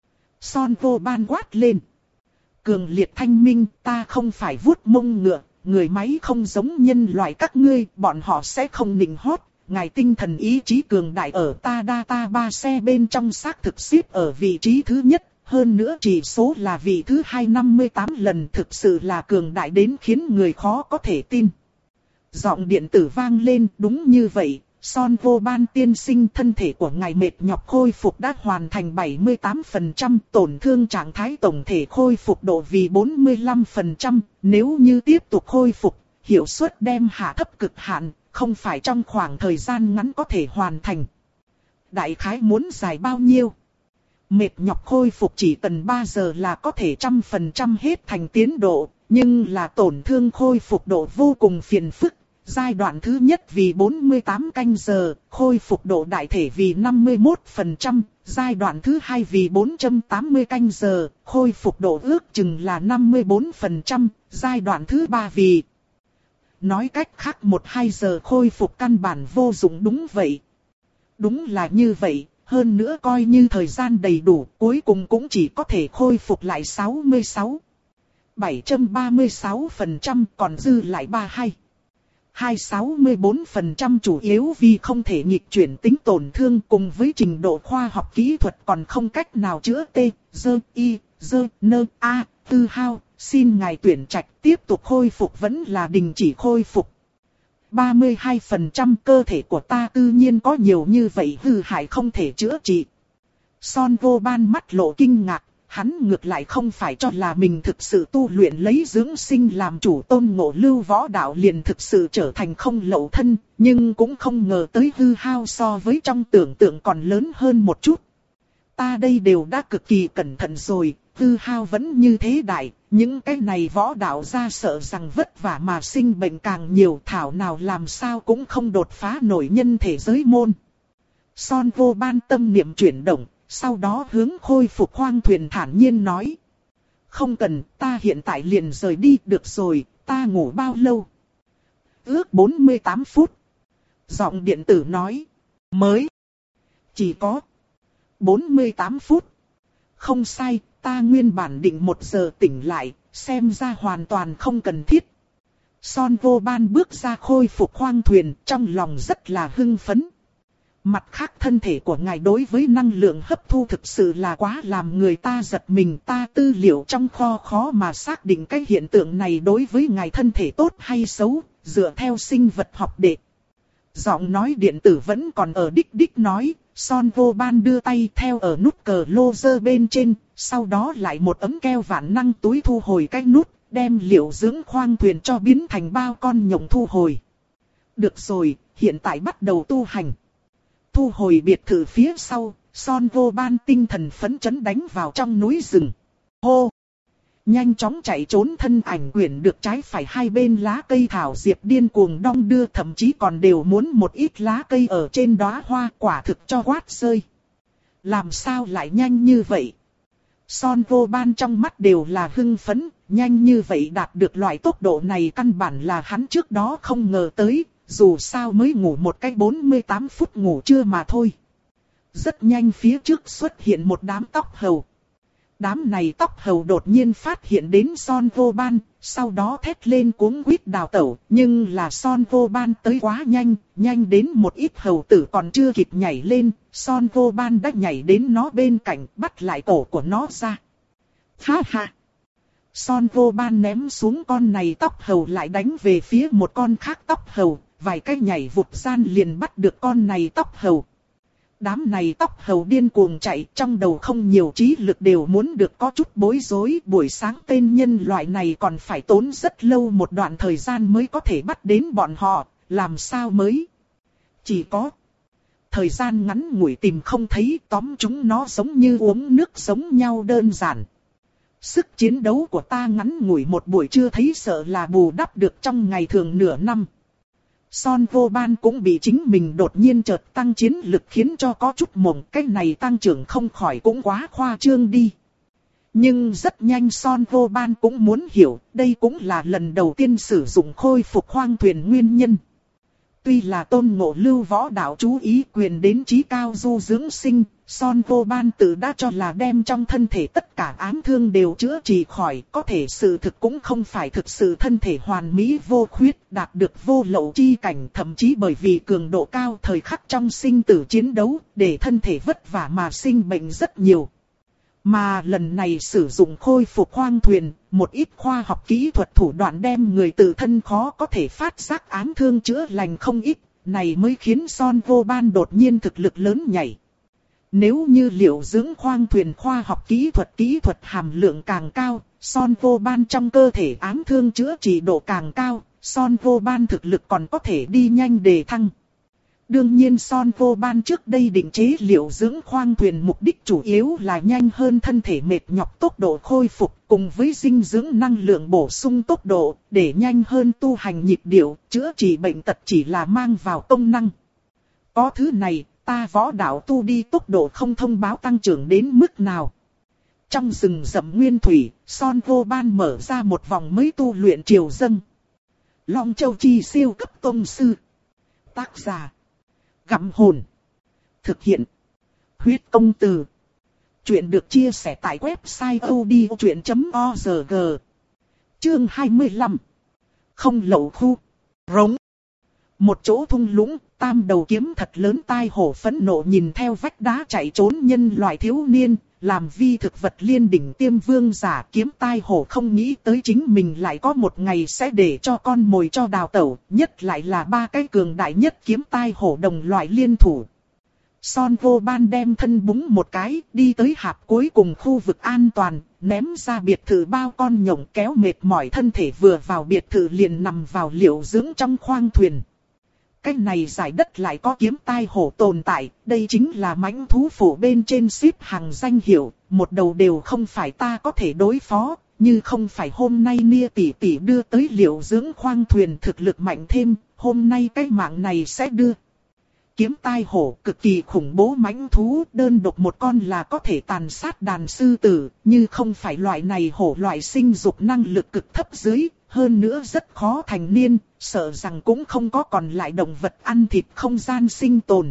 Son vô ban quát lên. Cường liệt thanh minh, ta không phải vuốt mông ngựa, người máy không giống nhân loại các ngươi, bọn họ sẽ không nịnh hót. Ngài tinh thần ý chí cường đại ở ta data ba xe bên trong xác thực xếp ở vị trí thứ nhất, hơn nữa chỉ số là vị thứ hai trăm năm mươi tám lần, thực sự là cường đại đến khiến người khó có thể tin. Giọng điện tử vang lên, đúng như vậy. Son vô ban tiên sinh, thân thể của ngài mệt nhọc khôi phục đã hoàn thành bảy mươi tám phần trăm, tổn thương trạng thái tổng thể khôi phục độ vì bốn mươi lăm phần trăm, nếu như tiếp tục khôi phục, hiệu suất đem hạ thấp cực hạn, không phải trong khoảng thời gian ngắn có thể hoàn thành. Đại khái muốn dài bao nhiêu? Mệt nhọc khôi phục chỉ cần ba giờ là có thể trăm phần trăm hết thành tiến độ, nhưng là tổn thương khôi phục độ vô cùng phiền phức. Giai đoạn thứ nhất vì bốn mươi tám canh giờ, khôi phục độ đại thể vì năm mươi mốt phần trăm, giai đoạn thứ hai vì bốn trăm tám mươi canh giờ, khôi phục độ ước chừng là năm mươi bốn phần trăm, giai đoạn thứ ba vì... Nói cách khác một hai giờ khôi phục căn bản vô dụng, đúng vậy. Đúng là như vậy, hơn nữa coi như thời gian đầy đủ, cuối cùng cũng chỉ có thể khôi phục lại sáu mươi sáu, bảy trăm ba mươi sáu phần trăm, còn dư lại ba mươi hai. hai trăm sáu mươi tư phần trăm chủ yếu vì không thể nghịch chuyển tính tổn thương cùng với trình độ khoa học kỹ thuật còn không cách nào chữa T, dơ, Y, dơ, nơ, A, tư hao, xin ngài tuyển trạch tiếp tục khôi phục vẫn là đình chỉ khôi phục. ba mươi hai phần trăm cơ thể của ta tự nhiên có nhiều như vậy hư hại không thể chữa trị. Son vô ban mắt lộ kinh ngạc, hắn ngược lại không phải cho là mình thực sự tu luyện lấy dưỡng sinh làm chủ, Tôn Ngộ Lưu võ đạo liền thực sự trở thành không lậu thân, nhưng cũng không ngờ tới hư hao so với trong tưởng tượng còn lớn hơn một chút. Ta đây đều đã cực kỳ cẩn thận rồi, hư hao vẫn như thế đại, những cái này võ đạo ra sợ rằng vất vả mà sinh bệnh càng nhiều, thảo nào làm sao cũng không đột phá nổi nhân thể giới môn. Son Vô Ban tâm niệm chuyển động, sau đó hướng khôi phục khoang thuyền thản nhiên nói. Không cần, ta hiện tại liền rời đi, được rồi, ta ngủ bao lâu? Ước bốn mươi tám phút. Giọng điện tử nói. Mới. Chỉ có bốn mươi tám phút. Không sai, ta nguyên bản định một giờ tỉnh lại, xem ra hoàn toàn không cần thiết. Son Vô Ban bước ra khôi phục khoang thuyền, trong lòng rất là hưng phấn. Mặt khác thân thể của ngài đối với năng lượng hấp thu thực sự là quá làm người ta giật mình, ta tư liệu trong kho khó mà xác định cái hiện tượng này đối với ngài thân thể tốt hay xấu, dựa theo sinh vật học để. Giọng nói điện tử vẫn còn ở đích đích nói, Son Vô Ban đưa tay theo ở nút cờ lô rơ bên trên, sau đó lại một ấm keo vạn năng túi thu hồi cái nút, đem liệu dưỡng khoang thuyền cho biến thành bao con nhộng thu hồi. Được rồi, hiện tại bắt đầu tu hành. Thu hồi biệt thự phía sau, Son Vô Ban tinh thần phấn chấn đánh vào trong núi rừng. Hô! Nhanh chóng chạy trốn thân ảnh quyển được trái phải hai bên lá cây thảo diệp điên cuồng đong đưa, thậm chí còn đều muốn một ít lá cây ở trên đóa hoa, quả thực cho quát rơi. Làm sao lại nhanh như vậy? Son Vô Ban trong mắt đều là hưng phấn, nhanh như vậy đạt được loại tốc độ này căn bản là hắn trước đó không ngờ tới, dù sao mới ngủ một cái bốn mươi tám phút ngủ trưa mà thôi. Rất nhanh phía trước xuất hiện một đám tóc hầu. Đám này tóc hầu đột nhiên phát hiện đến Son Vô Ban, sau đó thét lên cuống quýt đào tẩu, nhưng là Son Vô Ban tới quá nhanh, nhanh đến một ít hầu tử còn chưa kịp nhảy lên, Son Vô Ban đã nhảy đến nó bên cạnh, bắt lại cổ của nó ra. Ha ha! Son Vô Ban ném xuống con này tóc hầu lại đánh về phía một con khác tóc hầu, vài cái nhảy vụt gian liền bắt được con này tóc hầu. Đám này tóc hầu điên cuồng chạy, trong đầu không nhiều trí lực đều muốn được có chút bối rối. Buổi sáng tên nhân loại này còn phải tốn rất lâu một đoạn thời gian mới có thể bắt đến bọn họ, làm sao mới? Chỉ có thời gian ngắn ngủi tìm không thấy, tóm chúng nó giống như uống nước giống nhau đơn giản. Sức chiến đấu của ta ngắn ngủi một buổi trưa thấy sợ là bù đắp được trong ngày thường nửa năm. Son Vô Ban cũng bị chính mình đột nhiên chợt tăng chiến lực khiến cho có chút mộng, cái này tăng trưởng không khỏi cũng quá khoa trương đi. Nhưng rất nhanh Son Vô Ban cũng muốn hiểu, đây cũng là lần đầu tiên sử dụng khôi phục khoang thuyền nguyên nhân. Tuy là Tôn Ngộ Lưu võ đạo chú ý quyền đến chí cao du dưỡng sinh, Son Vô Ban tự đã cho là đem trong thân thể tất cả ám thương đều chữa trị khỏi, có thể sự thực cũng không phải thực sự thân thể hoàn mỹ vô khuyết, đạt được vô lậu chi cảnh, thậm chí bởi vì cường độ cao thời khắc trong sinh tử chiến đấu, để thân thể vất vả mà sinh bệnh rất nhiều. Mà lần này sử dụng khôi phục khoang thuyền, một ít khoa học kỹ thuật thủ đoạn đem người tự thân khó có thể phát giác ám thương chữa lành không ít, này mới khiến Son Vô Ban đột nhiên thực lực lớn nhảy. Nếu như liệu dưỡng khoang thuyền khoa học kỹ thuật kỹ thuật hàm lượng càng cao, Son Vô Ban trong cơ thể ám thương chữa trị độ càng cao, Son Vô Ban thực lực còn có thể đi nhanh đề thăng. Đương nhiên Son Vô Ban trước đây định chế liệu dưỡng khoang thuyền mục đích chủ yếu là nhanh hơn thân thể mệt nhọc tốc độ khôi phục cùng với dinh dưỡng năng lượng bổ sung tốc độ để nhanh hơn tu hành nhịp điệu, chữa trị bệnh tật chỉ là mang vào công năng. Có thứ này, ta võ đạo tu đi tốc độ không thông báo tăng trưởng đến mức nào. Trong rừng rậm nguyên thủy, Son Vô Ban mở ra một vòng mới tu luyện triều dâng. Long Châu Chi siêu cấp tông sư. Tác giả Gặm Hồn. Thực hiện Huyết Công Từ. Chuyện được chia sẻ tại website odchuyện chấm org. Chương hai mươi lăm. Không lậu khu. Rống. Một chỗ thung lũng, tam đầu kiếm thật lớn tai hổ phẫn nộ nhìn theo vách đá chạy trốn nhân loại thiếu niên, làm vi thực vật liên đỉnh tiêm vương giả kiếm tai hổ không nghĩ tới chính mình lại có một ngày sẽ để cho con mồi cho đào tẩu, nhất lại là ba cái cường đại nhất kiếm tai hổ đồng loại liên thủ. Son vô ban đem thân búng một cái, đi tới hạp cuối cùng khu vực an toàn, ném ra biệt thự bao con nhộng kéo mệt mỏi thân thể vừa vào biệt thự liền nằm vào liệu dưỡng trong khoang thuyền. Cái này giải đất lại có kiếm tai hổ tồn tại, đây chính là mãnh thú phổ bên trên xếp hàng danh hiệu, một đầu đều không phải ta có thể đối phó, như không phải hôm nay Nia tỷ tỷ đưa tới liệu dưỡng khoang thuyền thực lực mạnh thêm, hôm nay cái mạng này sẽ đưa. Kiếm tai hổ cực kỳ khủng bố mãnh thú, đơn độc một con là có thể tàn sát đàn sư tử, như không phải loại này hổ loại sinh dục năng lực cực thấp dưới, hơn nữa rất khó thành niên, sợ rằng cũng không có còn lại động vật ăn thịt không gian sinh tồn.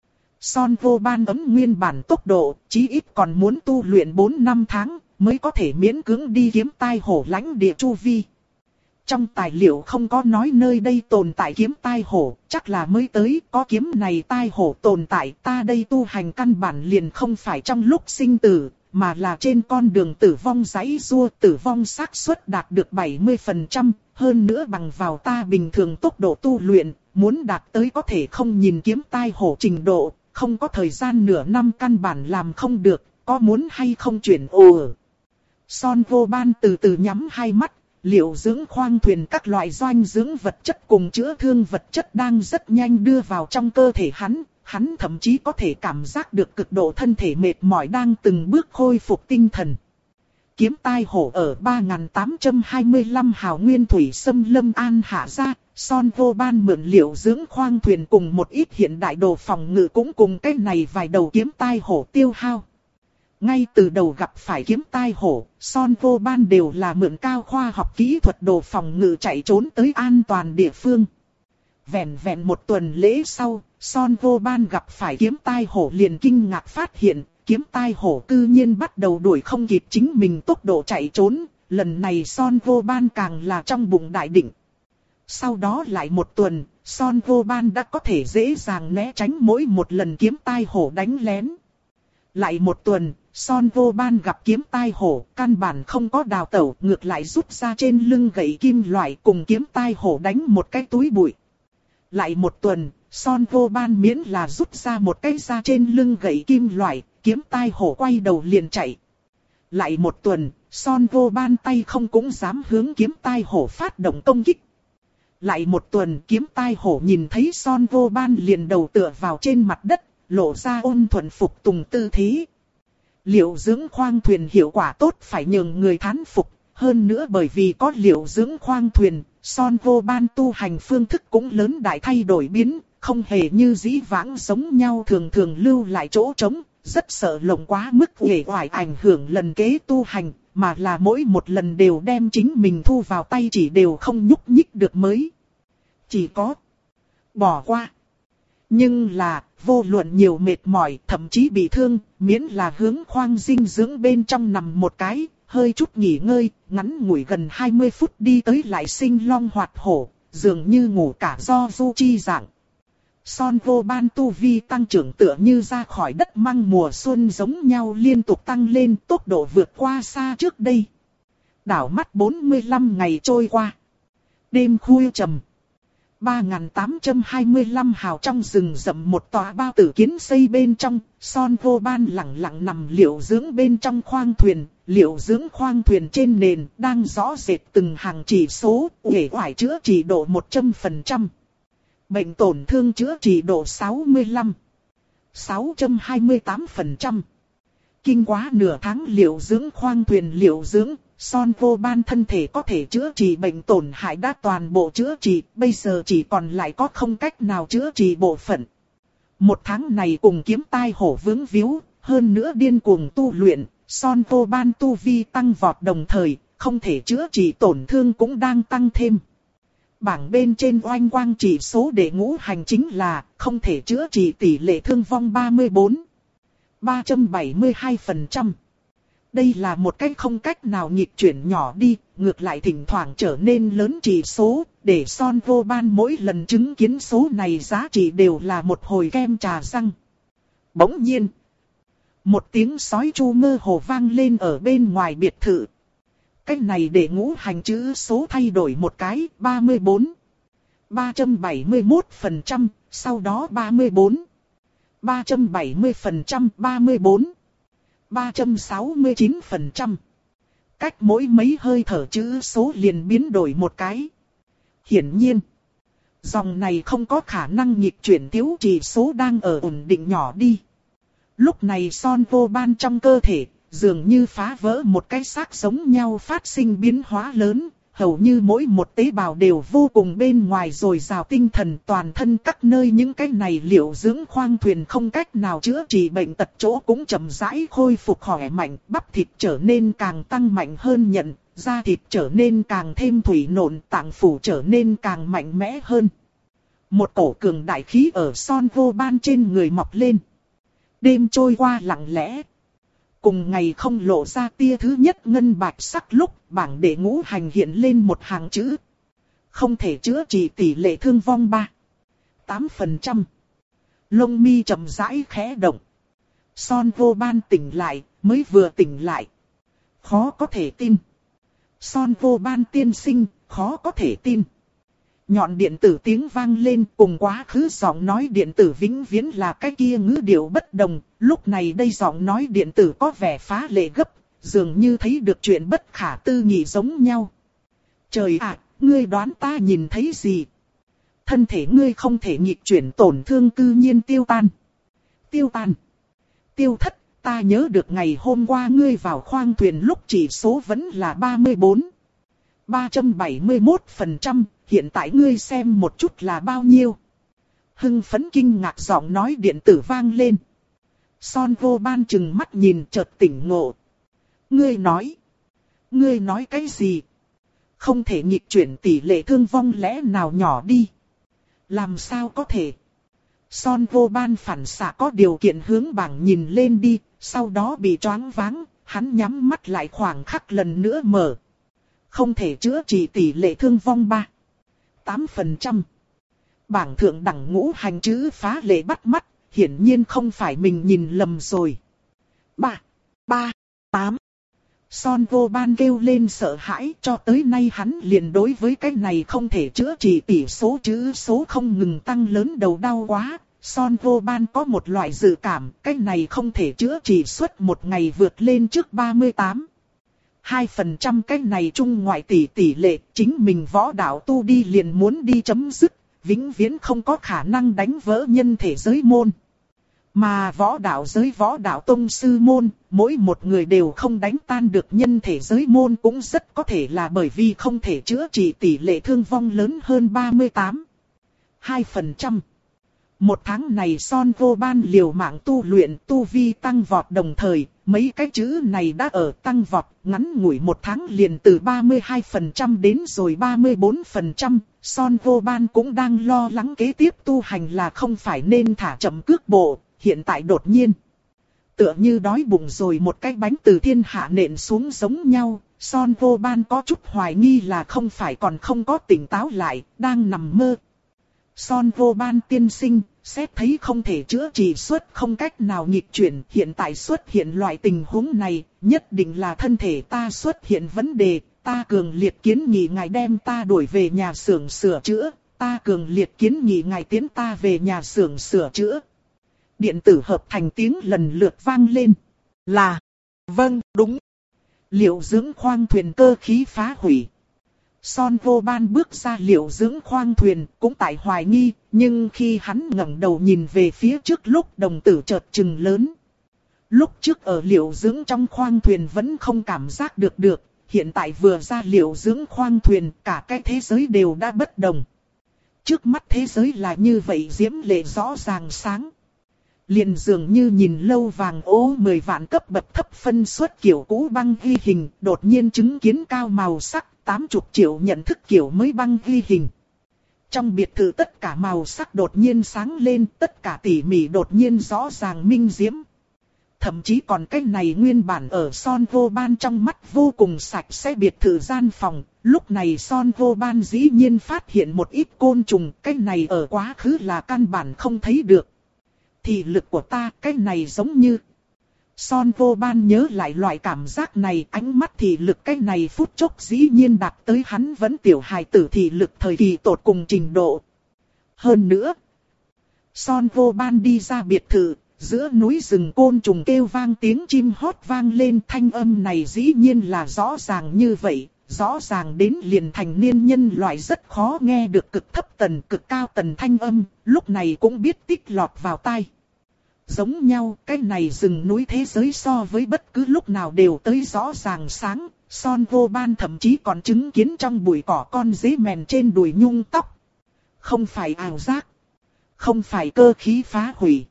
Son vô ban ấm nguyên bản tốc độ, chí ít còn muốn tu luyện bốn năm tháng, mới có thể miễn cưỡng đi kiếm tai hổ lãnh địa chu vi. Trong tài liệu không có nói nơi đây tồn tại kiếm tai hổ, chắc là mới tới có kiếm này tai hổ tồn tại, ta đây tu hành căn bản liền không phải trong lúc sinh tử, mà là trên con đường tử vong giãy giụa, tử vong xác suất đạt được bảy mươi phần trăm, hơn nữa bằng vào ta bình thường tốc độ tu luyện, muốn đạt tới có thể không nhìn kiếm tai hổ trình độ, không có thời gian nửa năm căn bản làm không được, có muốn hay không chuyển ồ. Son vô ban từ từ nhắm hai mắt. Liệu dưỡng khoang thuyền các loại doanh dưỡng vật chất cùng chữa thương vật chất đang rất nhanh đưa vào trong cơ thể hắn, hắn thậm chí có thể cảm giác được cực độ thân thể mệt mỏi đang từng bước khôi phục tinh thần. Kiếm tai hổ ở ba nghìn tám trăm hai mươi lăm hào nguyên thủy xâm lâm an hạ ra, Son vô ban mượn liệu dưỡng khoang thuyền cùng một ít hiện đại đồ phòng ngự cũng cùng cái này vài đầu kiếm tai hổ tiêu hao. Ngay từ đầu gặp phải kiếm tai hổ, Son vô ban đều là mượn cao khoa học kỹ thuật đồ phòng ngự chạy trốn tới an toàn địa phương. Vẹn vẹn một tuần lễ sau, Son vô ban gặp phải kiếm tai hổ liền kinh ngạc phát hiện, kiếm tai hổ cư nhiên bắt đầu đuổi không kịp chính mình tốc độ chạy trốn, lần này Son vô ban càng là trong bụng đại định. Sau đó lại một tuần, Son vô ban đã có thể dễ dàng né tránh mỗi một lần kiếm tai hổ đánh lén. Lại một tuần, Son vô ban gặp kiếm tai hổ, căn bản không có đào tẩu, ngược lại rút ra trên lưng gậy kim loại cùng kiếm tai hổ đánh một cái túi bụi. Lại một tuần, Son vô ban miễn là rút ra một cái ra trên lưng gậy kim loại, kiếm tai hổ quay đầu liền chạy. Lại một tuần, Son vô ban tay không cũng dám hướng kiếm tai hổ phát động công kích. Lại một tuần, kiếm tai hổ nhìn thấy Son vô ban liền đầu tựa vào trên mặt đất, lộ ra ôn thuần phục tùng tư thế. Liệu dưỡng khoang thuyền hiệu quả tốt phải nhường người thán phục, hơn nữa bởi vì có liệu dưỡng khoang thuyền, Son vô ban tu hành phương thức cũng lớn đại thay đổi biến, không hề như dĩ vãng giống nhau thường thường lưu lại chỗ trống, rất sợ lộng quá mức uể oải ảnh hưởng lần kế tu hành, mà là mỗi một lần đều đem chính mình thu vào tay chỉ đều không nhúc nhích được mới. Chỉ có bỏ qua. Nhưng là, vô luận nhiều mệt mỏi, thậm chí bị thương, miễn là hướng khoang dinh dưỡng bên trong nằm một cái, hơi chút nghỉ ngơi, ngắn ngủi gần hai mươi phút đi tới lại sinh long hoạt hổ, dường như ngủ cả do du chi dạng. Son vô ban tu vi tăng trưởng tựa như ra khỏi đất măng mùa xuân giống nhau liên tục tăng lên, tốc độ vượt qua xa trước đây. Đảo mắt bốn mươi lăm ngày trôi qua. Đêm khuya trầm. ba nghìn tám trăm hai mươi lăm hào trong rừng rậm một tòa bao tử kiến xây bên trong, Son vô ban lặng lặng nằm liệu dưỡng bên trong khoang thuyền, liệu dưỡng khoang thuyền trên nền đang rõ rệt từng hàng chỉ số, uể oải chữa trị độ một trăm phần trăm. Bệnh tổn thương chữa trị độ sáu mươi lăm, sáu trăm hai mươi tám phần trăm. Kinh quá nửa tháng liệu dưỡng khoang thuyền liệu dưỡng, Son vô ban thân thể có thể chữa trị bệnh tổn hại đã toàn bộ chữa trị, bây giờ chỉ còn lại có không cách nào chữa trị bộ phận. Một tháng này cùng kiếm tai hổ vướng víu, hơn nữa điên cuồng tu luyện, Son vô ban tu vi tăng vọt đồng thời, không thể chữa trị tổn thương cũng đang tăng thêm. Bảng bên trên oanh quang chỉ số để ngũ hành chính là không thể chữa trị tỷ lệ thương vong ba mươi bốn, ba trăm bảy mươi hai phần trăm. Đây là một cách không cách nào nghịch chuyển nhỏ đi, ngược lại thỉnh thoảng trở nên lớn chỉ số, để Son vô ban mỗi lần chứng kiến số này giá trị đều là một hồi kem trà răng. Bỗng nhiên, một tiếng sói chu mơ hồ vang lên ở bên ngoài biệt thự. Cách này để ngũ hành chữ số thay đổi một cái, ba mươi bốn, ba trăm bảy mươi mốt phần trăm, sau đó ba mươi bốn, ba trăm bảy mươi phần trăm, ba mươi bốn, ba trăm sáu mươi chín phần trăm. Cách mỗi mấy hơi thở chữ số liền biến đổi một cái. Hiển nhiên, dòng này không có khả năng nghịch chuyển, thiếu chỉ số đang ở ổn định nhỏ đi. Lúc này Son Vô Ban trong cơ thể, dường như phá vỡ một cái xác giống nhau phát sinh biến hóa lớn, hầu như mỗi một tế bào đều vô cùng bên ngoài dồi dào tinh thần, toàn thân các nơi những cái này liệu dưỡng khoang thuyền không cách nào chữa trị bệnh tật chỗ cũng chậm rãi khôi phục khỏe mạnh, bắp thịt trở nên càng tăng mạnh hơn nhận, da thịt trở nên càng thêm thủy nộn, tạng phủ trở nên càng mạnh mẽ hơn. Một cổ cường đại khí ở Son Vô Ban trên người mọc lên. Đêm trôi qua lặng lẽ. Cùng ngày không lộ ra tia thứ nhất ngân bạch sắc lúc bảng đệ ngũ hành hiện lên một hàng chữ. Không thể chữa trị, tỷ lệ thương vong ba mươi tám phần trăm. Lông mi chậm rãi khẽ động. Son Vô Ban tỉnh lại, mới vừa tỉnh lại. Khó có thể tin. Son Vô Ban tiên sinh, khó có thể tin. Nhọn điện tử tiếng vang lên, cùng quá khứ giọng nói điện tử vĩnh viễn là cái kia ngữ điệu bất đồng. Lúc này đây giọng nói điện tử có vẻ phá lệ gấp, dường như thấy được chuyện bất khả tư nghị giống nhau. Trời ạ, ngươi đoán ta nhìn thấy gì? Thân thể ngươi không thể nghịch chuyển, tổn thương cư nhiên tiêu tan. Tiêu tan. Tiêu thất, ta nhớ được ngày hôm qua ngươi vào khoang thuyền lúc chỉ số vẫn là ba mươi bốn, ba trăm bảy mươi mốt phần trăm, hiện tại ngươi xem một chút là bao nhiêu? Hưng phấn kinh ngạc giọng nói điện tử vang lên. Son Vô Ban chừng mắt nhìn chợt tỉnh ngộ. Ngươi nói, ngươi nói cái gì? Không thể nghịch chuyển, tỷ lệ thương vong lẽ nào nhỏ đi? Làm sao có thể? Son Vô Ban phản xạ có điều kiện hướng bảng nhìn lên đi, sau đó bị choáng váng, hắn nhắm mắt lại khoảng khắc lần nữa mở. Không thể chữa trị, tỷ lệ thương vong ba mươi tám phần trăm. Bảng thượng đẳng ngũ hành chữ phá lệ bắt mắt, hiển nhiên không phải mình nhìn lầm rồi. ba, ba, tám. Son Vô Ban kêu lên sợ hãi, cho tới nay hắn liền đối với cái này không thể chữa trị tỷ số chữ số không ngừng tăng lớn đầu đau quá. Son Vô Ban có một loại dự cảm, cái này không thể chữa trị suốt một ngày vượt lên trước ba mươi tám. hai phần trăm cái này trung ngoại tỷ tỷ lệ, chính mình võ đạo tu đi liền muốn đi chấm dứt, vĩnh viễn không có khả năng đánh vỡ nhân thể giới môn. Mà võ đạo giới võ đạo tông sư môn, mỗi một người đều không đánh tan được nhân thể giới môn, cũng rất có thể là bởi vì không thể chữa trị, tỷ lệ thương vong lớn hơn ba mươi tám. hai phần trăm. Một tháng này Son Vô Ban liều mạng tu luyện, tu vi tăng vọt, đồng thời, mấy cái chữ này đã ở tăng vọt, ngắn ngủi một tháng liền từ ba mươi hai phần trăm đến rồi ba mươi bốn phần trăm. Son Vô Ban cũng đang lo lắng kế tiếp tu hành là không phải nên thả chậm cước bộ, hiện tại đột nhiên. Tựa như đói bụng rồi một cái bánh từ thiên hạ nện xuống giống nhau, Son Vô Ban có chút hoài nghi là không phải còn không có tỉnh táo lại, đang nằm mơ. Son Vô Ban tiên sinh, xét thấy không thể chữa trị suốt không cách nào nghịch chuyển, hiện tại xuất hiện loại tình huống này, nhất định là thân thể ta xuất hiện vấn đề, ta cường liệt kiến nghị ngài đem ta đuổi về nhà xưởng sửa chữa, ta cường liệt kiến nghị ngài tiến ta về nhà xưởng sửa chữa. Điện tử hợp thành tiếng lần lượt vang lên, là, vâng, đúng. Liệu dưỡng khoang thuyền cơ khí phá hủy. Son Vô Ban bước ra liệu dưỡng khoang thuyền, cũng tại hoài nghi, nhưng khi hắn ngẩng đầu nhìn về phía trước lúc đồng tử chợt trừng lớn. Lúc trước ở liệu dưỡng trong khoang thuyền vẫn không cảm giác được được, hiện tại vừa ra liệu dưỡng khoang thuyền, cả cái thế giới đều đã bất đồng. Trước mắt thế giới là như vậy diễm lệ rõ ràng sáng. Liền dường như nhìn lâu vàng ố mười vạn cấp bậc thấp phân suất kiểu cũ băng ghi hình, đột nhiên chứng kiến cao màu sắc, tám mươi triệu nhận thức kiểu mới băng ghi hình. Trong biệt thự tất cả màu sắc đột nhiên sáng lên, tất cả tỉ mỉ đột nhiên rõ ràng minh diễm. Thậm chí còn cái này nguyên bản ở Son Vô Ban trong mắt vô cùng sạch sẽ biệt thự gian phòng, lúc này Son Vô Ban dĩ nhiên phát hiện một ít côn trùng, cái này ở quá khứ là căn bản không thấy được. Thị lực của ta, cái này giống như... Son Vô Ban nhớ lại loại cảm giác này, ánh mắt thị lực cái này phút chốc dĩ nhiên đạt tới hắn vẫn tiểu hài tử thị lực thời kỳ tột cùng trình độ. Hơn nữa, Son Vô Ban đi ra biệt thự, giữa núi rừng côn trùng kêu vang, tiếng chim hót vang lên. Thanh âm này dĩ nhiên là rõ ràng như vậy, rõ ràng đến liền thành niên nhân loại rất khó nghe được cực thấp tần cực cao tần thanh âm, lúc này cũng biết tích lọt vào tai. Giống nhau, cái này rừng núi thế giới so với bất cứ lúc nào đều tới rõ ràng sáng. Son Vô Ban thậm chí còn chứng kiến trong bụi cỏ con dế mèn trên đùi nhung tóc. Không phải ảo giác, không phải cơ khí phá hủy.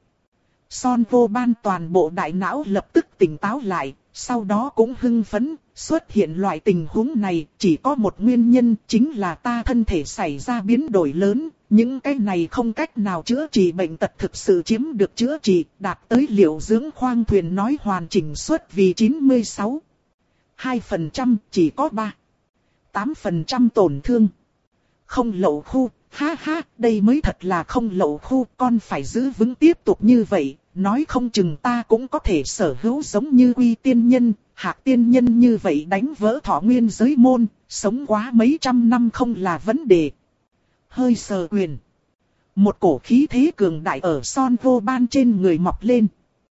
Son Vô Ban toàn bộ đại não lập tức tỉnh táo lại, sau đó cũng hưng phấn. Xuất hiện loại tình huống này chỉ có một nguyên nhân, chính là ta thân thể xảy ra biến đổi lớn. Những cái này không cách nào chữa trị bệnh tật thực sự chiếm được chữa trị, đạt tới liệu dưỡng khoang thuyền nói hoàn chỉnh suất vì chín mươi sáu. hai phần trăm chỉ có ba. tám phần trăm tổn thương. Không lậu khu, ha ha, đây mới thật là không lậu khu, con phải giữ vững tiếp tục như vậy. Nói không chừng ta cũng có thể sở hữu giống như Quy tiên nhân, Hạc tiên nhân như vậy đánh vỡ thọ nguyên giới môn, sống quá mấy trăm năm không là vấn đề. Hơi sờ quyền. Một cổ khí thế cường đại ở Son Vô Ban trên người mọc lên.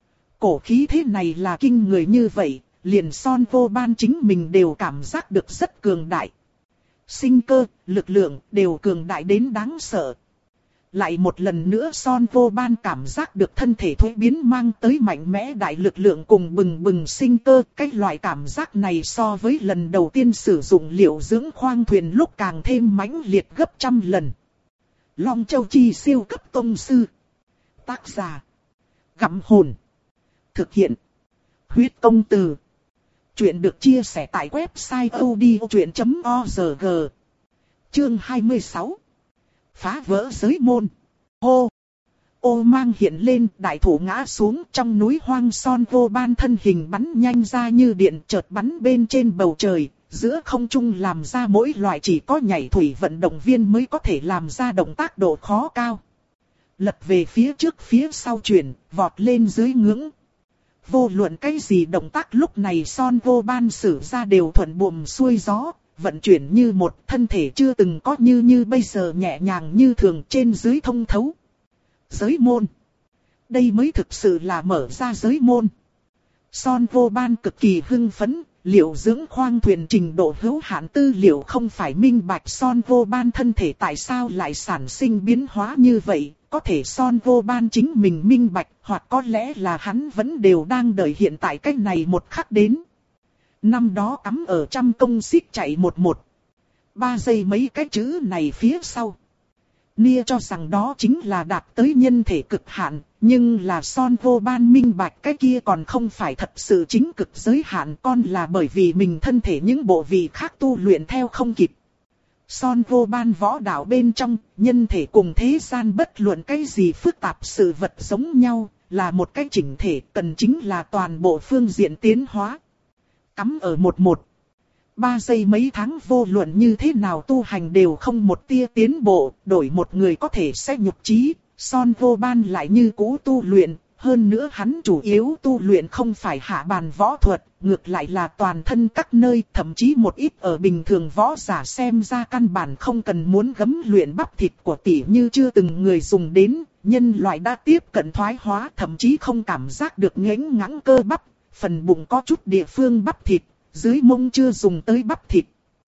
Cổ khí thế này là kinh người như vậy, liền Son Vô Ban chính mình đều cảm giác được rất cường đại. Sinh cơ, lực lượng đều cường đại đến đáng sợ. Lại một lần nữa Son Vô Ban cảm giác được thân thể thuế biến mang tới mạnh mẽ đại lực lượng cùng bừng bừng sinh cơ. Cái loại cảm giác này so với lần đầu tiên sử dụng liệu dưỡng khoang thuyền lúc càng thêm mãnh liệt gấp trăm lần. Long Châu Chi siêu cấp tông sư. Tác giả: Gặm Hồn. Thực hiện: Huyết Công Từ. Chuyện được chia sẻ tại website odchuyện chấm org. Chương hai mươi sáu. Phá vỡ giới môn. Hô! Ô mang hiện lên, đại thủ ngã xuống, trong núi hoang Son Vô Ban thân hình bắn nhanh ra như điện, chợt bắn bên trên bầu trời, giữa không trung làm ra mỗi loại chỉ có nhảy thủy vận động viên mới có thể làm ra động tác độ khó cao. Lật về phía trước phía sau chuyển, vọt lên dưới ngưỡng. Vô luận cái gì động tác lúc này Son Vô Ban sử ra đều thuận buồm xuôi gió. Vận chuyển như một thân thể chưa từng có như như bây giờ nhẹ nhàng như thường trên dưới thông thấu. Giới môn. Đây mới thực sự là mở ra giới môn. Son Vô Ban cực kỳ hưng phấn, liệu dưỡng khoang thuyền trình độ hữu hạn tư liệu không phải minh bạch Son Vô Ban thân thể tại sao lại sản sinh biến hóa như vậy. Có thể Son Vô Ban chính mình minh bạch, hoặc có lẽ là hắn vẫn đều đang đợi hiện tại cách này một khắc đến. Năm đó cắm ở trăm công xích chạy một một. Ba giây mấy cái chữ này phía sau. Nia cho rằng đó chính là đạt tới nhân thể cực hạn, nhưng là Son Vô Ban minh bạch cái kia còn không phải thật sự chính cực giới hạn, con là bởi vì mình thân thể những bộ vị khác tu luyện theo không kịp. Son Vô Ban võ đạo bên trong, nhân thể cùng thế gian bất luận cái gì phức tạp sự vật giống nhau, là một cái chỉnh thể, cần chính là toàn bộ phương diện tiến hóa. Cắm ở một một. Ba giây mấy tháng vô luận như thế nào tu hành đều không một tia tiến bộ, đổi một người có thể sẽ nhục trí, Son Vô Ban lại như cũ tu luyện, hơn nữa hắn chủ yếu tu luyện không phải hạ bàn võ thuật, ngược lại là toàn thân các nơi, thậm chí một ít ở bình thường võ giả xem ra căn bản không cần muốn gấm luyện bắp thịt của tỉ như chưa từng người dùng đến, nhân loại đã tiếp cận thoái hóa, thậm chí không cảm giác được nghẽn ngãng cơ bắp. Phần bụng có chút địa phương bắp thịt, dưới mông chưa dùng tới bắp thịt.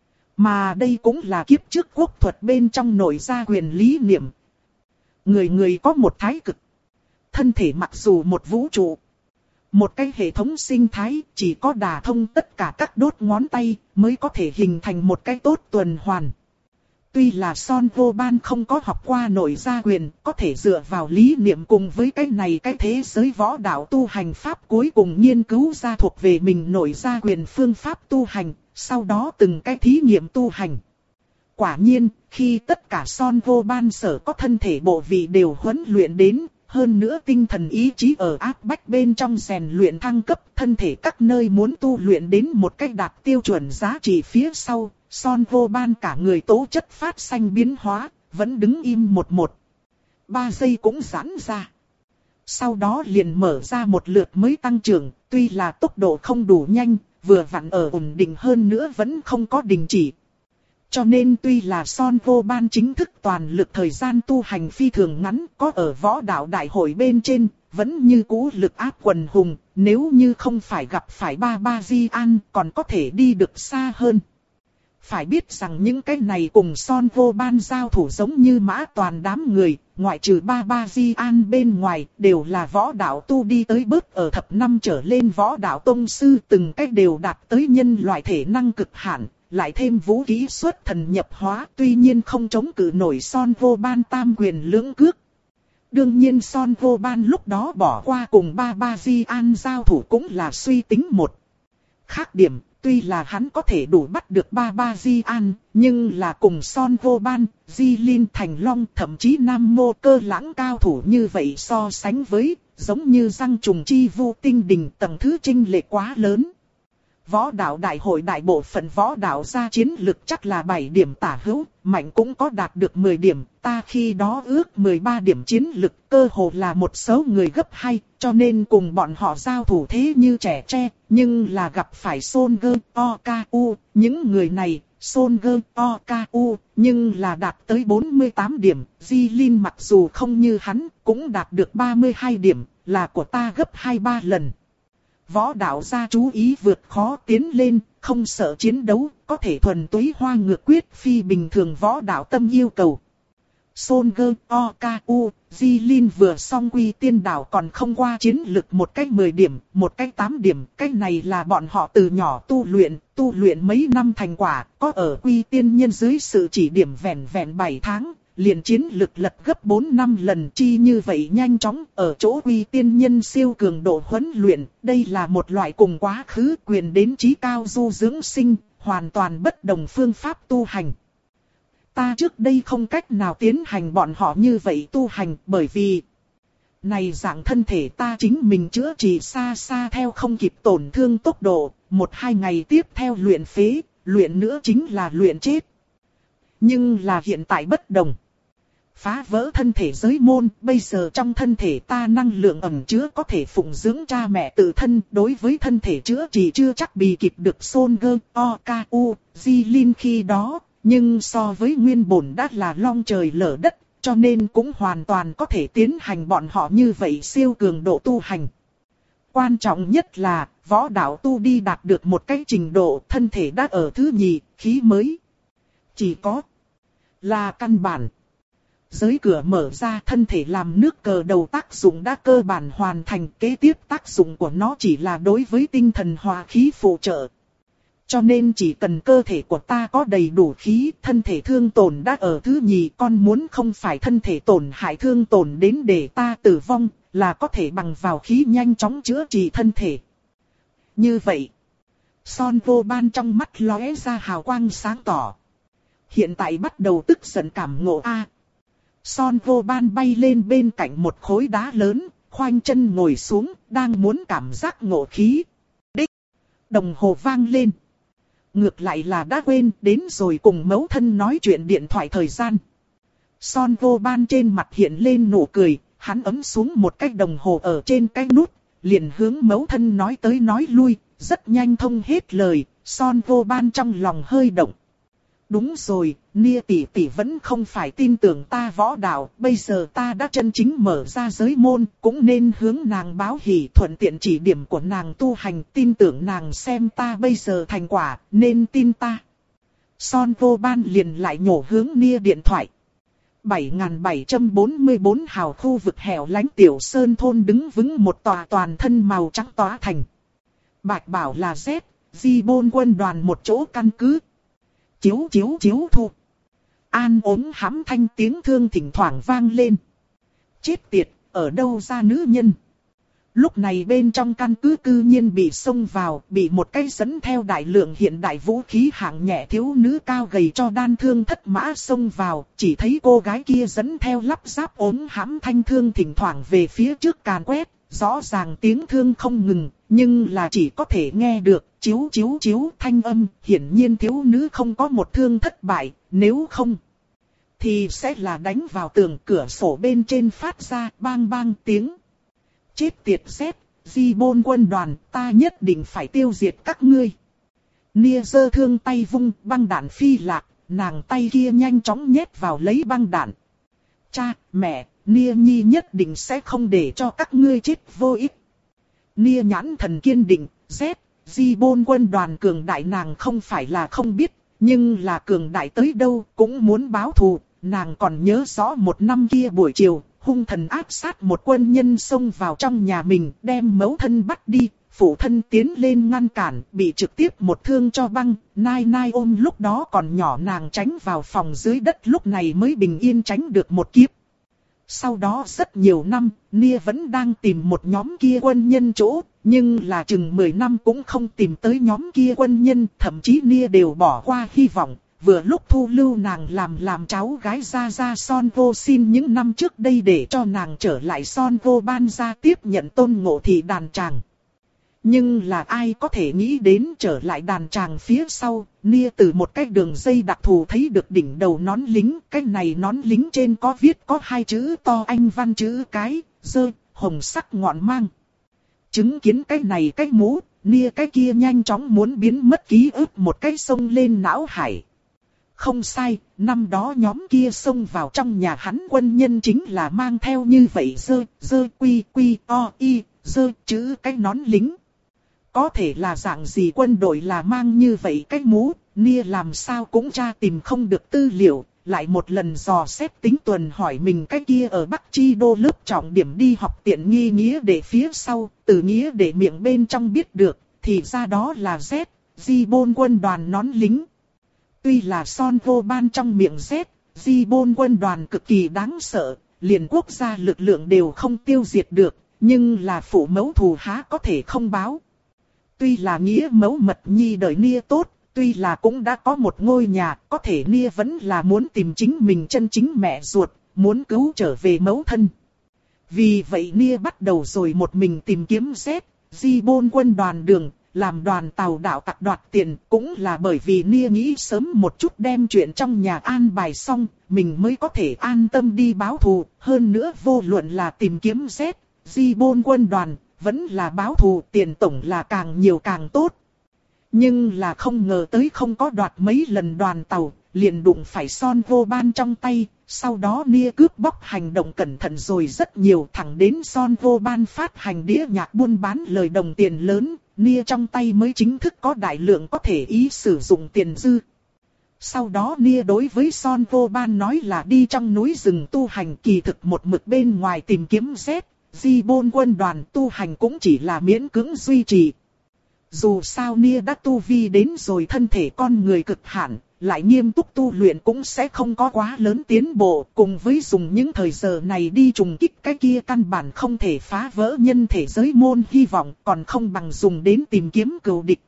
Mà đây cũng là kiếp trước quốc thuật bên trong nội gia quyền lý niệm. Người người có một thái cực. Thân thể mặc dù một vũ trụ. Một cái hệ thống sinh thái chỉ có đả thông tất cả các đốt ngón tay mới có thể hình thành một cái tốt tuần hoàn. Tuy là Son Vô Ban không có học qua nội gia quyền, có thể dựa vào lý niệm cùng với cái này cái thế giới võ đạo tu hành pháp cuối cùng nghiên cứu ra thuộc về mình nội gia quyền phương pháp tu hành, sau đó từng cái thí nghiệm tu hành. Quả nhiên, khi tất cả Son Vô Ban sở có thân thể bộ vị đều huấn luyện đến, hơn nữa tinh thần ý chí ở áp bách bên trong rèn luyện thăng cấp, thân thể các nơi muốn tu luyện đến một cách đạt tiêu chuẩn giá trị phía sau. Son Vô Ban cả người tố chất phát sinh biến hóa, vẫn đứng im một một. Ba giây cũng giãn ra. Sau đó liền mở ra một lượt mới tăng trưởng, tuy là tốc độ không đủ nhanh, vừa vặn ở ổn định hơn nữa vẫn không có đình chỉ. Cho nên tuy là Son Vô Ban chính thức toàn lực thời gian tu hành phi thường ngắn có ở võ đạo đại hội bên trên, vẫn như cũ lực áp quần hùng, nếu như không phải gặp phải ba ba Di An còn có thể đi được xa hơn. Phải biết rằng những cái này cùng Son Vô Ban giao thủ giống như mã toàn đám người, ngoại trừ ba ba Di An bên ngoài, đều là võ đạo tu đi tới bước ở thập năm trở lên võ đạo tông sư, từng cách đều đạt tới nhân loại thể năng cực hạn, lại thêm vũ khí xuất thần nhập hóa, tuy nhiên không chống cự nổi Son Vô Ban tam quyền lưỡng cước. Đương nhiên Son Vô Ban lúc đó bỏ qua cùng ba ba Di An giao thủ cũng là suy tính một khác điểm. Tuy là hắn có thể đủ bắt được ba ba Di An, nhưng là cùng Son Vô Ban, Di Linh Thành Long thậm chí Nam Mô Cơ Lãng cao thủ như vậy so sánh với, giống như răng trùng chi vu tinh đình tầng thứ chênh lệch quá lớn. Võ đạo đại hội đại bộ phận võ đạo ra chiến lực chắc là bảy điểm tả hữu, mạnh cũng có đạt được mười điểm, ta khi đó ước mười ba điểm chiến lực, cơ hồ là một số người gấp hai, cho nên cùng bọn họ giao thủ thế như trẻ tre, nhưng là gặp phải Son Gơ Oku, những người này, Son Gơ Oku, nhưng là đạt tới bốn mươi tám điểm, Di Linh mặc dù không như hắn, cũng đạt được ba mươi hai điểm, là của ta gấp hai ba lần. Võ đạo gia chú ý vượt khó tiến lên, không sợ chiến đấu, có thể thuần túy hoa ngược quyết phi bình thường võ đạo tâm yêu cầu. Son Gơ Oku, Di Linh vừa xong quy tiên đạo còn không qua chiến lực một cách mười điểm, một cách tám điểm, cách này là bọn họ từ nhỏ tu luyện, tu luyện mấy năm thành quả, có ở quy tiên nhân dưới sự chỉ điểm vẹn vẹn bảy tháng. Liền chiến lực lật gấp bốn năm lần chi như vậy nhanh chóng ở chỗ quy tiên nhân siêu cường độ huấn luyện. Đây là một loại cùng quá khứ quyền đến trí cao du dưỡng sinh, hoàn toàn bất đồng phương pháp tu hành. Ta trước đây không cách nào tiến hành bọn họ như vậy tu hành bởi vì này dạng thân thể ta chính mình chữa trị xa xa theo không kịp tổn thương tốc độ, một hai ngày tiếp theo luyện phế, luyện nữa chính là luyện chết. Nhưng là hiện tại bất đồng. Phá vỡ thân thể giới môn, bây giờ trong thân thể ta năng lượng ẩn chứa có thể phụng dưỡng cha mẹ tự thân, đối với thân thể chữa trị chưa chắc bì kịp được Son Gơ Oku, Di Linh khi đó, nhưng so với nguyên bổn đã là long trời lở đất, cho nên cũng hoàn toàn có thể tiến hành bọn họ như vậy siêu cường độ tu hành. Quan trọng nhất là, võ đạo tu đi đạt được một cái trình độ, thân thể đã ở thứ nhì, khí mới. Chỉ có là căn bản. Giới cửa mở ra, thân thể làm nước cờ đầu tác dụng đã cơ bản hoàn thành, kế tiếp tác dụng của nó chỉ là đối với tinh thần hòa khí phụ trợ. Cho nên chỉ cần cơ thể của ta có đầy đủ khí, thân thể thương tổn đã ở thứ nhì, con muốn không phải thân thể tổn hại thương tổn đến để ta tử vong, là có thể bằng vào khí nhanh chóng chữa trị thân thể. Như vậy, Son Vô Ban trong mắt lóe ra hào quang sáng tỏ. Hiện tại bắt đầu tức giận cảm ngộ a. Son Vô Ban bay lên bên cạnh một khối đá lớn, khoanh chân ngồi xuống, đang muốn cảm giác ngộ khí. Đích! Đồng hồ vang lên. Ngược lại là đã quên đến rồi cùng mẫu thân nói chuyện điện thoại thời gian. Son Vô Ban trên mặt hiện lên nụ cười, hắn ấn xuống một cái đồng hồ ở trên cái nút, liền hướng mẫu thân nói tới nói lui, rất nhanh thông hết lời, Son Vô Ban trong lòng hơi động. Đúng rồi, Nia tỷ tỷ vẫn không phải tin tưởng ta võ đạo, bây giờ ta đã chân chính mở ra giới môn, cũng nên hướng nàng báo hỉ thuận tiện chỉ điểm của nàng tu hành, tin tưởng nàng xem ta bây giờ thành quả, nên tin ta. Son Vô Ban liền lại nhổ hướng Nia điện thoại. bảy nghìn bảy trăm bốn mươi bốn hào khu vực hẻo lánh tiểu sơn thôn đứng vững một tòa toàn thân màu trắng tỏa thành. Bạch bảo là Z, Di Bôn quân đoàn một chỗ căn cứ. Chiếu chiếu chiếu thu. An ốm hãm thanh tiếng thương thỉnh thoảng vang lên. Chết tiệt, ở đâu ra nữ nhân? Lúc này bên trong căn cứ cư nhiên bị xông vào, bị một cái dẫn theo đại lượng hiện đại vũ khí hạng nhẹ thiếu nữ cao gầy cho đan thương thất mã xông vào, chỉ thấy cô gái kia dẫn theo lắp ráp ốm hãm thanh thương thỉnh thoảng về phía trước càn quét, rõ ràng tiếng thương không ngừng, nhưng là chỉ có thể nghe được, chiếu chiếu chiếu thanh âm, hiển nhiên thiếu nữ không có một thương thất bại, nếu không thì sẽ là đánh vào tường cửa sổ bên trên phát ra bang bang tiếng. Chết tiệt xét, Di Bôn quân đoàn, ta nhất định phải tiêu diệt các ngươi. Nia giơ thương tay vung, băng đạn phi lạc, nàng tay kia nhanh chóng nhét vào lấy băng đạn. Cha, mẹ, Nia Nhi nhất định sẽ không để cho các ngươi chết vô ích. Nia nhãn thần kiên định, Z, Di Bôn quân đoàn cường đại nàng không phải là không biết, nhưng là cường đại tới đâu cũng muốn báo thù. Nàng còn nhớ rõ một năm kia buổi chiều, hung thần áp sát một quân nhân xông vào trong nhà mình, đem mẫu thân bắt đi. Phụ thân tiến lên ngăn cản, bị trực tiếp một thương cho băng. Nai Nai ôm lúc đó còn nhỏ nàng tránh vào phòng dưới đất, lúc này mới bình yên tránh được một kiếp. Sau đó rất nhiều năm, Nia vẫn đang tìm một nhóm kia quân nhân chỗ, nhưng là chừng mười năm cũng không tìm tới nhóm kia quân nhân, thậm chí Nia đều bỏ qua hy vọng. Vừa lúc thu lưu nàng làm làm cháu gái ra ra Son Vô xin những năm trước đây để cho nàng trở lại Son Vô ban ra tiếp nhận Tôn Ngộ Thị đàn tràng. Nhưng là ai có thể nghĩ đến trở lại đàn tràng phía sau, Nia từ một cái đường dây đặc thù thấy được đỉnh đầu nón lính, cái này nón lính trên có viết có hai chữ to Anh văn chữ cái, dơ, hồng sắc ngọn mang. Chứng kiến cái này cái mũ, Nia cái kia nhanh chóng muốn biến mất ký ức một cái xông lên não hải. Không sai, năm đó nhóm kia xông vào trong nhà hắn quân nhân chính là mang theo như vậy dơ, dơ quy quy o y, dơ chữ cái nón lính. Có thể là dạng gì quân đội là mang như vậy cái mũ, Nia làm sao cũng tra tìm không được tư liệu, lại một lần dò xét tính tuần hỏi mình cái kia ở Bắc Chi Đô lớp trọng điểm đi học tiện nghi nghĩa để phía sau, từ nghĩa để miệng bên trong biết được, thì ra đó là Z, Di Bôn quân đoàn nón lính. Tuy là Son Vô ban trong miệng Z, Di Bôn quân đoàn cực kỳ đáng sợ, liền quốc gia lực lượng đều không tiêu diệt được, nhưng là phụ mẫu thù há có thể không báo. Tuy là nghĩa mẫu mật nhi đời Nia tốt, tuy là cũng đã có một ngôi nhà, có thể Nia vẫn là muốn tìm chính mình chân chính mẹ ruột, muốn cứu trở về mẫu thân. Vì vậy Nia bắt đầu rồi một mình tìm kiếm Z, Di Bôn quân đoàn đường, làm đoàn tàu đạo tặc đoạt tiền, cũng là bởi vì Nia nghĩ sớm một chút đem chuyện trong nhà an bài xong, mình mới có thể an tâm đi báo thù, hơn nữa vô luận là tìm kiếm Z, Di Bôn quân đoàn, vẫn là báo thù, tiền tổng là càng nhiều càng tốt. Nhưng là không ngờ tới không có đoạt mấy lần đoàn tàu, liền đụng phải Son Vô ban trong tay, sau đó Nia cướp bóc hành động cẩn thận rồi rất nhiều, thẳng đến Son Vô ban phát hành đĩa nhạc buôn bán lời đồng tiền lớn, Nia trong tay mới chính thức có đại lượng có thể ý sử dụng tiền dư. Sau đó Nia đối với Son Vô ban nói là đi trong núi rừng tu hành, kỳ thực một mực bên ngoài tìm kiếm Z, Di Bôn quân đoàn tu hành cũng chỉ là miễn cưỡng duy trì. Dù sao Nia đã tu vi đến rồi thân thể con người cực hạn, lại nghiêm túc tu luyện cũng sẽ không có quá lớn tiến bộ, cùng với dùng những thời giờ này đi trùng kích cái kia căn bản không thể phá vỡ nhân thể giới môn hy vọng, còn không bằng dùng đến tìm kiếm cừu địch.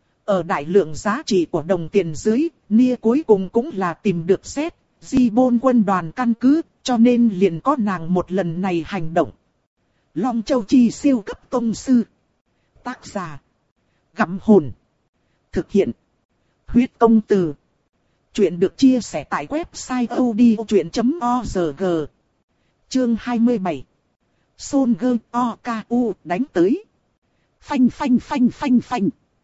Ở đại lượng giá trị của đồng tiền dưới, Nia cuối cùng cũng là tìm được Z, Di Bôn quân đoàn căn cứ, cho nên liền có nàng một lần này hành động. Long Châu Chi siêu cấp tông sư. Tác giả: Gặm Hồn. Thực hiện: Huyết Công Từ. Chuyện được chia sẻ tại website odchuyện chấm org. Chương hai mươi bảy. Son Gơ O K U đánh tới. Phanh phanh phanh phanh phanh.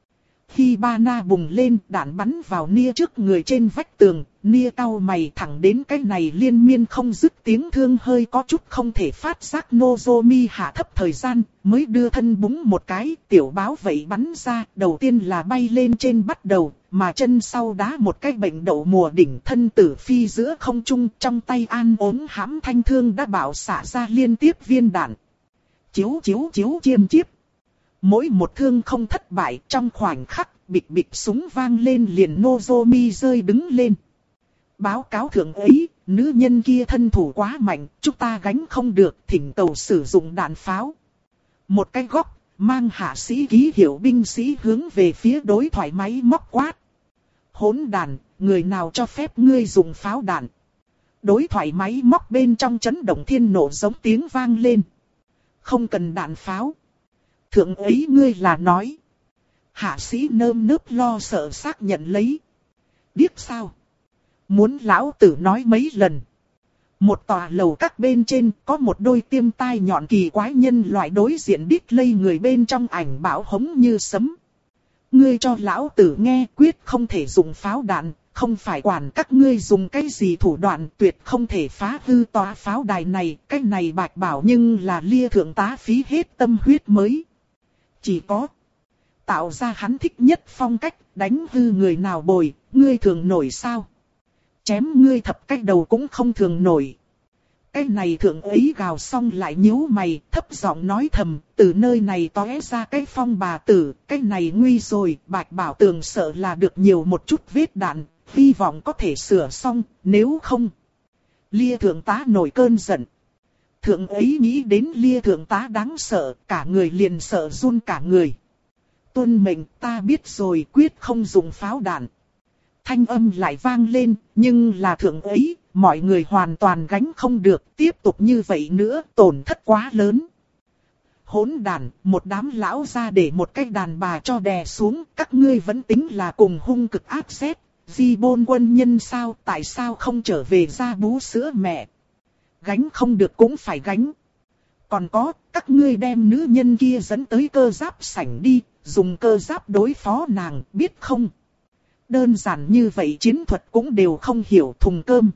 Khi Hibana bùng lên, đạn bắn vào Nia trước người trên vách tường, Nia cau mày, thẳng đến cái này liên miên không dứt tiếng thương hơi có chút không thể phát giác Nozomi hạ thấp thời gian, mới đưa thân búng một cái, tiểu báo vậy bắn ra, đầu tiên là bay lên trên bắt đầu, mà chân sau đá một cái bệnh đậu mùa đỉnh, thân tử phi giữa không trung, trong tay an ốm hãm thanh thương đã bảo xả ra liên tiếp viên đạn. Chiếu chiếu chiếu chiêm chiếp. Mỗi một thương không thất bại, trong khoảnh khắc, bịch bịch súng vang lên liền Nozomi rơi đứng lên. Báo cáo thượng ấy, nữ nhân kia thân thủ quá mạnh, chúng ta gánh không được, thỉnh cầu sử dụng đạn pháo. Một cái góc, mang hạ sĩ ký hiệu binh sĩ hướng về phía đối thoại máy móc quát. Hỗn đàn, người nào cho phép ngươi dùng pháo đạn? Đối thoại máy móc bên trong chấn động thiên nổ giống tiếng vang lên. Không cần đạn pháo. Thượng ấy ngươi là nói. Hạ sĩ nơm nớp lo sợ xác nhận lấy. Điếc sao? Muốn lão tử nói mấy lần. Một tòa lầu các bên trên có một đôi tiêm tai nhọn kỳ quái nhân loại đối diện đít lây người bên trong ảnh bão hống như sấm. Ngươi cho lão tử nghe, quyết không thể dùng pháo đạn, không phải quản các ngươi dùng cái gì thủ đoạn, tuyệt không thể phá hư tòa pháo đài này. Cái này Bạch Bảo nhưng là Lia thượng tá phí hết tâm huyết mới. Chỉ có tạo ra hắn thích nhất phong cách, đánh hư người nào bồi, ngươi thường nổi sao? Chém ngươi thập cách đầu cũng không thường nổi. Cái này thượng ấy gào xong lại nhíu mày, thấp giọng nói thầm, từ nơi này tóe ra cái phong bà tử, cái này nguy rồi. Bạch Bảo Tường sợ là được nhiều một chút vết đạn, hy vọng có thể sửa xong, nếu không. Lia thượng tá nổi cơn giận. Thượng ấy nghĩ đến Lia thượng tá đáng sợ, cả người liền sợ run cả người. Tuân mệnh, ta biết rồi, quyết không dùng pháo đạn. Thanh âm lại vang lên, nhưng là thượng ấy, mọi người hoàn toàn gánh không được, tiếp tục như vậy nữa, tổn thất quá lớn. Hỗn đàn, một đám lão ra để một cái đàn bà cho đè xuống, các ngươi vẫn tính là cùng hung cực ác xét. Di bôn quân nhân sao, tại sao không trở về ra bú sữa mẹ? Gánh không được cũng phải gánh. Còn có, các ngươi đem nữ nhân kia dẫn tới cơ giáp sảnh đi, dùng cơ giáp đối phó nàng, biết không? Đơn giản như vậy chiến thuật cũng đều không hiểu. Thùng cơm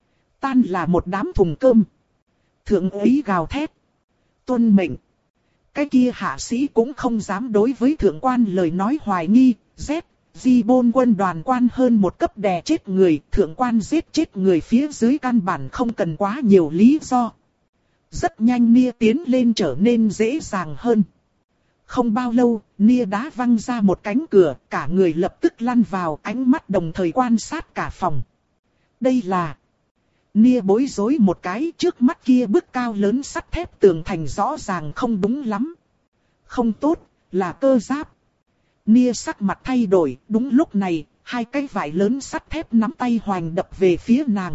tan là một đám thùng cơm. Thượng ấy gào thét. Tuân mệnh. Cái kia hạ sĩ cũng không dám đối với thượng quan lời nói hoài nghi. Z, Di bôn quân đoàn quan hơn một cấp đè chết người. Thượng quan giết chết người phía dưới căn bản không cần quá nhiều lý do. Rất nhanh Nia tiến lên trở nên dễ dàng hơn. Không bao lâu, Nia đá văng ra một cánh cửa, cả người lập tức lăn vào, ánh mắt đồng thời quan sát cả phòng. Đây là... Nia bối rối một cái, trước mắt kia bức cao lớn sắt thép tường thành rõ ràng không đúng lắm. Không tốt, là cơ giáp. Nia sắc mặt thay đổi, đúng lúc này, hai cái vải lớn sắt thép nắm tay hoành đập về phía nàng.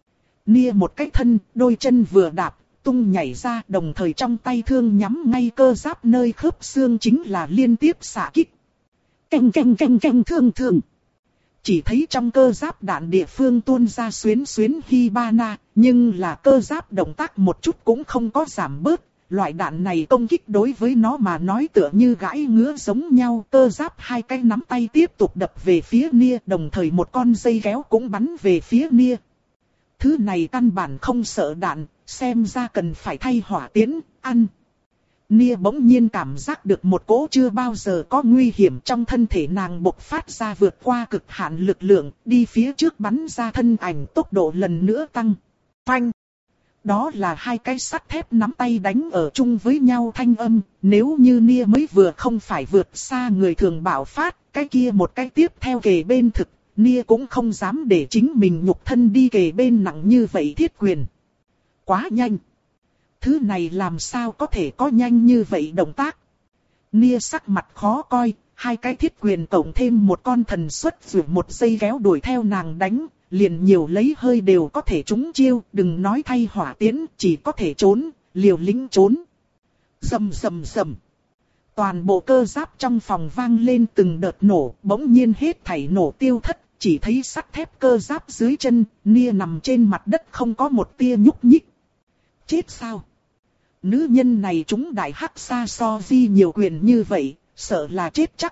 Nia một cái thân, đôi chân vừa đạp, tung nhảy ra, đồng thời trong tay thương nhắm ngay cơ giáp nơi khớp xương chính là liên tiếp xạ kích. Canh canh canh canh thương thương. Chỉ thấy trong cơ giáp đạn địa phương tuôn ra xuyến xuyến Hibana, nhưng là cơ giáp động tác một chút cũng không có giảm bớt. Loại đạn này công kích đối với nó mà nói tựa như gãi ngứa giống nhau. Cơ giáp hai cái nắm tay tiếp tục đập về phía Nia, đồng thời một con dây kéo cũng bắn về phía Nia. Thứ này căn bản không sợ đạn, xem ra cần phải thay hỏa tiễn, ăn. Nia bỗng nhiên cảm giác được một cỗ chưa bao giờ có nguy hiểm trong thân thể nàng bộc phát ra vượt qua cực hạn lực lượng, đi phía trước bắn ra thân ảnh tốc độ lần nữa tăng. Phanh! Đó là hai cái sắt thép nắm tay đánh ở chung với nhau thanh âm, nếu như Nia mới vừa không phải vượt xa người thường bạo phát, cái kia một cái tiếp theo kề bên thực. Nia cũng không dám để chính mình nhục thân đi kề bên nặng như vậy thiết quyền. Quá nhanh. Thứ này làm sao có thể có nhanh như vậy động tác. Nia sắc mặt khó coi, hai cái thiết quyền cộng thêm một con thần xuất dù một dây kéo đuổi theo nàng đánh, liền nhiều lấy hơi đều có thể trúng chiêu, đừng nói thay hỏa tiễn, chỉ có thể trốn, liều lĩnh trốn. Rầm rầm rầm. Toàn bộ cơ giáp trong phòng vang lên từng đợt nổ, bỗng nhiên hết thảy nổ tiêu thất. Chỉ thấy sắt thép cơ giáp dưới chân, Nia nằm trên mặt đất không có một tia nhúc nhích. Chết sao? Nữ nhân này trúng đại hắc xa so di nhiều quyền như vậy, sợ là chết chắc.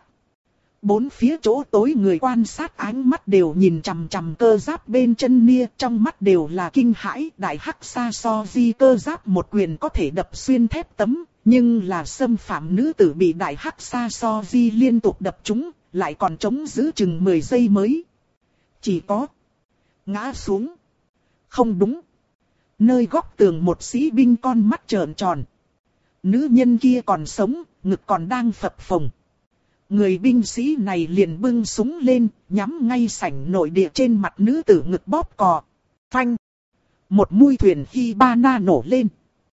Bốn phía chỗ tối người quan sát ánh mắt đều nhìn chằm chằm cơ giáp bên chân Nia, trong mắt đều là kinh hãi. Đại hắc xa so di cơ giáp một quyền có thể đập xuyên thép tấm, nhưng là xâm phạm nữ tử bị đại hắc xa so di liên tục đập trúng, lại còn chống giữ chừng mười giây mới. Chỉ có ngã xuống. Không đúng. Nơi góc tường một sĩ binh con mắt trợn tròn. Nữ nhân kia còn sống, ngực còn đang phập phồng. Người binh sĩ này liền bưng súng lên, nhắm ngay sảnh nội địa trên mặt nữ tử ngực bóp cò. Phanh. Một mui thuyền Hibana nổ lên.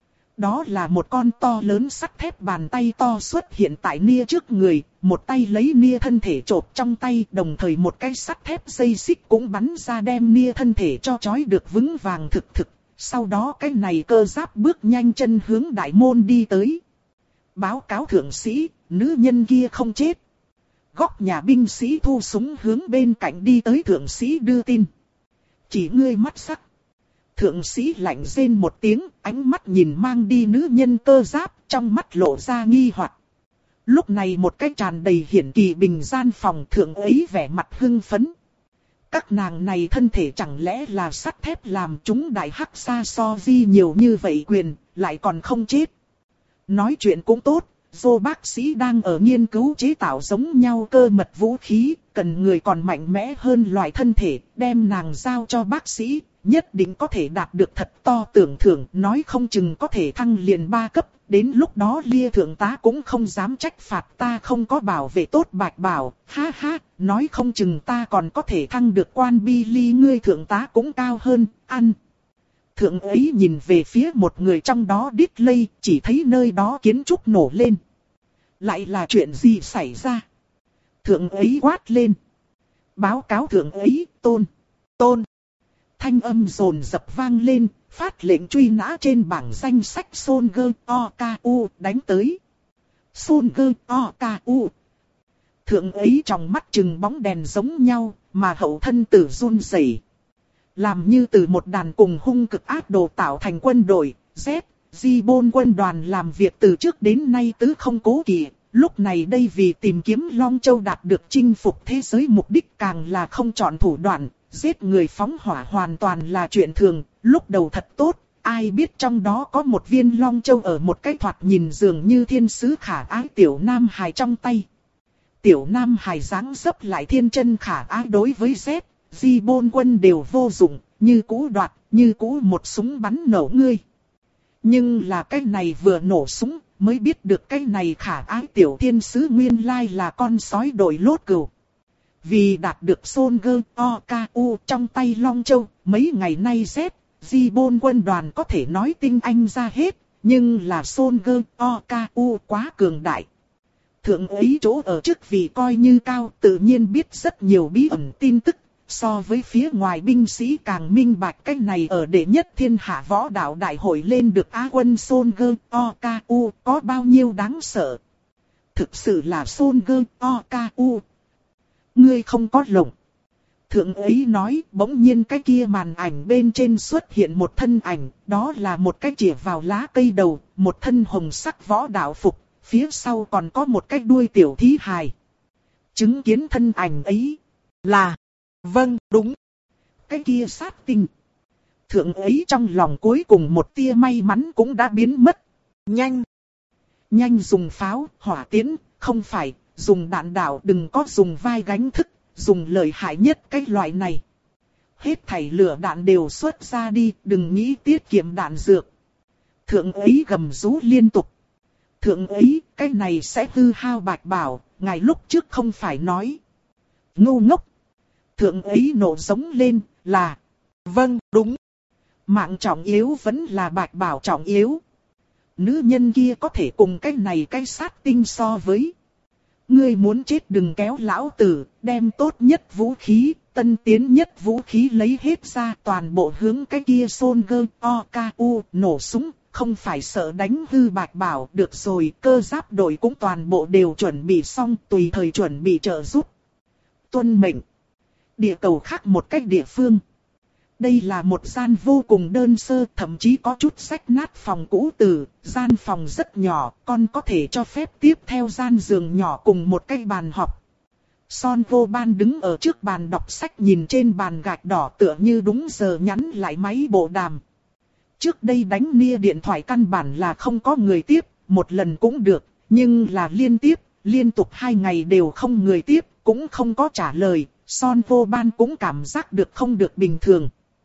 Đó là một con to lớn sắt thép bàn tay to xuất hiện tại Nia trước người, một tay lấy Nia thân thể chộp trong tay, đồng thời một cái sắt thép dây xích cũng bắn ra đem Nia thân thể cho trói được vững vàng thực thực. Sau đó cái này cơ giáp bước nhanh chân hướng đại môn đi tới. Báo cáo thượng sĩ, nữ nhân kia không chết. Góc nhà binh sĩ thu súng hướng bên cạnh đi tới thượng sĩ đưa tin. Chỉ ngươi mắt sắc. Thượng sĩ lạnh rên một tiếng, ánh mắt nhìn mang đi nữ nhân cơ giáp, trong mắt lộ ra nghi hoặc. Lúc này một cái tràn đầy hiển kỳ bình gian phòng thượng ấy vẻ mặt hưng phấn. Các nàng này thân thể chẳng lẽ là sắt thép làm chúng đại hắc xa so di nhiều như vậy quyền, lại còn không chết. Nói chuyện cũng tốt, Dô bác sĩ đang ở nghiên cứu chế tạo giống nhau cơ mật vũ khí, cần người còn mạnh mẽ hơn loại thân thể, đem nàng giao cho bác sĩ, nhất định có thể đạt được thật to tưởng thưởng, nói không chừng có thể thăng liền ba cấp, đến lúc đó Lia thượng tá cũng không dám trách phạt ta không có bảo vệ tốt Bạch Bảo, ha ha, nói không chừng ta còn có thể thăng được quan bi ly ngươi thượng tá cũng cao hơn, ăn. Thượng ấy nhìn về phía một người trong đó đít lây, chỉ thấy nơi đó kiến trúc nổ lên. Lại là chuyện gì xảy ra? Thượng ấy quát lên. Báo cáo thượng ấy, tôn, tôn. Thanh âm rồn dập vang lên, phát lệnh truy nã trên bảng danh sách Soldier o ca u đánh tới. Soldier o ca u. Thượng ấy trong mắt trừng bóng đèn giống nhau, mà hậu thân tử run rẩy. Làm như từ một đàn cùng hung cực ác đồ tạo thành quân đội, Z, Di-bôn quân đoàn làm việc từ trước đến nay tứ không cố kỵ. Lúc này đây vì tìm kiếm Long Châu đạt được chinh phục thế giới mục đích càng là không chọn thủ đoạn, giết người phóng hỏa hoàn toàn là chuyện thường, lúc đầu thật tốt, ai biết trong đó có một viên Long Châu ở một cái thoạt nhìn dường như thiên sứ khả ái tiểu nam hài trong tay. Tiểu nam hài dáng dấp lại thiên chân khả ái đối với Z, Di-bôn quân đều vô dụng, như cũ đoạt, như cũ một súng bắn nổ ngươi. Nhưng là cái này vừa nổ súng, mới biết được cái này khả ái tiểu thiên sứ nguyên lai là con sói đội lốt cừu. Vì đạt được Soldier o ca u trong tay Long Châu, mấy ngày nay Z, Di-bôn quân đoàn có thể nói tinh anh ra hết, nhưng là Soldier o ca u quá cường đại. Thượng ấy chỗ ở chức vị coi như cao, tự nhiên biết rất nhiều bí ẩn tin tức, so với phía ngoài binh sĩ càng minh bạch cách này ở đệ nhất thiên hạ võ đạo đại hội lên được Á quân Soldier o ca u có bao nhiêu đáng sợ. Thực sự là Soldier o ca u. Ngươi không có lộng. Thượng ấy nói, bỗng nhiên cái kia màn ảnh bên trên xuất hiện một thân ảnh, đó là một cái chĩa vào lá cây đầu, một thân hồng sắc võ đạo phục, phía sau còn có một cái đuôi tiểu thí hài. Chứng kiến thân ảnh ấy là, vâng, đúng, cái kia sát tinh. Thượng ấy trong lòng cuối cùng một tia may mắn cũng đã biến mất. Nhanh, nhanh dùng pháo, hỏa tiễn, không phải, dùng đạn đạo, đừng có dùng vai gánh thức, dùng lợi hại nhất cái loại này. Hết thảy lửa đạn đều xuất ra đi, đừng nghĩ tiết kiệm đạn dược. Thượng ấy gầm rú liên tục. Thượng ấy, cái này sẽ hư hao Bạch Bảo, ngài lúc trước không phải nói. Ngu ngốc. Thượng ấy nổ giống lên, là, vâng, đúng. Mạng trọng yếu vẫn là Bạch Bảo trọng yếu. Nữ nhân kia có thể cùng cái này cái sát tinh so với. Ngươi muốn chết đừng kéo lão tử, đem tốt nhất vũ khí, tân tiến nhất vũ khí lấy hết ra toàn bộ hướng cái kia Soldier o ca u nổ súng, không phải sợ đánh hư Bạch Bảo. Được rồi, cơ giáp đội cũng toàn bộ đều chuẩn bị xong, tùy thời chuẩn bị trợ giúp. Tuân mệnh. Địa cầu khác một cách địa phương. Đây là một gian vô cùng đơn sơ, thậm chí có chút rách nát phòng cũ từ, gian phòng rất nhỏ, còn có thể cho phép tiếp theo gian giường nhỏ cùng một cái bàn học. Son vô ban đứng ở trước bàn đọc sách nhìn trên bàn gạch đỏ tựa như đúng giờ nhắn lại máy bộ đàm. Trước đây đánh nia điện thoại căn bản là không có người tiếp, một lần cũng được, nhưng là liên tiếp, liên tục hai ngày đều không người tiếp, cũng không có trả lời, Son vô ban cũng cảm giác được không được bình thường.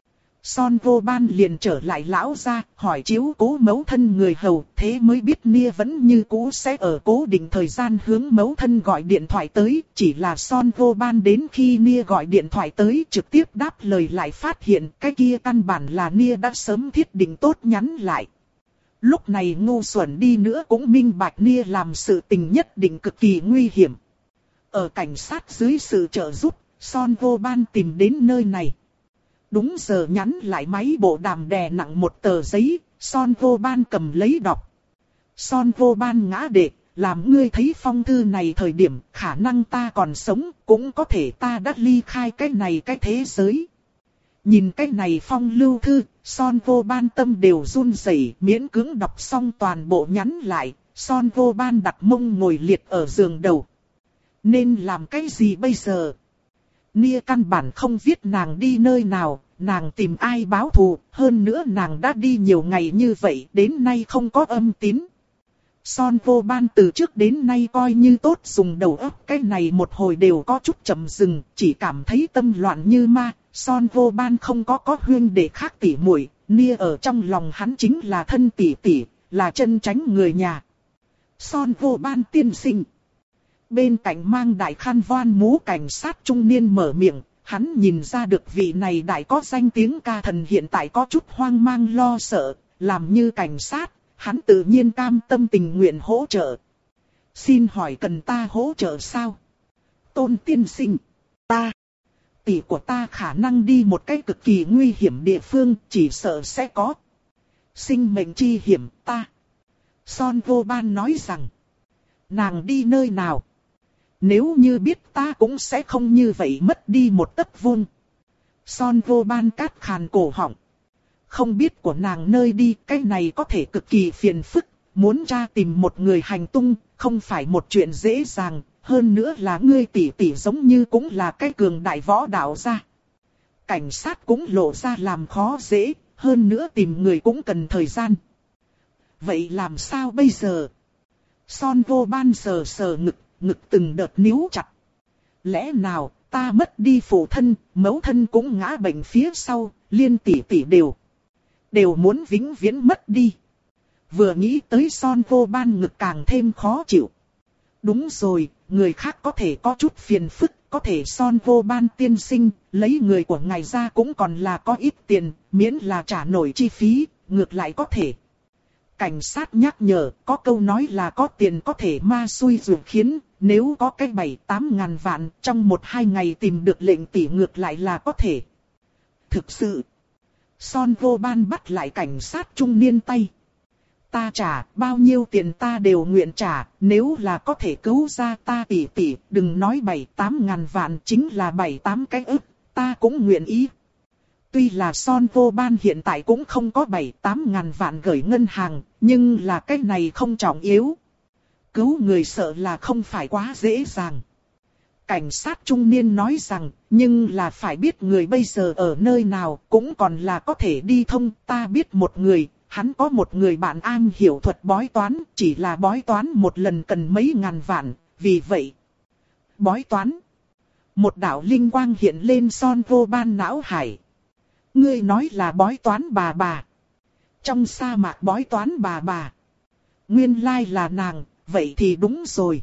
Son vô ban liền trở lại lão gia, hỏi chiếu cố mẫu thân người hầu, thế mới biết Nia vẫn như cũ sẽ ở cố định thời gian hướng mẫu thân gọi điện thoại tới, chỉ là Son vô ban đến khi Nia gọi điện thoại tới trực tiếp đáp lời lại phát hiện cái kia căn bản là Nia đã sớm thiết định tốt nhắn lại. Lúc này ngu xuẩn đi nữa cũng minh bạch Nia làm sự tình nhất định cực kỳ nguy hiểm. Ở cảnh sát dưới sự trợ giúp, Son vô ban tìm đến nơi này. Đúng giờ nhắn lại máy bộ đàm đè nặng một tờ giấy, Son vô ban cầm lấy đọc. Son vô ban ngã đệ, làm ngươi thấy phong thư này thời điểm khả năng ta còn sống, cũng có thể ta đã ly khai cái này cái thế giới. Nhìn cái này phong lưu thư, Son vô ban tâm đều run rẩy, miễn cưỡng đọc xong toàn bộ nhắn lại, Son vô ban đặt mông ngồi liệt ở giường đầu. Nên làm cái gì bây giờ? Nia căn bản không viết nàng đi nơi nào, nàng tìm ai báo thù, hơn nữa nàng đã đi nhiều ngày như vậy, đến nay không có âm tín. Son Vô Ban từ trước đến nay coi như tốt dùng đầu óc, cái này một hồi đều có chút chậm dừng, chỉ cảm thấy tâm loạn như ma. Son Vô Ban không có có huyên để khác tỉ muội, Nia ở trong lòng hắn chính là thân tỷ tỷ, là chân tránh người nhà. Son Vô Ban tiên sinh. Bên cạnh mang đại khăn voan mũ cảnh sát trung niên mở miệng, hắn nhìn ra được vị này đại có danh tiếng ca thần hiện tại có chút hoang mang lo sợ, làm như cảnh sát, hắn tự nhiên cam tâm tình nguyện hỗ trợ. Xin hỏi cần ta hỗ trợ sao? Tôn tiên sinh, ta, tỷ của ta khả năng đi một cái cực kỳ nguy hiểm địa phương, chỉ sợ sẽ có sinh mệnh chi hiểm ta. Son Vô Ban nói rằng, nàng đi nơi nào? Nếu như biết ta cũng sẽ không như vậy mất đi một tấc vuông. Son Vô Ban cát khàn cổ họng. Không biết của nàng nơi đi, cái này có thể cực kỳ phiền phức. Muốn ra tìm một người hành tung, không phải một chuyện dễ dàng. Hơn nữa là ngươi tỷ tỷ giống như cũng là cái cường đại võ đạo gia. Cảnh sát cũng lộ ra làm khó dễ, hơn nữa tìm người cũng cần thời gian. Vậy làm sao bây giờ? Son Vô Ban sờ sờ ngực, ngực từng đợt níu chặt. Lẽ nào ta mất đi phụ thân, mẫu thân cũng ngã bệnh phía sau, liên tỷ tỷ đều đều muốn vĩnh viễn mất đi. Vừa nghĩ tới Son Vô Ban ngực càng thêm khó chịu. Đúng rồi, người khác có thể có chút phiền phức, có thể Son Vô Ban tiên sinh, lấy người của ngài ra cũng còn là có ít tiền, miễn là trả nổi chi phí, ngược lại có thể. Cảnh sát nhắc nhở, có câu nói là có tiền có thể ma xui ruột khiến, nếu có cái bảy tám ngàn vạn, trong một hai ngày tìm được lệnh tỷ ngược lại là có thể. Thực sự, Son Vô Ban bắt lại cảnh sát trung niên tay. Ta trả, bao nhiêu tiền ta đều nguyện trả, nếu là có thể cứu ra ta tỷ tỷ, đừng nói bảy tám ngàn vạn, chính là bảy tám cái ức, ta cũng nguyện ý. Tuy là Son Vô Ban hiện tại cũng không có bảy tám ngàn vạn gửi ngân hàng, nhưng là cái này không trọng yếu. Cứu người sợ là không phải quá dễ dàng. Cảnh sát trung niên nói rằng, nhưng là phải biết người bây giờ ở nơi nào, cũng còn là có thể đi thông. Ta biết một người, hắn có một người bạn am hiểu thuật bói toán, chỉ là bói toán một lần cần mấy ngàn vạn, vì vậy. Bói toán. Một đạo linh quang hiện lên Son Vô Ban não hải. Ngươi nói là bói toán bà bà. Trong sa mạc bói toán bà bà. Nguyên lai là nàng, vậy thì đúng rồi.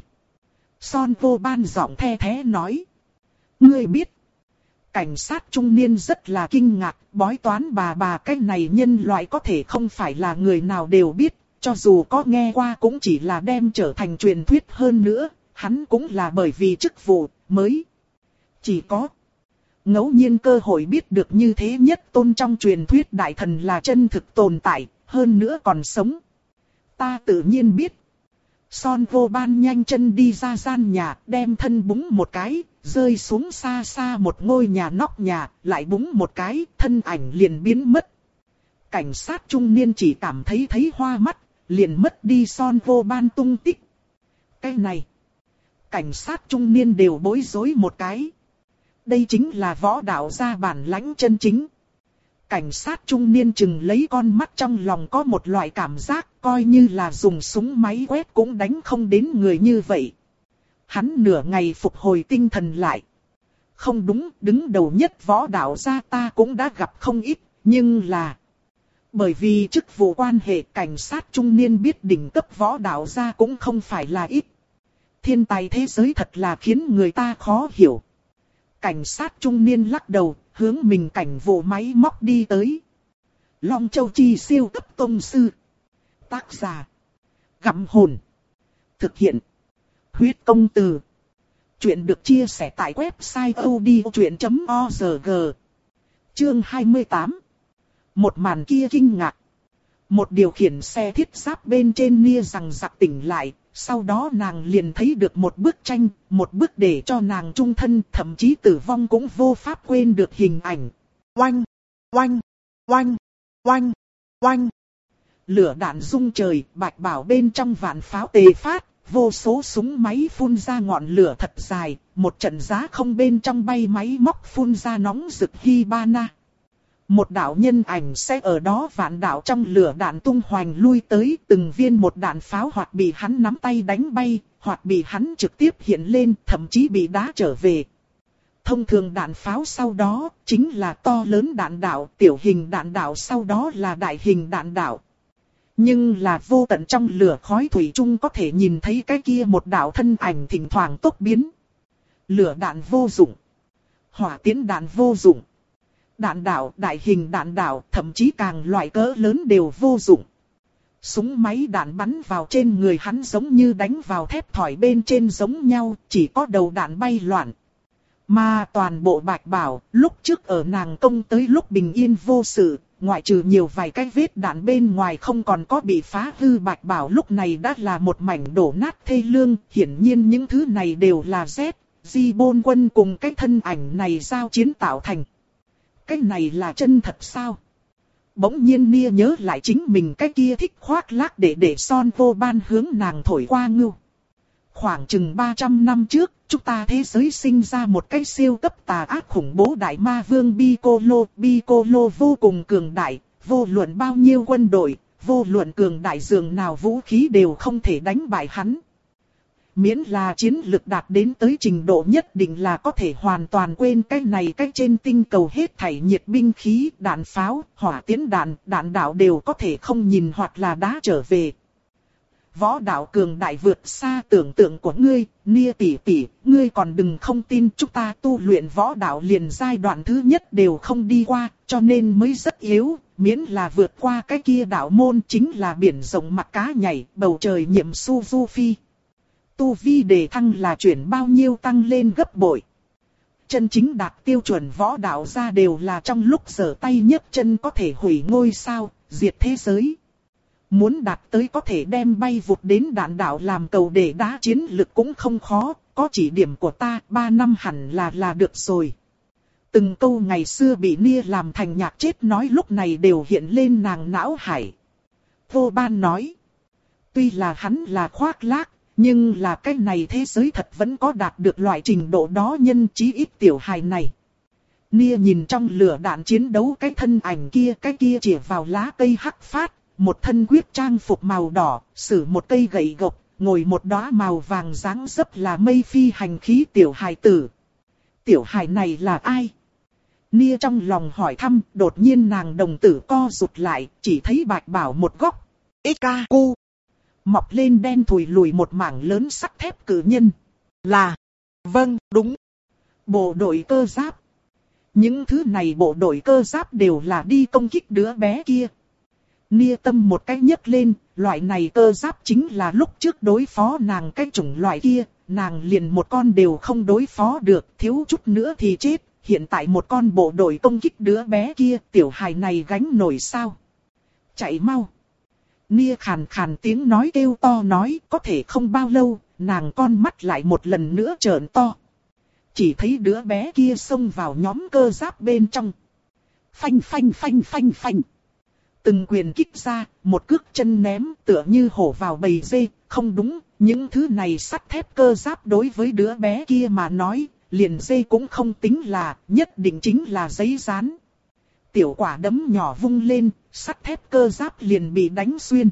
Son Vô Ban giọng the thế nói. Ngươi biết. Cảnh sát trung niên rất là kinh ngạc, bói toán bà bà cái này nhân loại có thể không phải là người nào đều biết, cho dù có nghe qua cũng chỉ là đem trở thành truyền thuyết hơn nữa, hắn cũng là bởi vì chức vụ mới. Chỉ có ngẫu nhiên cơ hội biết được như thế nhất tôn trong truyền thuyết đại thần là chân thực tồn tại, hơn nữa còn sống. Ta tự nhiên biết. Son Vô Ban nhanh chân đi ra gian nhà, đem thân búng một cái, rơi xuống xa xa một ngôi nhà nóc nhà, lại búng một cái, thân ảnh liền biến mất. Cảnh sát trung niên chỉ cảm thấy thấy hoa mắt, liền mất đi Son Vô Ban tung tích. Cái này, cảnh sát trung niên đều bối rối một cái. Đây chính là võ đạo gia bản lãnh chân chính. Cảnh sát trung niên chừng lấy con mắt trong lòng có một loại cảm giác coi như là dùng súng máy quét cũng đánh không đến người như vậy. Hắn nửa ngày phục hồi tinh thần lại. Không đúng, đứng đầu nhất võ đạo gia ta cũng đã gặp không ít, nhưng là bởi vì chức vụ quan hệ cảnh sát trung niên biết đỉnh cấp võ đạo gia cũng không phải là ít. Thiên tài thế giới thật là khiến người ta khó hiểu. Cảnh sát trung niên lắc đầu, hướng mình cảnh vụ máy móc đi tới. Long Châu Chi siêu cấp tông sư. Tác giả. Gặm hồn. Thực hiện. Huyết công từ. Chuyện được chia sẻ tại website odchuyện chấm org. Chương hai mươi tám. Một màn kia kinh ngạc. Một điều khiển xe thiết giáp bên trên nia rằng giặc tỉnh lại. Sau đó nàng liền thấy được một bức tranh, một bức để cho nàng trung thân, thậm chí tử vong cũng vô pháp quên được hình ảnh. Oanh, oanh, oanh, oanh, oanh. Lửa đạn rung trời, bạch bảo bên trong vạn pháo tề phát, vô số súng máy phun ra ngọn lửa thật dài, một trận giá không bên trong bay máy móc phun ra nóng rực Hibana. Một đạo nhân ảnh sẽ ở đó vạn đạo trong lửa đạn tung hoành lui tới, từng viên một đạn pháo hoặc bị hắn nắm tay đánh bay, hoặc bị hắn trực tiếp hiện lên, thậm chí bị đá trở về. Thông thường đạn pháo sau đó chính là to lớn đạn đạo, tiểu hình đạn đạo sau đó là đại hình đạn đạo. Nhưng là vô tận trong lửa khói thủy chung có thể nhìn thấy cái kia một đạo thân ảnh thỉnh thoảng tốc biến. Lửa đạn vô dụng. Hỏa tiễn đạn vô dụng. Đạn đạo, đại hình đạn đạo, thậm chí càng loại cỡ lớn đều vô dụng. Súng máy đạn bắn vào trên người hắn giống như đánh vào thép thỏi bên trên giống nhau, chỉ có đầu đạn bay loạn. Mà toàn bộ Bạch Bảo, lúc trước ở nàng công tới lúc bình yên vô sự, ngoại trừ nhiều vài cái vết đạn bên ngoài không còn có bị phá hư. Bạch Bảo lúc này đã là một mảnh đổ nát thê lương, hiển nhiên những thứ này đều là Z, Di Bôn Quân cùng cái thân ảnh này giao chiến tạo thành. Cái này là chân thật sao? Bỗng nhiên Nia nhớ lại chính mình cái kia thích khoác lác để để son vô ban hướng nàng thổi qua ngưu. Khoảng chừng ba trăm năm trước, chúng ta thế giới sinh ra một cái siêu cấp tà ác khủng bố đại ma vương Piccolo. Piccolo vô cùng cường đại, vô luận bao nhiêu quân đội, vô luận cường đại dường nào vũ khí đều không thể đánh bại hắn. Miễn là chiến lực đạt đến tới trình độ nhất định là có thể hoàn toàn quên cái này cái trên tinh cầu hết thảy nhiệt binh khí, đạn pháo, hỏa tiễn đạn, đạn đạo đều có thể không nhìn hoặc là đá trở về. Võ đạo cường đại vượt xa tưởng tượng của ngươi, Nia tỷ tỷ, ngươi còn đừng không tin chúng ta tu luyện võ đạo liền giai đoạn thứ nhất đều không đi qua, cho nên mới rất yếu, miễn là vượt qua cái kia đạo môn chính là biển rộng mặt cá nhảy, bầu trời nhiệm su du phi. Tu vi đề thăng là chuyển bao nhiêu tăng lên gấp bội. Chân chính đạt tiêu chuẩn võ đạo ra đều là trong lúc giở tay nhấc chân có thể hủy ngôi sao, diệt thế giới. Muốn đạt tới có thể đem bay vụt đến đạn đạo làm cầu để đá chiến lực cũng không khó, có chỉ điểm của ta, ba năm hẳn là là được rồi. Từng câu ngày xưa bị Nia làm thành nhạc chết nói lúc này đều hiện lên nàng não hải. Vô Ban nói, tuy là hắn là khoác lác, nhưng là cái này thế giới thật vẫn có đạt được loại trình độ đó nhân chí ít tiểu hài này. Nia nhìn trong lửa đạn chiến đấu cái thân ảnh kia, cái kia chĩa vào lá cây hắc phát, một thân quyết trang phục màu đỏ, sử một cây gậy gộc, ngồi một đóa màu vàng dáng dấp là mây phi hành khí tiểu hài tử. Tiểu hài này là ai? Nia trong lòng hỏi thăm, đột nhiên nàng đồng tử co rụt lại, chỉ thấy Bạch Bảo một góc. Ikaku. Mọc lên đen thùi lùi một mảng lớn sắt thép cử nhân. Là. Vâng, đúng. Bộ đội cơ giáp. Những thứ này bộ đội cơ giáp đều là đi công kích đứa bé kia. Nia tâm một cái nhấc lên, loại này cơ giáp chính là lúc trước đối phó nàng cái chủng loại kia, nàng liền một con đều không đối phó được, thiếu chút nữa thì chết, hiện tại một con bộ đội công kích đứa bé kia, tiểu hài này gánh nổi sao? Chạy mau! Nia khàn khàn tiếng nói kêu to nói, có thể không bao lâu, nàng con mắt lại một lần nữa trợn to. Chỉ thấy đứa bé kia xông vào nhóm cơ giáp bên trong. Phanh phanh phanh phanh phanh. Từng quyền kích ra, một cước chân ném tựa như hổ vào bầy dê, không đúng, những thứ này sắt thép cơ giáp đối với đứa bé kia mà nói, liền dê cũng không tính là, nhất định chính là giấy dán. Tiểu quả đấm nhỏ vung lên, sắt thép cơ giáp liền bị đánh xuyên.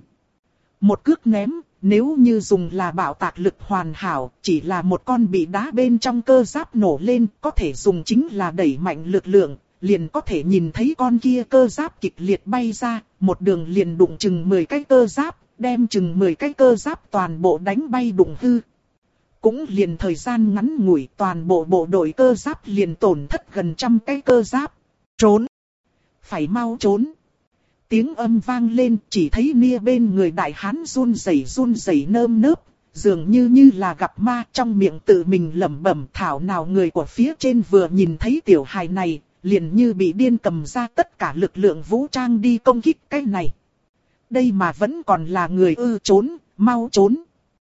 Một cước ném, nếu như dùng là bạo tạc lực hoàn hảo, chỉ là một con bị đá bên trong cơ giáp nổ lên, có thể dùng chính là đẩy mạnh lực lượng. Liền có thể nhìn thấy con kia cơ giáp kịch liệt bay ra, một đường liền đụng chừng mười cái cơ giáp, đem chừng mười cái cơ giáp toàn bộ đánh bay đụng hư. Cũng liền thời gian ngắn ngủi toàn bộ bộ đội cơ giáp liền tổn thất gần trăm cái cơ giáp. Trốn! Phải mau trốn! Tiếng âm vang lên, chỉ thấy Nia bên người đại hán run rẩy run rẩy nơm nớp, dường như như là gặp ma, trong miệng tự mình lẩm bẩm. Thảo nào người của phía trên vừa nhìn thấy tiểu hài này, liền như bị điên cầm ra tất cả lực lượng vũ trang đi công kích cái này. Đây mà vẫn còn là người ư, trốn, mau trốn.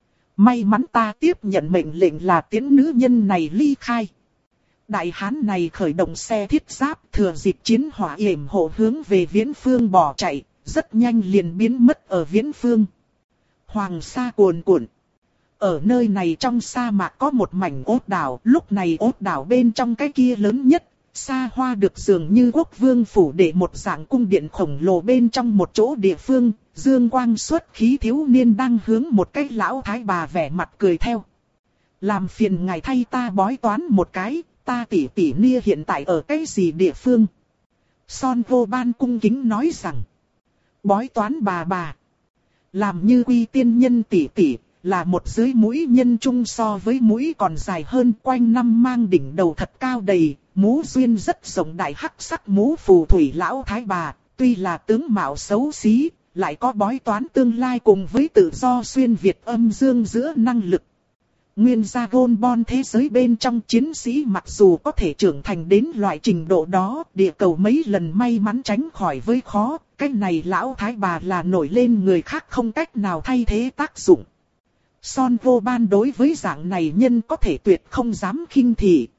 May mắn ta tiếp nhận mệnh lệnh là tiễn nữ nhân này ly khai. Đại hán này khởi động xe thiết giáp, thừa dịp chiến hỏa yểm hộ hướng về viễn phương bỏ chạy, rất nhanh liền biến mất ở viễn phương. Hoàng sa cuồn cuộn. Ở nơi này trong sa mạc có một mảnh ốt đảo, lúc này ốt đảo bên trong cái kia lớn nhất, xa hoa được dường như quốc vương phủ để một dạng cung điện khổng lồ bên trong một chỗ địa phương, dương quang xuất khí thiếu niên đang hướng một cái lão thái bà vẻ mặt cười theo. Làm phiền ngài thay ta bói toán một cái, ta tỷ tỷ Nia hiện tại ở cái gì địa phương? Son vô ban cung kính nói rằng, bói toán bà bà, làm như quy tiên nhân tỷ tỷ, là một dưới mũi nhân trung so với mũi còn dài hơn, quanh năm mang đỉnh đầu thật cao đầy, mũ duyên rất rộng đại hắc sắc mũ phù thủy lão thái bà, tuy là tướng mạo xấu xí, lại có bói toán tương lai cùng với tự do xuyên Việt âm dương giữa năng lực. Nguyên gia gôn bon thế giới bên trong chiến sĩ mặc dù có thể trưởng thành đến loại trình độ đó, địa cầu mấy lần may mắn tránh khỏi với khó, cái này lão thái bà là nổi lên người khác không cách nào thay thế tác dụng. Son vô ban đối với dạng này nhân có thể tuyệt không dám khinh thị.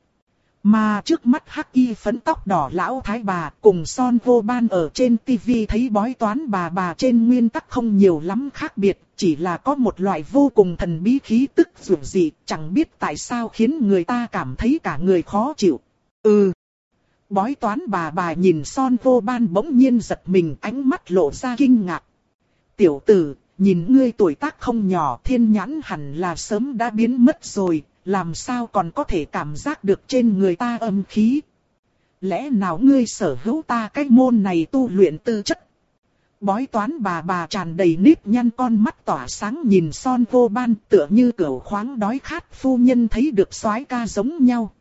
Mà trước mắt hắc y phấn tóc đỏ lão thái bà cùng Son vô ban ở trên tivi thấy bói toán bà bà trên nguyên tắc không nhiều lắm khác biệt, chỉ là có một loại vô cùng thần bí khí tức dữ dị, chẳng biết tại sao khiến người ta cảm thấy cả người khó chịu. Ừ. Bói toán bà bà nhìn Son vô ban bỗng nhiên giật mình, ánh mắt lộ ra kinh ngạc. Tiểu tử, nhìn ngươi tuổi tác không nhỏ, thiên nhãn hẳn là sớm đã biến mất rồi, làm sao còn có thể cảm giác được trên người ta âm khí? Lẽ nào ngươi sở hữu ta cái môn này tu luyện tư chất? Bói toán bà bà tràn đầy nếp nhăn, con mắt tỏa sáng nhìn Son vô ban, tựa như cẩu khoáng đói khát phu nhân thấy được soái ca giống nhau.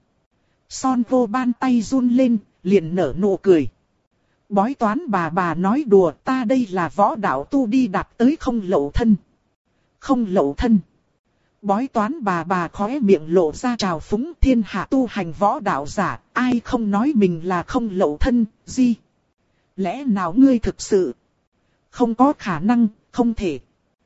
Son vô ban tay run lên, liền nở nụ cười. Bói toán bà bà nói đùa, ta đây là võ đạo tu đi đạt tới không lậu thân. Không lậu thân. Bói toán bà bà khóe miệng lộ ra trào phúng, thiên hạ tu hành võ đạo giả, ai không nói mình là không lậu thân, gì? Lẽ nào ngươi thực sự? Không có khả năng, không thể.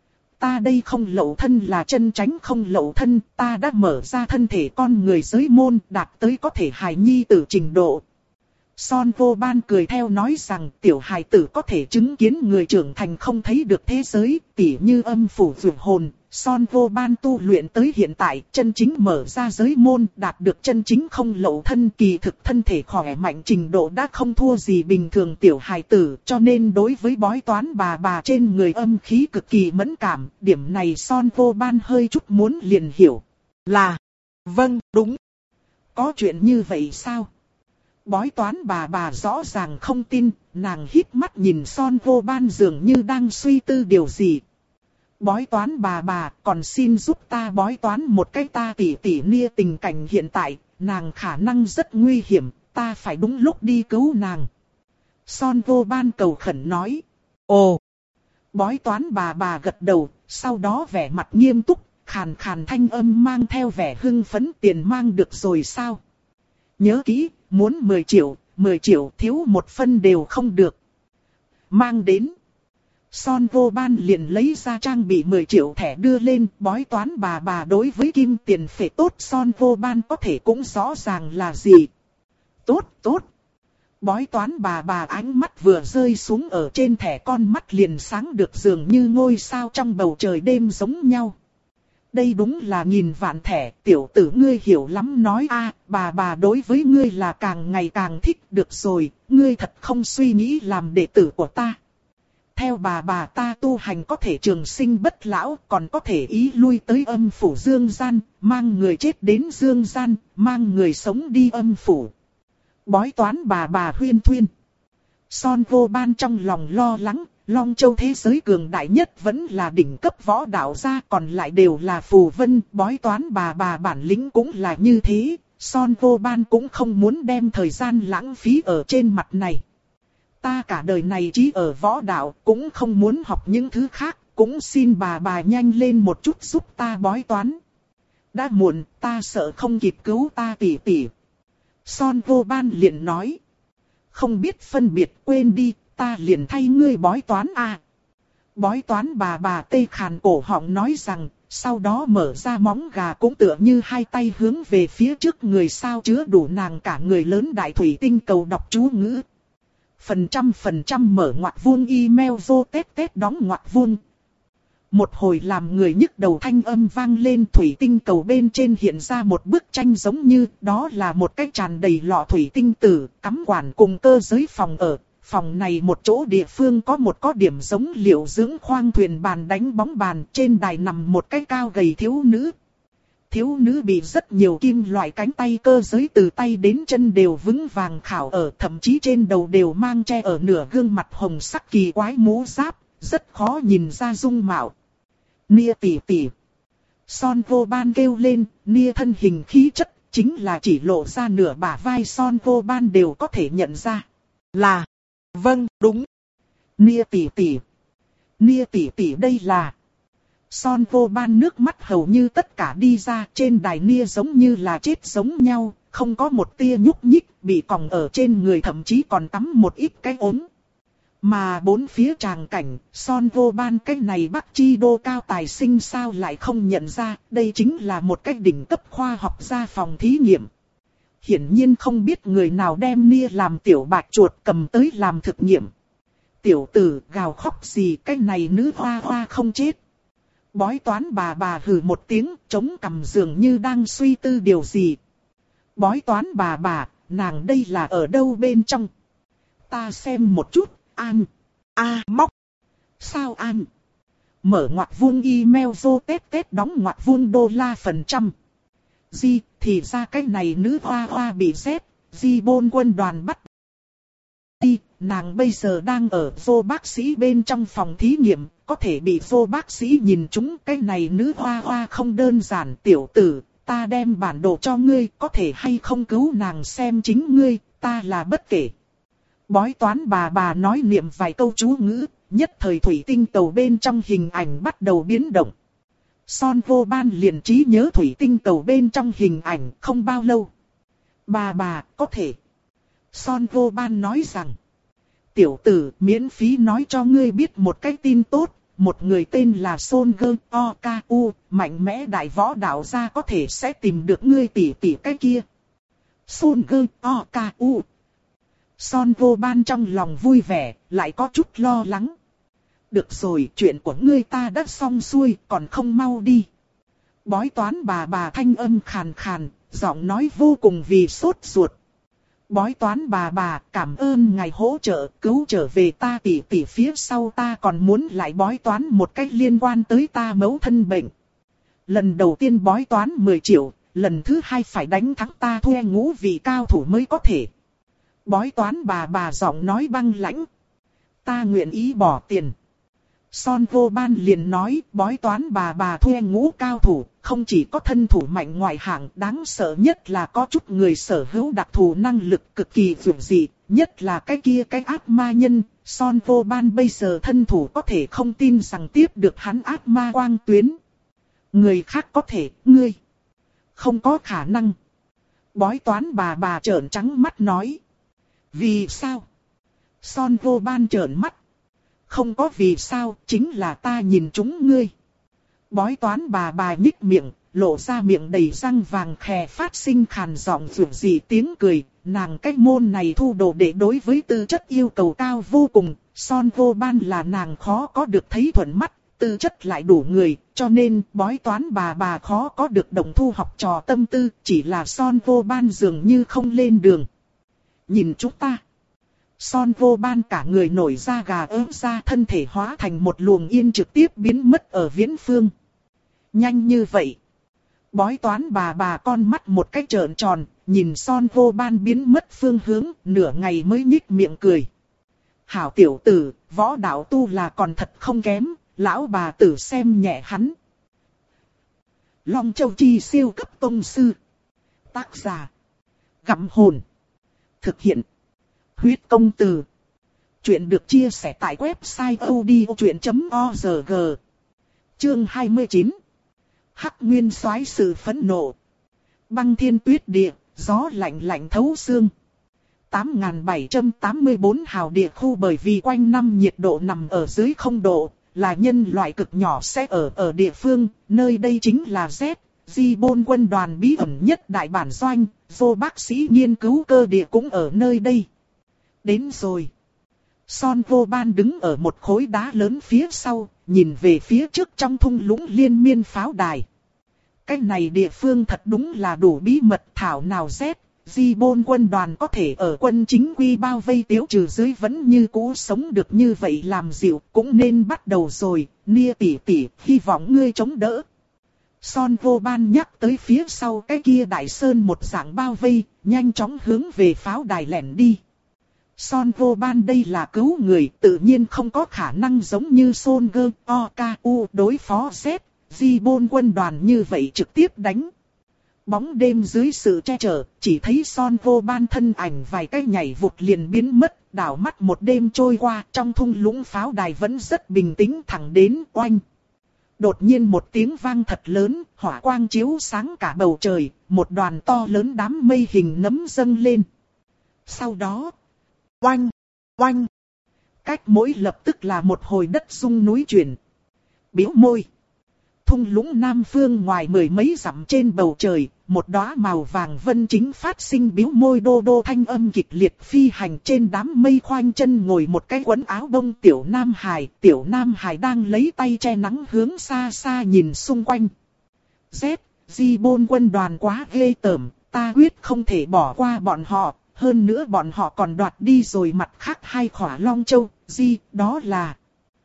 Ta đây không lậu thân là chân tránh không lậu thân, ta đã mở ra thân thể con người giới môn, đạt tới có thể hài nhi tử trình độ. Son vô ban cười theo nói rằng tiểu hài tử có thể chứng kiến người trưởng thành không thấy được thế giới, tỉ như âm phủ vượt hồn. Son vô ban tu luyện tới hiện tại, chân chính mở ra giới môn, đạt được chân chính không lậu thân, kỳ thực thân thể khỏe mạnh trình độ đã không thua gì bình thường tiểu hài tử, cho nên đối với bói toán bà bà trên người âm khí cực kỳ mẫn cảm, điểm này Son vô ban hơi chút muốn liền hiểu. Là, vâng, đúng. Có chuyện như vậy sao? Bói toán bà bà rõ ràng không tin, nàng híp mắt nhìn Son vô ban dường như đang suy tư điều gì. Bói toán bà bà, còn xin giúp ta bói toán một cách ta tỉ tỉ Nia tình cảnh hiện tại, nàng khả năng rất nguy hiểm, ta phải đúng lúc đi cứu nàng. Son vô ban cầu khẩn nói. Ồ! Bói toán bà bà gật đầu, sau đó vẻ mặt nghiêm túc, khàn khàn thanh âm mang theo vẻ hưng phấn, tiền mang được rồi sao? Nhớ kỹ, muốn mười triệu, mười triệu thiếu một phân đều không được. Mang đến. Son vô ban liền lấy ra trang bị mười triệu thẻ đưa lên, bói toán bà bà đối với kim tiền phệ tốt Son vô ban có thể cũng rõ ràng là gì. Tốt, tốt. Bói toán bà bà ánh mắt vừa rơi xuống ở trên thẻ, con mắt liền sáng được dường như ngôi sao trong bầu trời đêm giống nhau. Đây đúng là nghìn vạn thẻ, tiểu tử ngươi hiểu lắm nói a, bà bà đối với ngươi là càng ngày càng thích, được rồi, ngươi thật không suy nghĩ làm đệ tử của ta. Theo bà bà ta tu hành có thể trường sinh bất lão, còn có thể ý lui tới âm phủ dương gian, mang người chết đến dương gian, mang người sống đi âm phủ. Bói toán bà bà huyên thuyên. Son vô ban trong lòng lo lắng, Long Châu thế giới cường đại nhất vẫn là đỉnh cấp võ đạo gia, còn lại đều là phù vân, bói toán bà bà bản lĩnh cũng là như thế, Son vô ban cũng không muốn đem thời gian lãng phí ở trên mặt này. Ta cả đời này chỉ ở võ đạo, cũng không muốn học những thứ khác, cũng xin bà bà nhanh lên một chút giúp ta bói toán. Đã muộn, ta sợ không kịp cứu ta tỷ tỷ. Son vô ban liền nói. Không biết phân biệt, quên đi, ta liền thay ngươi bói toán à. Bói toán bà bà tê khàn cổ họng nói rằng, sau đó mở ra móng gà cũng tựa như hai tay hướng về phía trước người sao chứa đủ nàng cả người lớn đại thủy tinh cầu đọc chú ngữ. Phần trăm phần trăm mở ngoặc vuông email vô tết tết đóng ngoặc vuông. Một hồi làm người nhức đầu thanh âm vang lên, thủy tinh cầu bên trên hiện ra một bức tranh giống như đó là một cái tràn đầy lọ thủy tinh tử, cắm quản cùng cơ giới phòng ở. Phòng này một chỗ địa phương có một có điểm giống liệu dưỡng khoang thuyền bàn đánh bóng bàn, trên đài nằm một cái cao gầy thiếu nữ. Thiếu nữ bị rất nhiều kim loại cánh tay cơ giới từ tay đến chân đều vững vàng khảo ở, thậm chí trên đầu đều mang che ở nửa gương mặt hồng sắc kỳ quái mũ giáp, rất khó nhìn ra dung mạo. Nia tỷ tỷ. Son Vô Ban kêu lên, Nia thân hình khí chất, chính là chỉ lộ ra nửa bả vai Son Vô Ban đều có thể nhận ra. Là, vâng, đúng. Nia tỷ tỷ. Nia tỷ tỷ đây là. Son Vô Ban nước mắt hầu như tất cả đi ra, trên đài Nia giống như là chết giống nhau, không có một tia nhúc nhích, bị còng ở trên người thậm chí còn tắm một ít cái ốm. Mà bốn phía tràng cảnh, Son Vô Ban cái này Bắc Chi Đô cao tài sinh sao lại không nhận ra, đây chính là một cái đỉnh cấp khoa học gia phòng thí nghiệm. Hiển nhiên không biết người nào đem Nia làm tiểu bạch chuột cầm tới làm thực nghiệm. Tiểu tử gào khóc gì, cái này nữ hoa hoa không chết. Bói toán bà bà hừ một tiếng, chống cằm dường như đang suy tư điều gì. Bói toán bà bà, nàng đây là ở đâu bên trong? Ta xem một chút. An. A à, móc. Sao an? Mở ngoặc vuông email vô tết tết đóng ngoặc vuông đô la phần trăm. Di, thì ra cái này nữ hoa hoa bị giết, Di bôn quân đoàn bắt. Đi, nàng bây giờ đang ở vô bác sĩ bên trong phòng thí nghiệm, có thể bị vô bác sĩ nhìn chúng. Cái này nữ hoa hoa không đơn giản. Tiểu tử, ta đem bản đồ cho ngươi, có thể hay không cứu nàng xem chính ngươi, ta là bất kể. Bói toán bà bà nói niệm vài câu chú ngữ, nhất thời thủy tinh cầu bên trong hình ảnh bắt đầu biến động. Son Vô Ban liền trí nhớ thủy tinh cầu bên trong hình ảnh không bao lâu. Bà bà, có thể. Son Vô Ban nói rằng, tiểu tử miễn phí nói cho ngươi biết một cái tin tốt, một người tên là Son Gơ O K U, mạnh mẽ đại võ đạo gia có thể sẽ tìm được ngươi tỷ tỷ cái kia. Son Gơ O K U. Son Vô Ban trong lòng vui vẻ, lại có chút lo lắng. Được rồi, chuyện của ngươi ta đã xong xuôi, còn không mau đi. Bói toán bà bà thanh âm khàn khàn, giọng nói vô cùng vì sốt ruột. Bói toán bà bà, cảm ơn ngài hỗ trợ, cứu trở về ta tỷ tỷ, phía sau ta còn muốn lại bói toán một cách liên quan tới ta mẫu thân bệnh. Lần đầu tiên bói toán mười triệu, lần thứ hai phải đánh thắng ta thuê ngũ vị cao thủ mới có thể. Bói toán bà bà giọng nói băng lãnh. Ta nguyện ý bỏ tiền. Son Vô Ban liền nói, bói toán bà bà thuê ngũ cao thủ, không chỉ có thân thủ mạnh ngoại hạng, đáng sợ nhất là có chút người sở hữu đặc thù năng lực cực kỳ vượt dị, nhất là cái kia cái ác ma nhân. Son Vô Ban bây giờ thân thủ có thể không tin rằng tiếp được hắn ác ma quang tuyến. Người khác có thể, ngươi không có khả năng. Bói toán bà bà trợn trắng mắt nói. Vì sao? Son Vô Ban trợn mắt. Không có vì sao, chính là ta nhìn chúng ngươi. Bói toán bà bà nhích miệng, lộ ra miệng đầy răng vàng khè phát sinh khàn giọng vượt dị tiếng cười. Nàng cách môn này thu đồ để đối với tư chất yêu cầu cao vô cùng. Son Vô Ban là nàng khó có được thấy thuận mắt, tư chất lại đủ người, cho nên bói toán bà bà khó có được đồng thu học trò tâm tư. Chỉ là Son Vô Ban dường như không lên đường. Nhìn chúng ta. Son Vô Ban cả người nổi da gà ớn ra, thân thể hóa thành một luồng yên trực tiếp biến mất ở viễn phương. Nhanh như vậy. Bói toán bà bà con mắt một cách trợn tròn, nhìn Son Vô Ban biến mất phương hướng, nửa ngày mới nhích miệng cười. Hảo tiểu tử, võ đạo tu là còn thật không kém, lão bà tử xem nhẹ hắn. Long Châu Chi siêu cấp tông sư. Tác giả. Gặm hồn. Thực hiện. Huyết công từ. Chuyện được chia sẻ tại website odchuyện chấm org. Chương hai mươi chín. Hắc Nguyên Soái sự phẫn nộ. Băng thiên tuyết địa, gió lạnh lạnh thấu xương. tám nghìn bảy trăm tám mươi tư hào địa khu bởi vì quanh năm nhiệt độ nằm ở dưới không độ, là nhân loại cực nhỏ sẽ ở ở địa phương, nơi đây chính là Z, Di Bôn quân đoàn bí ẩn nhất đại bản doanh, vô bác sĩ nghiên cứu cơ địa cũng ở nơi đây. Đến rồi. Son Vô Ban đứng ở một khối đá lớn phía sau, nhìn về phía trước trong thung lũng liên miên pháo đài. Cái này địa phương thật đúng là đủ bí mật, thảo nào Z, Gibbon quân đoàn có thể ở quân chính quy bao vây Tiếu Trừ dưới vẫn như cũ sống được như vậy làm dịu, cũng nên bắt đầu rồi, Nia tỷ tỷ, hy vọng ngươi chống đỡ. Son Vô Ban nhắc tới phía sau cái kia đại sơn một dạng bao vây, nhanh chóng hướng về pháo đài lẻn đi. Son Vô Ban đây là cứu người, tự nhiên không có khả năng giống như Son Gơ O K U đối phó Z, Gibbon quân đoàn như vậy trực tiếp đánh. Bóng đêm dưới sự che chở, chỉ thấy Son Vô Ban thân ảnh vài cái nhảy vụt liền biến mất, đảo mắt một đêm trôi qua, trong thung lũng pháo đài vẫn rất bình tĩnh thẳng đến oanh. Đột nhiên một tiếng vang thật lớn, hỏa quang chiếu sáng cả bầu trời, một đoàn to lớn đám mây hình nấm dâng lên. Sau đó, oanh, oanh, cách mỗi lập tức là một hồi đất rung núi chuyển. Biểu môi. Thung lũng Nam Phương ngoài mười mấy dặm trên bầu trời, một đóa màu vàng vân chính phát sinh biểu môi đô đô thanh âm kịch liệt phi hành trên đám mây khoanh chân ngồi một cái quần áo bông tiểu Nam Hải. Tiểu Nam Hải đang lấy tay che nắng hướng xa xa nhìn xung quanh. Z, Gibbon quân đoàn quá ghê tởm, ta quyết không thể bỏ qua bọn họ, hơn nữa bọn họ còn đoạt đi rồi mặt khác hai khỏa Long Châu, Di, đó là...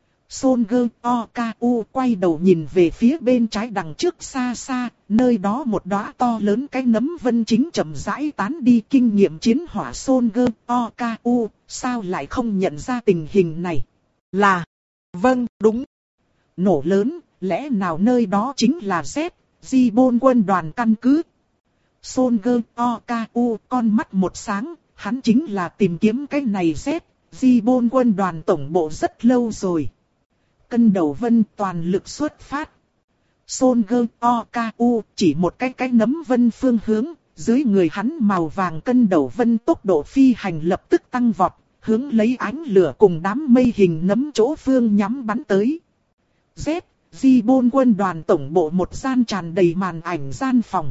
Son Gơ O K U quay đầu nhìn về phía bên trái đằng trước xa xa, nơi đó một đóa to lớn cái nấm vân chính chậm rãi tán đi. Kinh nghiệm chiến hỏa Son Gơ O K U, sao lại không nhận ra tình hình này? Là, vâng, đúng. Nổ lớn, lẽ nào nơi đó chính là Z, Gibbon quân đoàn căn cứ? Son Gơ O K U con mắt một sáng, hắn chính là tìm kiếm cái này Z, Gibbon quân đoàn tổng bộ rất lâu rồi. Cân đầu vân toàn lực xuất phát. Son Gơ O K U chỉ một cái cái nấm vân phương hướng, dưới người hắn màu vàng cân đầu vân tốc độ phi hành lập tức tăng vọt, hướng lấy ánh lửa cùng đám mây hình nấm chỗ phương nhắm bắn tới. Z, Gibbon quân đoàn tổng bộ một gian tràn đầy màn ảnh gian phòng.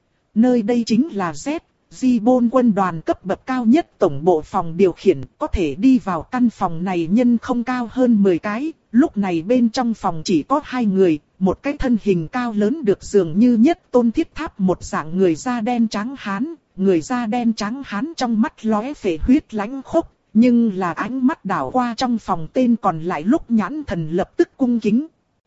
Nơi đây chính là Z, Gibbon quân đoàn cấp bậc cao nhất tổng bộ phòng điều khiển, có thể đi vào căn phòng này nhân không cao hơn mười cái. Lúc này bên trong phòng chỉ có hai người, một cái thân hình cao lớn được dường như nhất tôn thiết tháp một dạng người da đen trắng hán, người da đen trắng hán trong mắt lóe phệ huyết lãnh khốc, nhưng là ánh mắt đảo qua trong phòng tên còn lại lúc nhãn thần lập tức cung kính.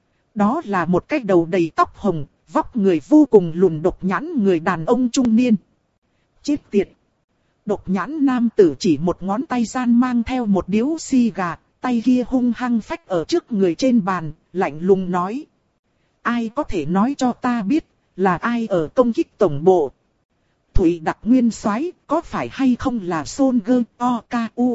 Đó là một cái đầu đầy tóc hồng, vóc người vô cùng lùn độc nhãn người đàn ông trung niên. Chết tiệt! Độc nhãn nam tử chỉ một ngón tay gian mang theo một điếu xì gà. Tay kia hung hăng phách ở trước người trên bàn, lạnh lùng nói. Ai có thể nói cho ta biết, là ai ở công kích tổng bộ? Thủy Đặc Nguyên Soái có phải hay không là Son Gơ O K U?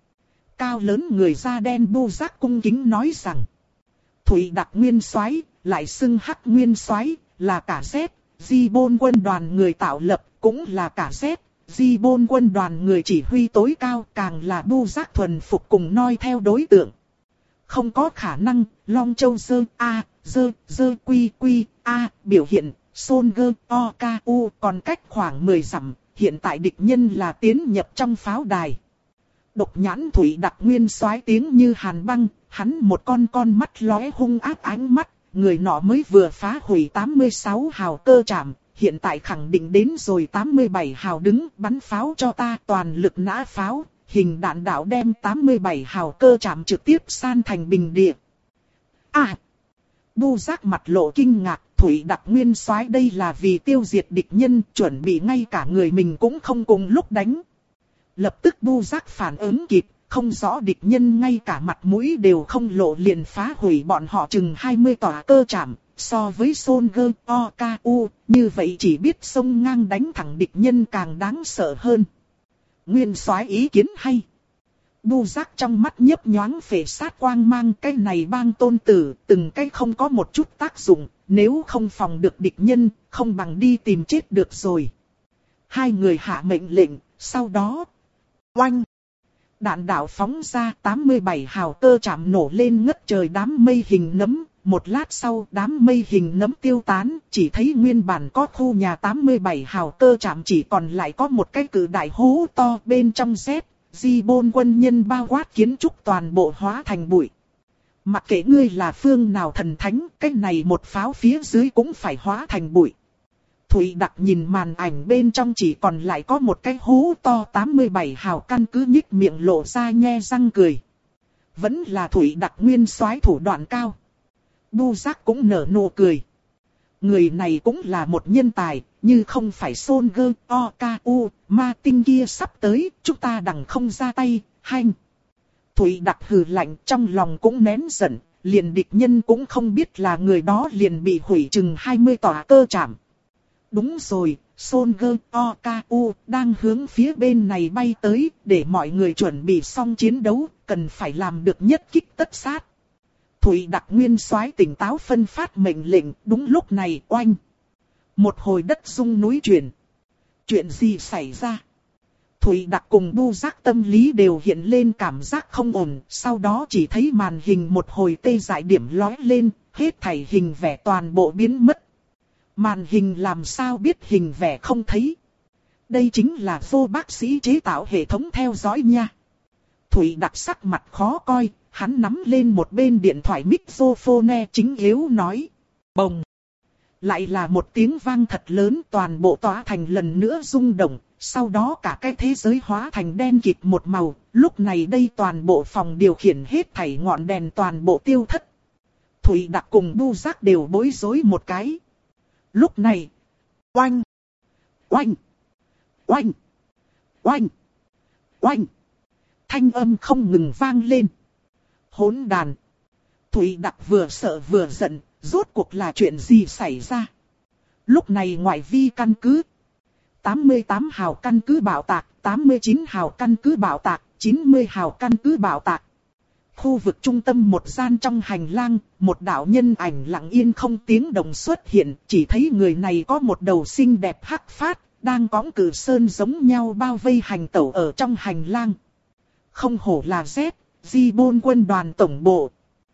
Cao lớn người da đen bu giác cung kính nói rằng. Thủy Đặc Nguyên Soái lại xưng Hắc Nguyên Soái là cả Z, Gibbon quân đoàn người tạo lập, cũng là cả Z. Gibbon quân đoàn người chỉ huy tối cao, càng là bu giác thuần phục cùng noi theo đối tượng. Không có khả năng, Long Châu dơ A, dơ, dơ quy quy, A, biểu hiện, Son Gơ O K U còn cách khoảng mười dặm, hiện tại địch nhân là tiến nhập trong pháo đài. Độc nhãn Thủy Đặc Nguyên soái tiếng như hàn băng, hắn một con con mắt lóe hung ác ánh mắt, người nọ mới vừa phá hủy tám mươi sáu hào cơ trảm. Hiện tại khẳng định đến rồi tám mươi bảy hào đứng bắn pháo cho ta toàn lực nã pháo, hình đạn đạo đem tám mươi bảy hào cơ trảm trực tiếp san thành bình địa. À! Bu giác mặt lộ kinh ngạc, Thủy Đặc Nguyên soái đây là vì tiêu diệt địch nhân, chuẩn bị ngay cả người mình cũng không cùng lúc đánh. Lập tức bu giác phản ứng kịp, không rõ địch nhân ngay cả mặt mũi đều không lộ liền phá hủy bọn họ chừng hai mươi tòa cơ trảm. So với Son Gơ O K U, như vậy chỉ biết xông ngang đánh thẳng địch nhân càng đáng sợ hơn. Nguyên soái ý kiến hay. Bu giác trong mắt nhấp nhoáng phệ sát quang mang, cái này bang tôn tử, từng cái không có một chút tác dụng, nếu không phòng được địch nhân, không bằng đi tìm chết được rồi. Hai người hạ mệnh lệnh, sau đó, oanh. Đạn đạo phóng ra tám mươi bảy hào cơ trảm nổ lên ngất trời đám mây hình nấm. Một lát sau đám mây hình nấm tiêu tán, chỉ thấy nguyên bản có khu nhà tám mươi bảy hào cơ trảm chỉ còn lại có một cái cự đại hố to bên trong Z, Gibbon quân nhân bao quát kiến trúc toàn bộ hóa thành bụi. Mặc kệ ngươi là phương nào thần thánh, cái này một pháo phía dưới cũng phải hóa thành bụi. Thủy Đặc nhìn màn ảnh bên trong chỉ còn lại có một cái hố to tám mươi bảy hào căn cứ nhích miệng lộ ra nhe răng cười. Vẫn là Thủy Đặc nguyên soái thủ đoạn cao. Bu Giác cũng nở nụ cười. Người này cũng là một nhân tài, như không phải Son Gơ, O K U, ma tinh kia sắp tới, chúng ta đằng không ra tay, hanh. Thủy Đặc hừ lạnh trong lòng cũng nén giận, liền địch nhân cũng không biết là người đó liền bị hủy chừng hai mươi tòa cơ trảm. Đúng rồi, Son Gơ, O K U đang hướng phía bên này bay tới, để mọi người chuẩn bị xong chiến đấu, cần phải làm được nhất kích tất sát. Thủy Đặc nguyên soái tỉnh táo phân phát mệnh lệnh, đúng lúc này oanh. Một hồi đất rung núi chuyển. Chuyện gì xảy ra? Thủy Đặc cùng Bu Giác tâm lý đều hiện lên cảm giác không ổn, sau đó chỉ thấy màn hình một hồi tê dại điểm lóe lên, hết thảy hình vẽ toàn bộ biến mất. Màn hình làm sao biết hình vẽ không thấy? Đây chính là vô bác sĩ chế tạo hệ thống theo dõi nha. Thủy Đặc sắc mặt khó coi, hắn nắm lên một bên điện thoại microphone chính yếu nói. Bồng! Lại là một tiếng vang thật lớn, toàn bộ tòa thành lần nữa rung động, sau đó cả cái thế giới hóa thành đen kịt một màu, lúc này đây toàn bộ phòng điều khiển hết thảy ngọn đèn toàn bộ tiêu thất. Thủy Đặc cùng Bu Giác đều bối rối một cái. Lúc này, oanh, oanh, oanh, oanh, oanh, thanh âm không ngừng vang lên. Hỗn đàn. Thủy Đặc vừa sợ vừa giận, rốt cuộc là chuyện gì xảy ra? Lúc này ngoại vi căn cứ, tám mươi tám hào căn cứ bạo tạc, tám mươi chín hào căn cứ bạo tạc, chín mươi hào căn cứ bạo tạc. Khu vực trung tâm một gian trong hành lang, một đạo nhân ảnh lặng yên không tiếng động xuất hiện, chỉ thấy người này có một đầu xinh đẹp hắc phát, đang cõng cử sơn giống nhau bao vây hành tẩu ở trong hành lang. Không hổ là Z, Di-bôn quân đoàn tổng bộ.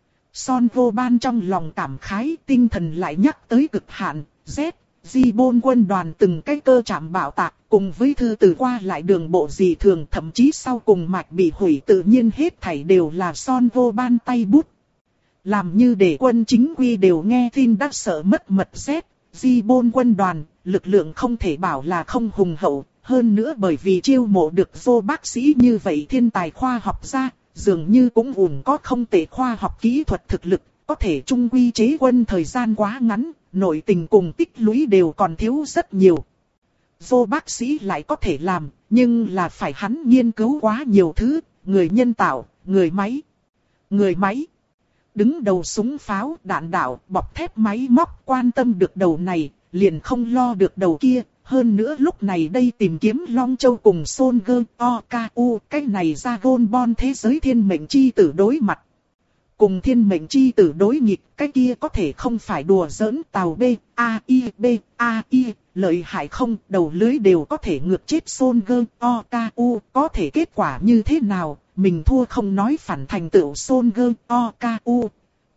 Son Vô Ban trong lòng cảm khái, tinh thần lại nhắc tới cực hạn, Z, Di-bôn quân đoàn từng cái cơ trảm bạo tạc, cùng với thư từ qua lại đường bộ dị thường, thậm chí sau cùng mạch bị hủy, tự nhiên hết thảy đều là Son Vô Ban tay bút. Làm như để quân chính quy đều nghe tin đã sợ mất mật. Z, Di-bôn quân đoàn, lực lượng không thể bảo là không hùng hậu, hơn nữa bởi vì chiêu mộ được vô bác sĩ như vậy thiên tài khoa học gia, dường như cũng ủng có không tệ khoa học kỹ thuật thực lực, có thể trung quy chế quân thời gian quá ngắn, nội tình cùng tích lũy đều còn thiếu rất nhiều. Vô bác sĩ lại có thể làm, nhưng là phải hắn nghiên cứu quá nhiều thứ, người nhân tạo, người máy. Người máy. Đứng đầu súng pháo, đạn đạo, bọc thép máy móc, quan tâm được đầu này, liền không lo được đầu kia. Hơn nữa lúc này đây tìm kiếm Long Châu cùng Son Gơ, O K U, cái này ra gôn bon thế giới thiên mệnh chi tử đối mặt. Cùng thiên mệnh chi tử đối nghịch, cái kia có thể không phải đùa giỡn. Tàu B, A I, B, A I, lợi hại không, đầu lưới đều có thể ngược chết Son Gơ, O K U, có thể kết quả như thế nào, mình thua không nói phản thành tựu Son Gơ, O K U.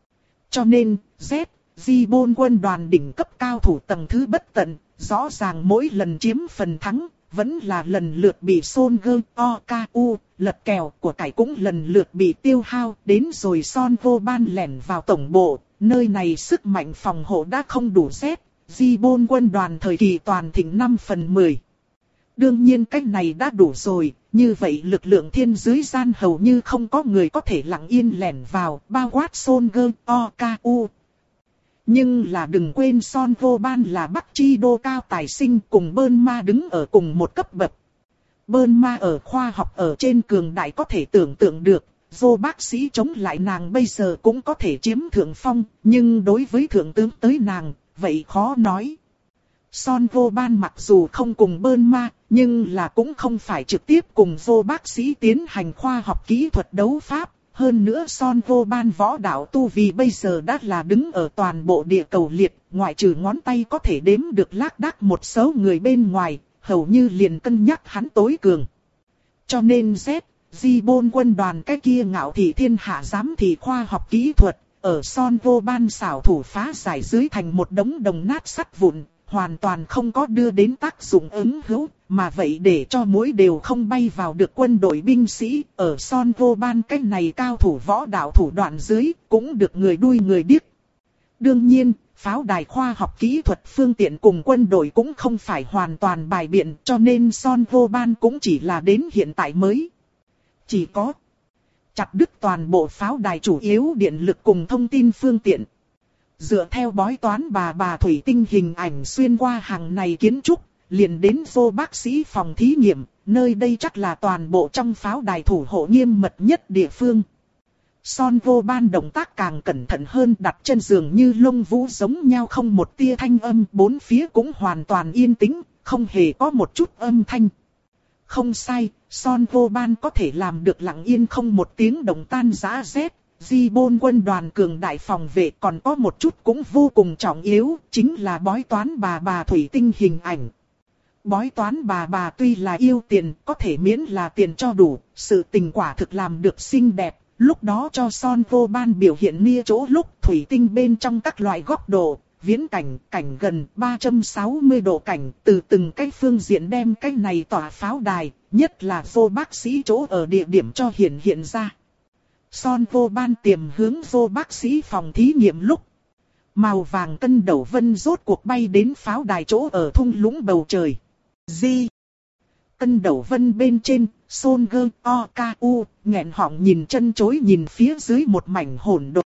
Cho nên, Z, Di-bôn quân đoàn đỉnh cấp cao thủ tầng thứ bất tận, rõ ràng mỗi lần chiếm phần thắng, vẫn là lần lượt bị Son Gơ, O K U, lật kèo của cải cũng lần lượt bị tiêu hao. Đến rồi Son Vô Ban lẻn vào tổng bộ, nơi này sức mạnh phòng hộ đã không đủ. Z, Di-bôn quân đoàn thời kỳ toàn thịnh năm phần mười. Đương nhiên cách này đã đủ rồi, như vậy lực lượng thiên dưới gian hầu như không có người có thể lặng yên lẻn vào, bao quát Son Gơ, O K U. Nhưng là đừng quên Son Vô Ban là Bắc Chi đô cao tài sinh, cùng Bơn Ma đứng ở cùng một cấp bậc. Bơn Ma ở khoa học ở trên cường đại có thể tưởng tượng được, vô bác sĩ chống lại nàng bây giờ cũng có thể chiếm thượng phong, nhưng đối với thượng tướng tới nàng, vậy khó nói. Son Vô Ban mặc dù không cùng Bơn Ma, nhưng là cũng không phải trực tiếp cùng vô bác sĩ tiến hành khoa học kỹ thuật đấu pháp. Hơn nữa Son Vô Ban võ đạo tu vì bây giờ đã là đứng ở toàn bộ địa cầu liệt, ngoại trừ ngón tay có thể đếm được lác đác một số người bên ngoài, hầu như liền cân nhắc hắn tối cường. Cho nên Z, Di-bôn quân đoàn cái kia ngạo thị thiên hạ giám thị khoa học kỹ thuật, ở Son Vô Ban xảo thủ phá giải dưới thành một đống đồng nát sắt vụn, hoàn toàn không có đưa đến tác dụng ứng hữu, mà vậy để cho mỗi đều không bay vào được quân đội binh sĩ, ở Son Vô Ban cái này cao thủ võ đạo thủ đoạn dưới, cũng được người đuôi người điếc. Đương nhiên, pháo đài khoa học kỹ thuật phương tiện cùng quân đội cũng không phải hoàn toàn bài biện, cho nên Son Vô Ban cũng chỉ là đến hiện tại mới. Chỉ có chặt đứt toàn bộ pháo đài chủ yếu điện lực cùng thông tin phương tiện. Dựa theo bói toán bà bà thủy tinh hình ảnh xuyên qua hàng này kiến trúc, liền đến vô bác sĩ phòng thí nghiệm, nơi đây chắc là toàn bộ trong pháo đài thủ hộ nghiêm mật nhất địa phương. Son Vô Ban động tác càng cẩn thận hơn, đặt chân giường như lông vũ giống nhau, không một tia thanh âm, bốn phía cũng hoàn toàn yên tĩnh, không hề có một chút âm thanh. Không sai, Son Vô Ban có thể làm được lặng yên không một tiếng động tan rã rét. Di Bôn quân đoàn cường đại phòng vệ, còn có một chút cũng vô cùng trọng yếu, chính là bói toán bà bà thủy tinh hình ảnh. Bói toán bà bà tuy là yêu tiền, có thể miễn là tiền cho đủ, sự tình quả thực làm được xinh đẹp. Lúc đó cho Son Vô Ban biểu hiện nia chỗ lúc thủy tinh bên trong các loại góc độ, viễn cảnh, cảnh gần ba trăm sáu mươi độ cảnh, từ từng cái phương diện đem cái này tỏa pháo đài, nhất là vô bác sĩ chỗ ở địa điểm cho hiện hiện ra. Son Vô Ban tiềm hướng vô bác sĩ phòng thí nghiệm lúc, màu vàng cân đầu vân rốt cuộc bay đến pháo đài chỗ ở thung lũng bầu trời. Di cân đầu vân bên trên, Son Gơ O K U nghẹn họng nhìn chân chối nhìn phía dưới một mảnh hỗn độn.